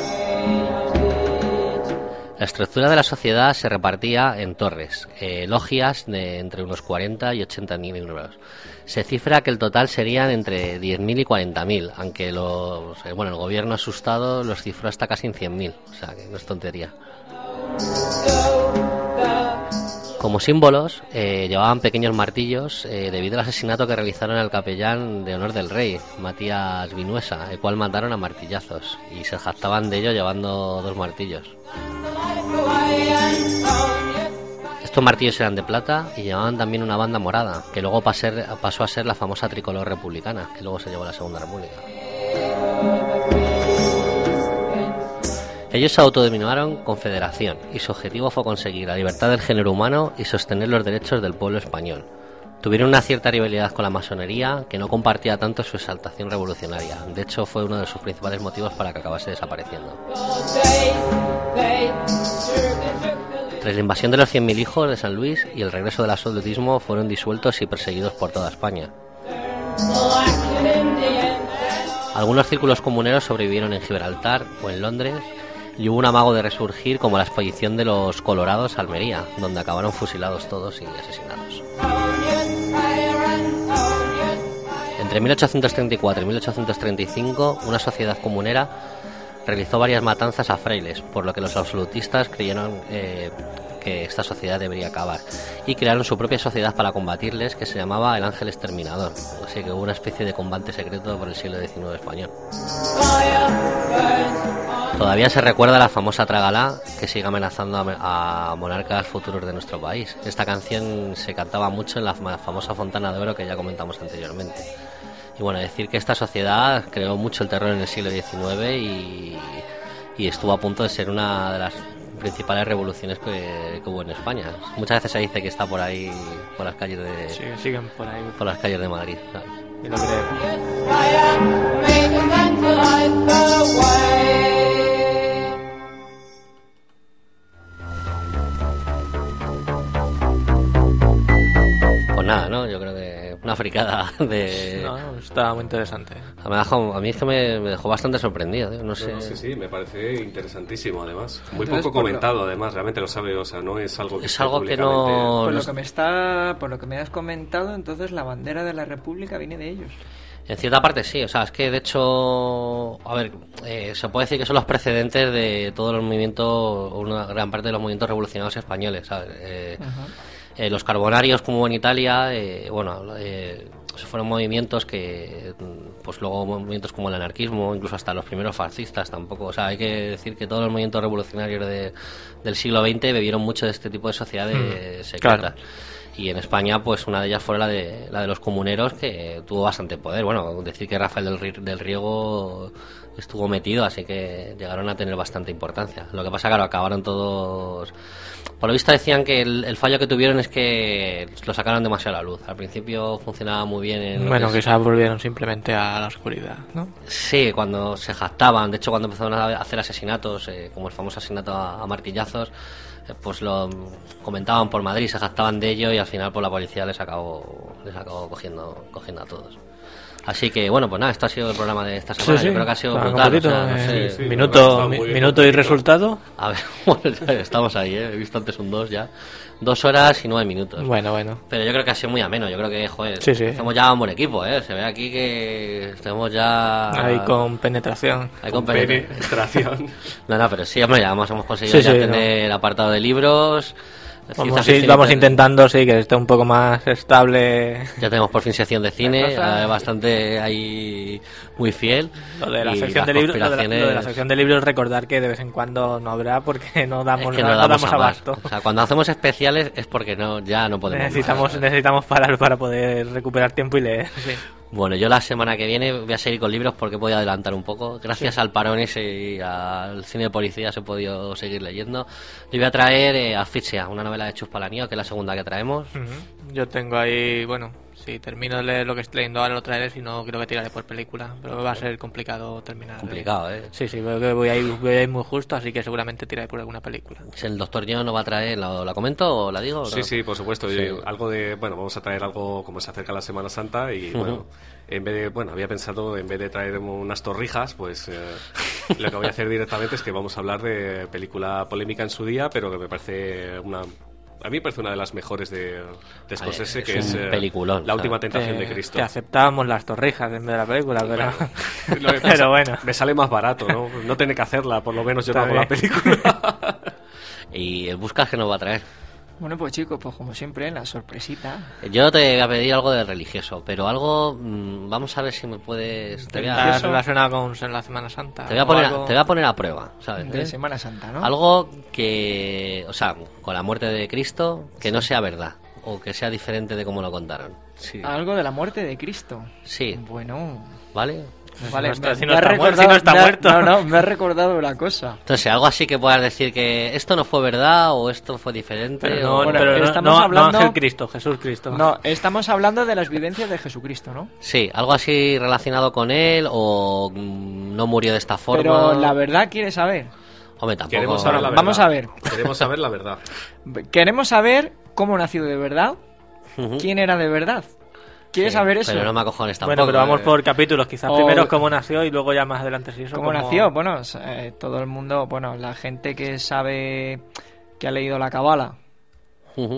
Speaker 3: La estructura de la sociedad se repartía en torres, eh, logias de entre unos cuarenta y ochenta miembros. Se cifra que el total serían entre diez mil y cuarenta mil, aunque los, eh, bueno, el gobierno asustado los cifró hasta casi en cien mil, o sea que no es tontería. Como símbolos, eh, llevaban pequeños martillos eh, debido al asesinato que realizaron al capellán de honor del rey, Matías Vinuesa, el cual mataron a martillazos, y se jactaban de ello llevando dos martillos. Estos martillos eran de plata y llevaban también una banda morada, que luego pasó a ser la famosa tricolor republicana, que luego se llevó a la Segunda República. Ellos se autodenominaron Confederación y su objetivo fue conseguir la libertad del género humano y sostener los derechos del pueblo español. Tuvieron una cierta rivalidad con la masonería, que no compartía tanto su exaltación revolucionaria. De hecho, fue uno de sus principales motivos para que acabase desapareciendo. Tras la invasión de los cien mil hijos de San Luis y el regreso del absolutismo, fueron disueltos y perseguidos por toda España. Algunos círculos comuneros sobrevivieron en Gibraltar o en Londres, y hubo un amago de resurgir, como la expedición de los Colorados a Almería, donde acabaron fusilados todos y asesinados. Entre mil ochocientos treinta y cuatro y mil ochocientos treinta y cinco, una sociedad comunera realizó varias matanzas a frailes, por lo que los absolutistas creyeron eh, que esta sociedad debería acabar, y crearon su propia sociedad para combatirles, que se llamaba el Ángel Exterminador. Así que hubo una especie de combate secreto por el siglo diecinueve español. Todavía se recuerda la famosa Tragalá, que sigue amenazando a, a monarcas futuros de nuestro país. Esta canción se cantaba mucho en la famosa Fontana de Oro, que ya comentamos anteriormente. Y bueno, decir que esta sociedad creó mucho el terror en el siglo diecinueve y, y estuvo a punto de ser una de las principales revoluciones que, que hubo en España. Muchas veces se dice que está por ahí, por las calles de...
Speaker 4: Sí, siguen por ahí.
Speaker 3: Por las calles de Madrid, claro.
Speaker 4: Y lo creo.
Speaker 3: Pues nada, ¿no? Yo creo que una fricada de...
Speaker 4: No, está muy interesante.
Speaker 3: Me dejó, a mí es que me, me dejó bastante sorprendido, ¿eh? No sé...
Speaker 5: No, no, sí, sí, me parece interesantísimo, además. Muy
Speaker 6: Entonces,
Speaker 5: poco
Speaker 6: por
Speaker 5: comentado,
Speaker 6: lo...
Speaker 5: además, realmente lo sabe, o sea, no es algo que...
Speaker 3: Es algo que no...
Speaker 6: Por lo que me está... Por lo que me has comentado, entonces la bandera de la República viene de ellos.
Speaker 3: En cierta parte sí, o sea, es que de hecho, a ver, eh, se puede decir que son los precedentes de todos los movimientos, una gran parte de los movimientos revolucionarios españoles, ¿sabes? Eh, uh-huh. eh, los carbonarios, como hubo en Italia, eh, bueno, eh, fueron movimientos que, pues luego movimientos como el anarquismo, incluso hasta los primeros fascistas tampoco, o sea, hay que decir que todos los movimientos revolucionarios de, del siglo veinte bebieron mucho de este tipo de sociedades mm, secretas. Claro. Y en España, pues una de ellas fue la de la de los comuneros, que tuvo bastante poder. Bueno, decir que Rafael del, del Riego estuvo metido, así que llegaron a tener bastante importancia. Lo que pasa, claro, acabaron todos... Por lo visto decían que el, el fallo que tuvieron es que lo sacaron demasiado a la luz. Al principio funcionaba muy bien en...
Speaker 4: Bueno,
Speaker 3: que
Speaker 4: quizás volvieron simplemente a la oscuridad, ¿no?
Speaker 3: Sí, cuando se jactaban. De hecho, cuando empezaron a hacer asesinatos, eh, como el famoso asesinato a, a martillazos, eh, pues lo comentaban por Madrid, se jactaban de ello y al final pues la policía les acabó, les acabó cogiendo, cogiendo a todos. Así que, bueno, pues nada, esto ha sido el programa de esta semana.
Speaker 4: Sí, sí.
Speaker 3: Yo creo que ha sido
Speaker 4: Claro,
Speaker 3: brutal.
Speaker 4: poquito,
Speaker 3: O sea, no
Speaker 4: eh,
Speaker 3: sé.
Speaker 4: sí, sí, minuto mi, minuto y resultado.
Speaker 3: A ver, bueno, estamos ahí, ¿eh? He visto antes un dos ya. Dos horas y nueve minutos.
Speaker 4: Bueno, bueno.
Speaker 3: Pero yo creo que ha sido muy ameno. Yo creo que, joder,
Speaker 4: sí, sí.
Speaker 3: hacemos ya un buen equipo, ¿eh? Se ve aquí que estamos ya...
Speaker 4: Ahí con penetración.
Speaker 3: Ahí con,
Speaker 5: con penetración.
Speaker 3: No, no, pero sí, hombre, ya hemos, hemos conseguido
Speaker 4: sí,
Speaker 3: ya
Speaker 4: sí,
Speaker 3: tener
Speaker 4: no.
Speaker 3: apartado de libros...
Speaker 4: Vamos, sí, vamos intentando, sí, que esté un poco más estable.
Speaker 3: Ya tenemos por fin sección de cine, eh, bastante ahí muy fiel.
Speaker 4: Lo de la sección de libros, lo de la, lo de la sección de libros, recordar que de vez en cuando no habrá porque no damos,
Speaker 3: es que no,
Speaker 4: no
Speaker 3: damos,
Speaker 4: damos abasto.
Speaker 3: O sea, cuando hacemos especiales es porque no ya no podemos.
Speaker 4: Necesitamos, necesitamos parar para poder recuperar tiempo y leer. Sí.
Speaker 3: Bueno, yo la semana que viene voy a seguir con libros porque voy a adelantar un poco. Gracias sí. al parón ese y al cine de policías he podido seguir leyendo. Yo voy a traer eh, Asfixia, una novela de Chus Palahniuk, que es la segunda que traemos.
Speaker 4: Uh-huh. Yo tengo ahí, bueno, si termino de leer lo que estoy leyendo ahora lo traeré, si no creo que tiraré por película. Pero va a ser complicado terminar.
Speaker 3: Complicado, ¿eh?
Speaker 4: Sí, sí, veo que voy a, ir, voy a ir muy justo, así que seguramente tiraré por alguna película.
Speaker 3: Si el doctor John no va a traer, ¿la, la comento o la digo?
Speaker 5: Sí,
Speaker 3: no?
Speaker 5: sí, por supuesto.
Speaker 3: Sí.
Speaker 5: Yo, algo de, bueno, vamos a traer algo como se acerca la Semana Santa y, uh-huh. bueno... En vez de, bueno, había pensado, en vez de traer unas torrijas, pues eh, lo que voy a hacer directamente es que vamos a hablar de película polémica en su día, pero que me parece una... A mí me parece una de las mejores de, de Scorsese,
Speaker 3: es
Speaker 5: que es eh,
Speaker 3: peliculón,
Speaker 5: La Última
Speaker 3: ¿sabes?
Speaker 5: Tentación
Speaker 4: te,
Speaker 5: de Cristo.
Speaker 4: Te aceptábamos las torrijas en vez de la película, pero,
Speaker 5: bueno,
Speaker 4: pero bueno.
Speaker 5: Me sale más barato, ¿no? No tener que hacerla, por lo menos yo no hago la película.
Speaker 3: Y el Buscas que nos va a traer.
Speaker 6: Bueno, pues chicos, pues como siempre, la sorpresita.
Speaker 3: Yo te voy a pedir algo de religioso, pero algo... Mmm, vamos a ver si me puedes... Te voy a...
Speaker 4: relacionado con la Semana Santa.
Speaker 3: Te voy a poner, algo... a, te voy a, poner a prueba, ¿sabes?
Speaker 6: De Semana Santa, ¿no?
Speaker 3: Algo que... O sea, con la muerte de Cristo, que sí. no sea verdad, o que sea diferente de cómo lo contaron.
Speaker 6: Sí. Algo de la muerte de Cristo.
Speaker 3: Sí.
Speaker 6: Bueno...
Speaker 3: ¿Vale?
Speaker 6: Vale,
Speaker 4: no está,
Speaker 6: me,
Speaker 4: si no
Speaker 6: me
Speaker 4: está, muerto, si no está
Speaker 6: me
Speaker 4: muerto.
Speaker 6: Ha, no, no, me ha recordado una cosa.
Speaker 3: Entonces, algo así que puedas decir que esto no fue verdad o esto fue diferente.
Speaker 4: Pero no,
Speaker 3: o...
Speaker 4: bueno, pero estamos no, hablando... no Ángel Cristo, Jesús Cristo.
Speaker 6: No, estamos hablando de las vivencias de Jesucristo, ¿no?
Speaker 3: Sí, algo así relacionado con él o mmm, no murió de esta forma.
Speaker 6: Pero la verdad quiere saber.
Speaker 3: Hombre, tampoco...
Speaker 5: Queremos saber la verdad.
Speaker 6: Vamos a ver.
Speaker 5: Queremos saber la verdad.
Speaker 6: Queremos saber cómo nació de verdad,
Speaker 3: Ujú.
Speaker 6: quién era de verdad. ¿Quieres
Speaker 3: Sí,
Speaker 6: saber eso?
Speaker 3: Pero no me acojones tampoco.
Speaker 4: Bueno, pero vamos
Speaker 3: eh.
Speaker 4: por capítulos. Quizás
Speaker 6: O-
Speaker 4: primero cómo nació y luego ya más adelante si eso.
Speaker 6: ¿Cómo
Speaker 4: como-
Speaker 6: nació? Bueno, eh, todo el mundo, bueno, la gente que sabe, que ha leído la Cábala
Speaker 3: Ujú.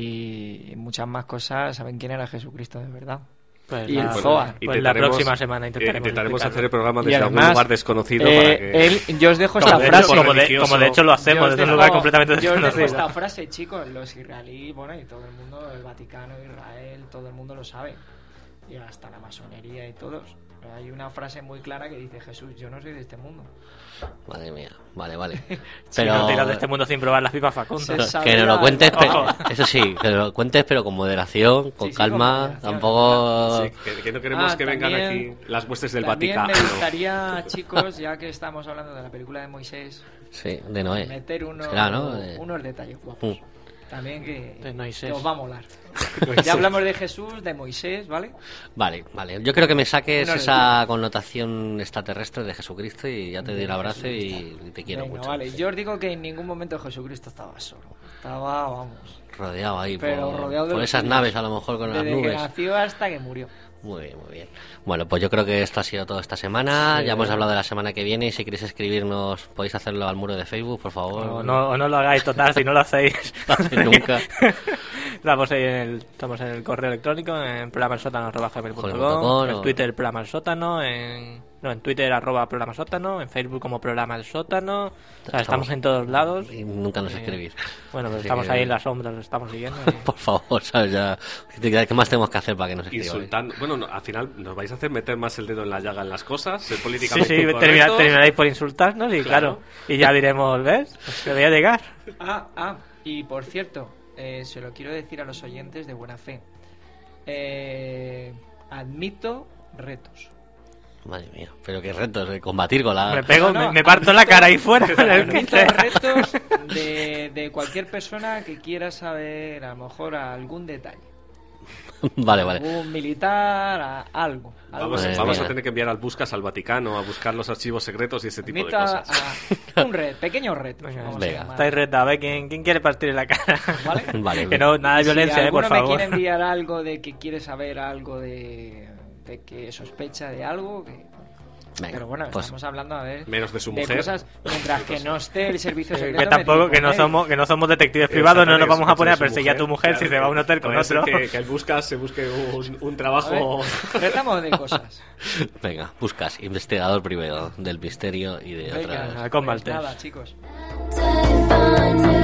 Speaker 6: y muchas más cosas, saben quién era Jesucristo de verdad.
Speaker 4: Pues
Speaker 6: y
Speaker 4: nada,
Speaker 6: el
Speaker 4: bueno,
Speaker 6: Zohar.
Speaker 4: Pues la próxima semana intentaremos,
Speaker 5: eh, intentaremos
Speaker 4: explicarlo.
Speaker 5: hacer el programa
Speaker 6: Y
Speaker 5: desde algún
Speaker 6: además,
Speaker 5: lugar desconocido
Speaker 6: eh,
Speaker 5: para que...
Speaker 6: él- yo os dejo
Speaker 4: Como
Speaker 6: esta
Speaker 4: de hecho-
Speaker 6: frase.
Speaker 4: como, de,
Speaker 5: religioso.
Speaker 4: como de hecho lo
Speaker 6: Yo
Speaker 4: hacemos
Speaker 6: os
Speaker 4: desde un
Speaker 6: dejo-
Speaker 4: lugar completamente
Speaker 6: yo os dejo
Speaker 4: desconocido.
Speaker 6: esta frase, chicos, los israelíes, bueno, y todo el mundo, el Vaticano, Israel, todo el mundo lo sabe. Y hasta la masonería y todos. Hay una frase muy clara que dice: Jesús, yo no soy de este mundo.
Speaker 3: Madre mía, vale, vale.
Speaker 4: Si
Speaker 3: Pero...
Speaker 4: no tiras de este mundo sin probar las pipas Facundo.
Speaker 6: Se
Speaker 3: Que-
Speaker 6: sabe
Speaker 3: que nos
Speaker 6: la-
Speaker 3: lo cuentes, pero,
Speaker 4: Ojo.
Speaker 3: eso sí, que nos lo cuentes, pero con moderación, con
Speaker 6: Sí, sí,
Speaker 3: calma,
Speaker 6: con moderación,
Speaker 3: tampoco...
Speaker 5: Sí, que, que no queremos
Speaker 6: Ah,
Speaker 5: que vengan
Speaker 6: también-
Speaker 5: aquí las huestes del
Speaker 6: También
Speaker 5: Vaticano.
Speaker 6: me gustaría, chicos, ya que estamos hablando de la película de Moisés,
Speaker 3: Sí, de Noé.
Speaker 6: meter unos,
Speaker 3: Será, ¿no? De-
Speaker 6: unos detalles guapos.
Speaker 3: Mm.
Speaker 6: También que,
Speaker 4: De Moisés.
Speaker 6: que os va a molar. Ya hablamos de Jesús, de Moisés, ¿vale?
Speaker 3: Vale, vale. Yo creo que me saques
Speaker 6: No, no,
Speaker 3: esa connotación extraterrestre de Jesucristo y ya te doy el abrazo y, y te quiero
Speaker 6: Venga,
Speaker 3: mucho.
Speaker 6: vale. Yo os digo que en ningún momento Jesucristo estaba solo. Estaba, vamos,
Speaker 3: Rodeado ahí
Speaker 6: pero
Speaker 3: por,
Speaker 6: rodeado de
Speaker 3: por
Speaker 6: los
Speaker 3: esas
Speaker 6: suyos.
Speaker 3: naves, a lo mejor con las
Speaker 6: desde que
Speaker 3: nubes.
Speaker 6: nació hasta que murió.
Speaker 3: Muy bien, muy bien. Bueno, pues yo creo que esto ha sido todo esta semana.
Speaker 4: Sí.
Speaker 3: Ya hemos hablado de la semana que viene y si queréis escribirnos podéis hacerlo al muro de Facebook, por favor.
Speaker 4: O no, o no lo hagáis total, si no lo hacéis.
Speaker 3: No lo hacéis nunca.
Speaker 4: Estamos ahí en el, estamos en el correo electrónico, en programaelsótano arroba gmail punto com,
Speaker 3: com,
Speaker 4: en
Speaker 3: o-
Speaker 4: Twitter programa el sótano, en, no, en Twitter arroba programa sótano, en Facebook como programa el sótano. O sea, estamos en todos lados.
Speaker 3: Y nunca nos
Speaker 4: Eh,
Speaker 3: escribís.
Speaker 4: Bueno, pero
Speaker 3: Así
Speaker 4: estamos
Speaker 3: que-
Speaker 4: ahí en las sombras, lo estamos siguiendo. y-
Speaker 3: Por favor, ¿sabes? Ya, ¿qué más tenemos que hacer para que nos escribáis?
Speaker 5: Insultando. Bueno, no, al final nos vais a hacer meter más el dedo en la llaga en las cosas, ser
Speaker 4: Sí,
Speaker 5: políticamente
Speaker 4: sí, termina-
Speaker 5: incorrectos.
Speaker 4: terminaréis por insultarnos y claro, y ya diremos, ¿ves? Pues que voy a llegar.
Speaker 6: Ah, ah, y por cierto, eh, se lo quiero decir a los oyentes de buena fe. Eh, admito retos.
Speaker 3: Madre mía, pero qué retos, de combatir con la...
Speaker 4: Me pego,
Speaker 6: No, no,
Speaker 4: me, me parto la cara ahí fuera. en el
Speaker 6: Admito
Speaker 4: quince.
Speaker 6: retos de, de cualquier persona que quiera saber, a lo mejor, algún detalle.
Speaker 3: Vale, vale.
Speaker 6: Algún militar, a- algo. algo
Speaker 5: Vamos,
Speaker 3: Madre
Speaker 5: vamos
Speaker 3: mía.
Speaker 5: a tener que enviar al Buscas al Vaticano a buscar los archivos secretos y ese tipo de
Speaker 6: Admito a,
Speaker 5: cosas.
Speaker 6: a un reto, pequeño reto.
Speaker 4: Venga,
Speaker 6: vamos a
Speaker 3: venga,
Speaker 6: llamar.
Speaker 4: Estáis reta, a ver quién, quién quiere partir la cara.
Speaker 6: ¿Vale?
Speaker 3: Vale,
Speaker 4: Que no, nada de
Speaker 6: Si
Speaker 4: violencia, eh, por
Speaker 6: alguno me
Speaker 4: favor.
Speaker 6: quiere enviar algo de que quiere saber algo de, de que sospecha de algo, que...
Speaker 3: Venga,
Speaker 6: pero bueno,
Speaker 3: pues-
Speaker 6: estamos hablando a ver
Speaker 5: Menos de su mujer.
Speaker 6: cosas, mientras que no esté el servicio
Speaker 4: Eh,
Speaker 6: secreto
Speaker 4: que tampoco,
Speaker 6: metido
Speaker 4: que no
Speaker 6: por
Speaker 4: somos, que no somos detectives privados, no nos vamos a poner a
Speaker 5: Su
Speaker 4: perseguir a tu mujer si se va a un hotel con
Speaker 5: Puede ser
Speaker 4: otro.
Speaker 5: Que, que el Buscas se busque un, un
Speaker 6: medio.
Speaker 5: trabajo.
Speaker 6: A ver, tratamos de cosas.
Speaker 3: Venga, buscas investigador privado del misterio y de
Speaker 6: Venga,
Speaker 3: otras...
Speaker 4: con
Speaker 6: pues
Speaker 4: Maltés.
Speaker 6: nada, chicos.
Speaker 8: Time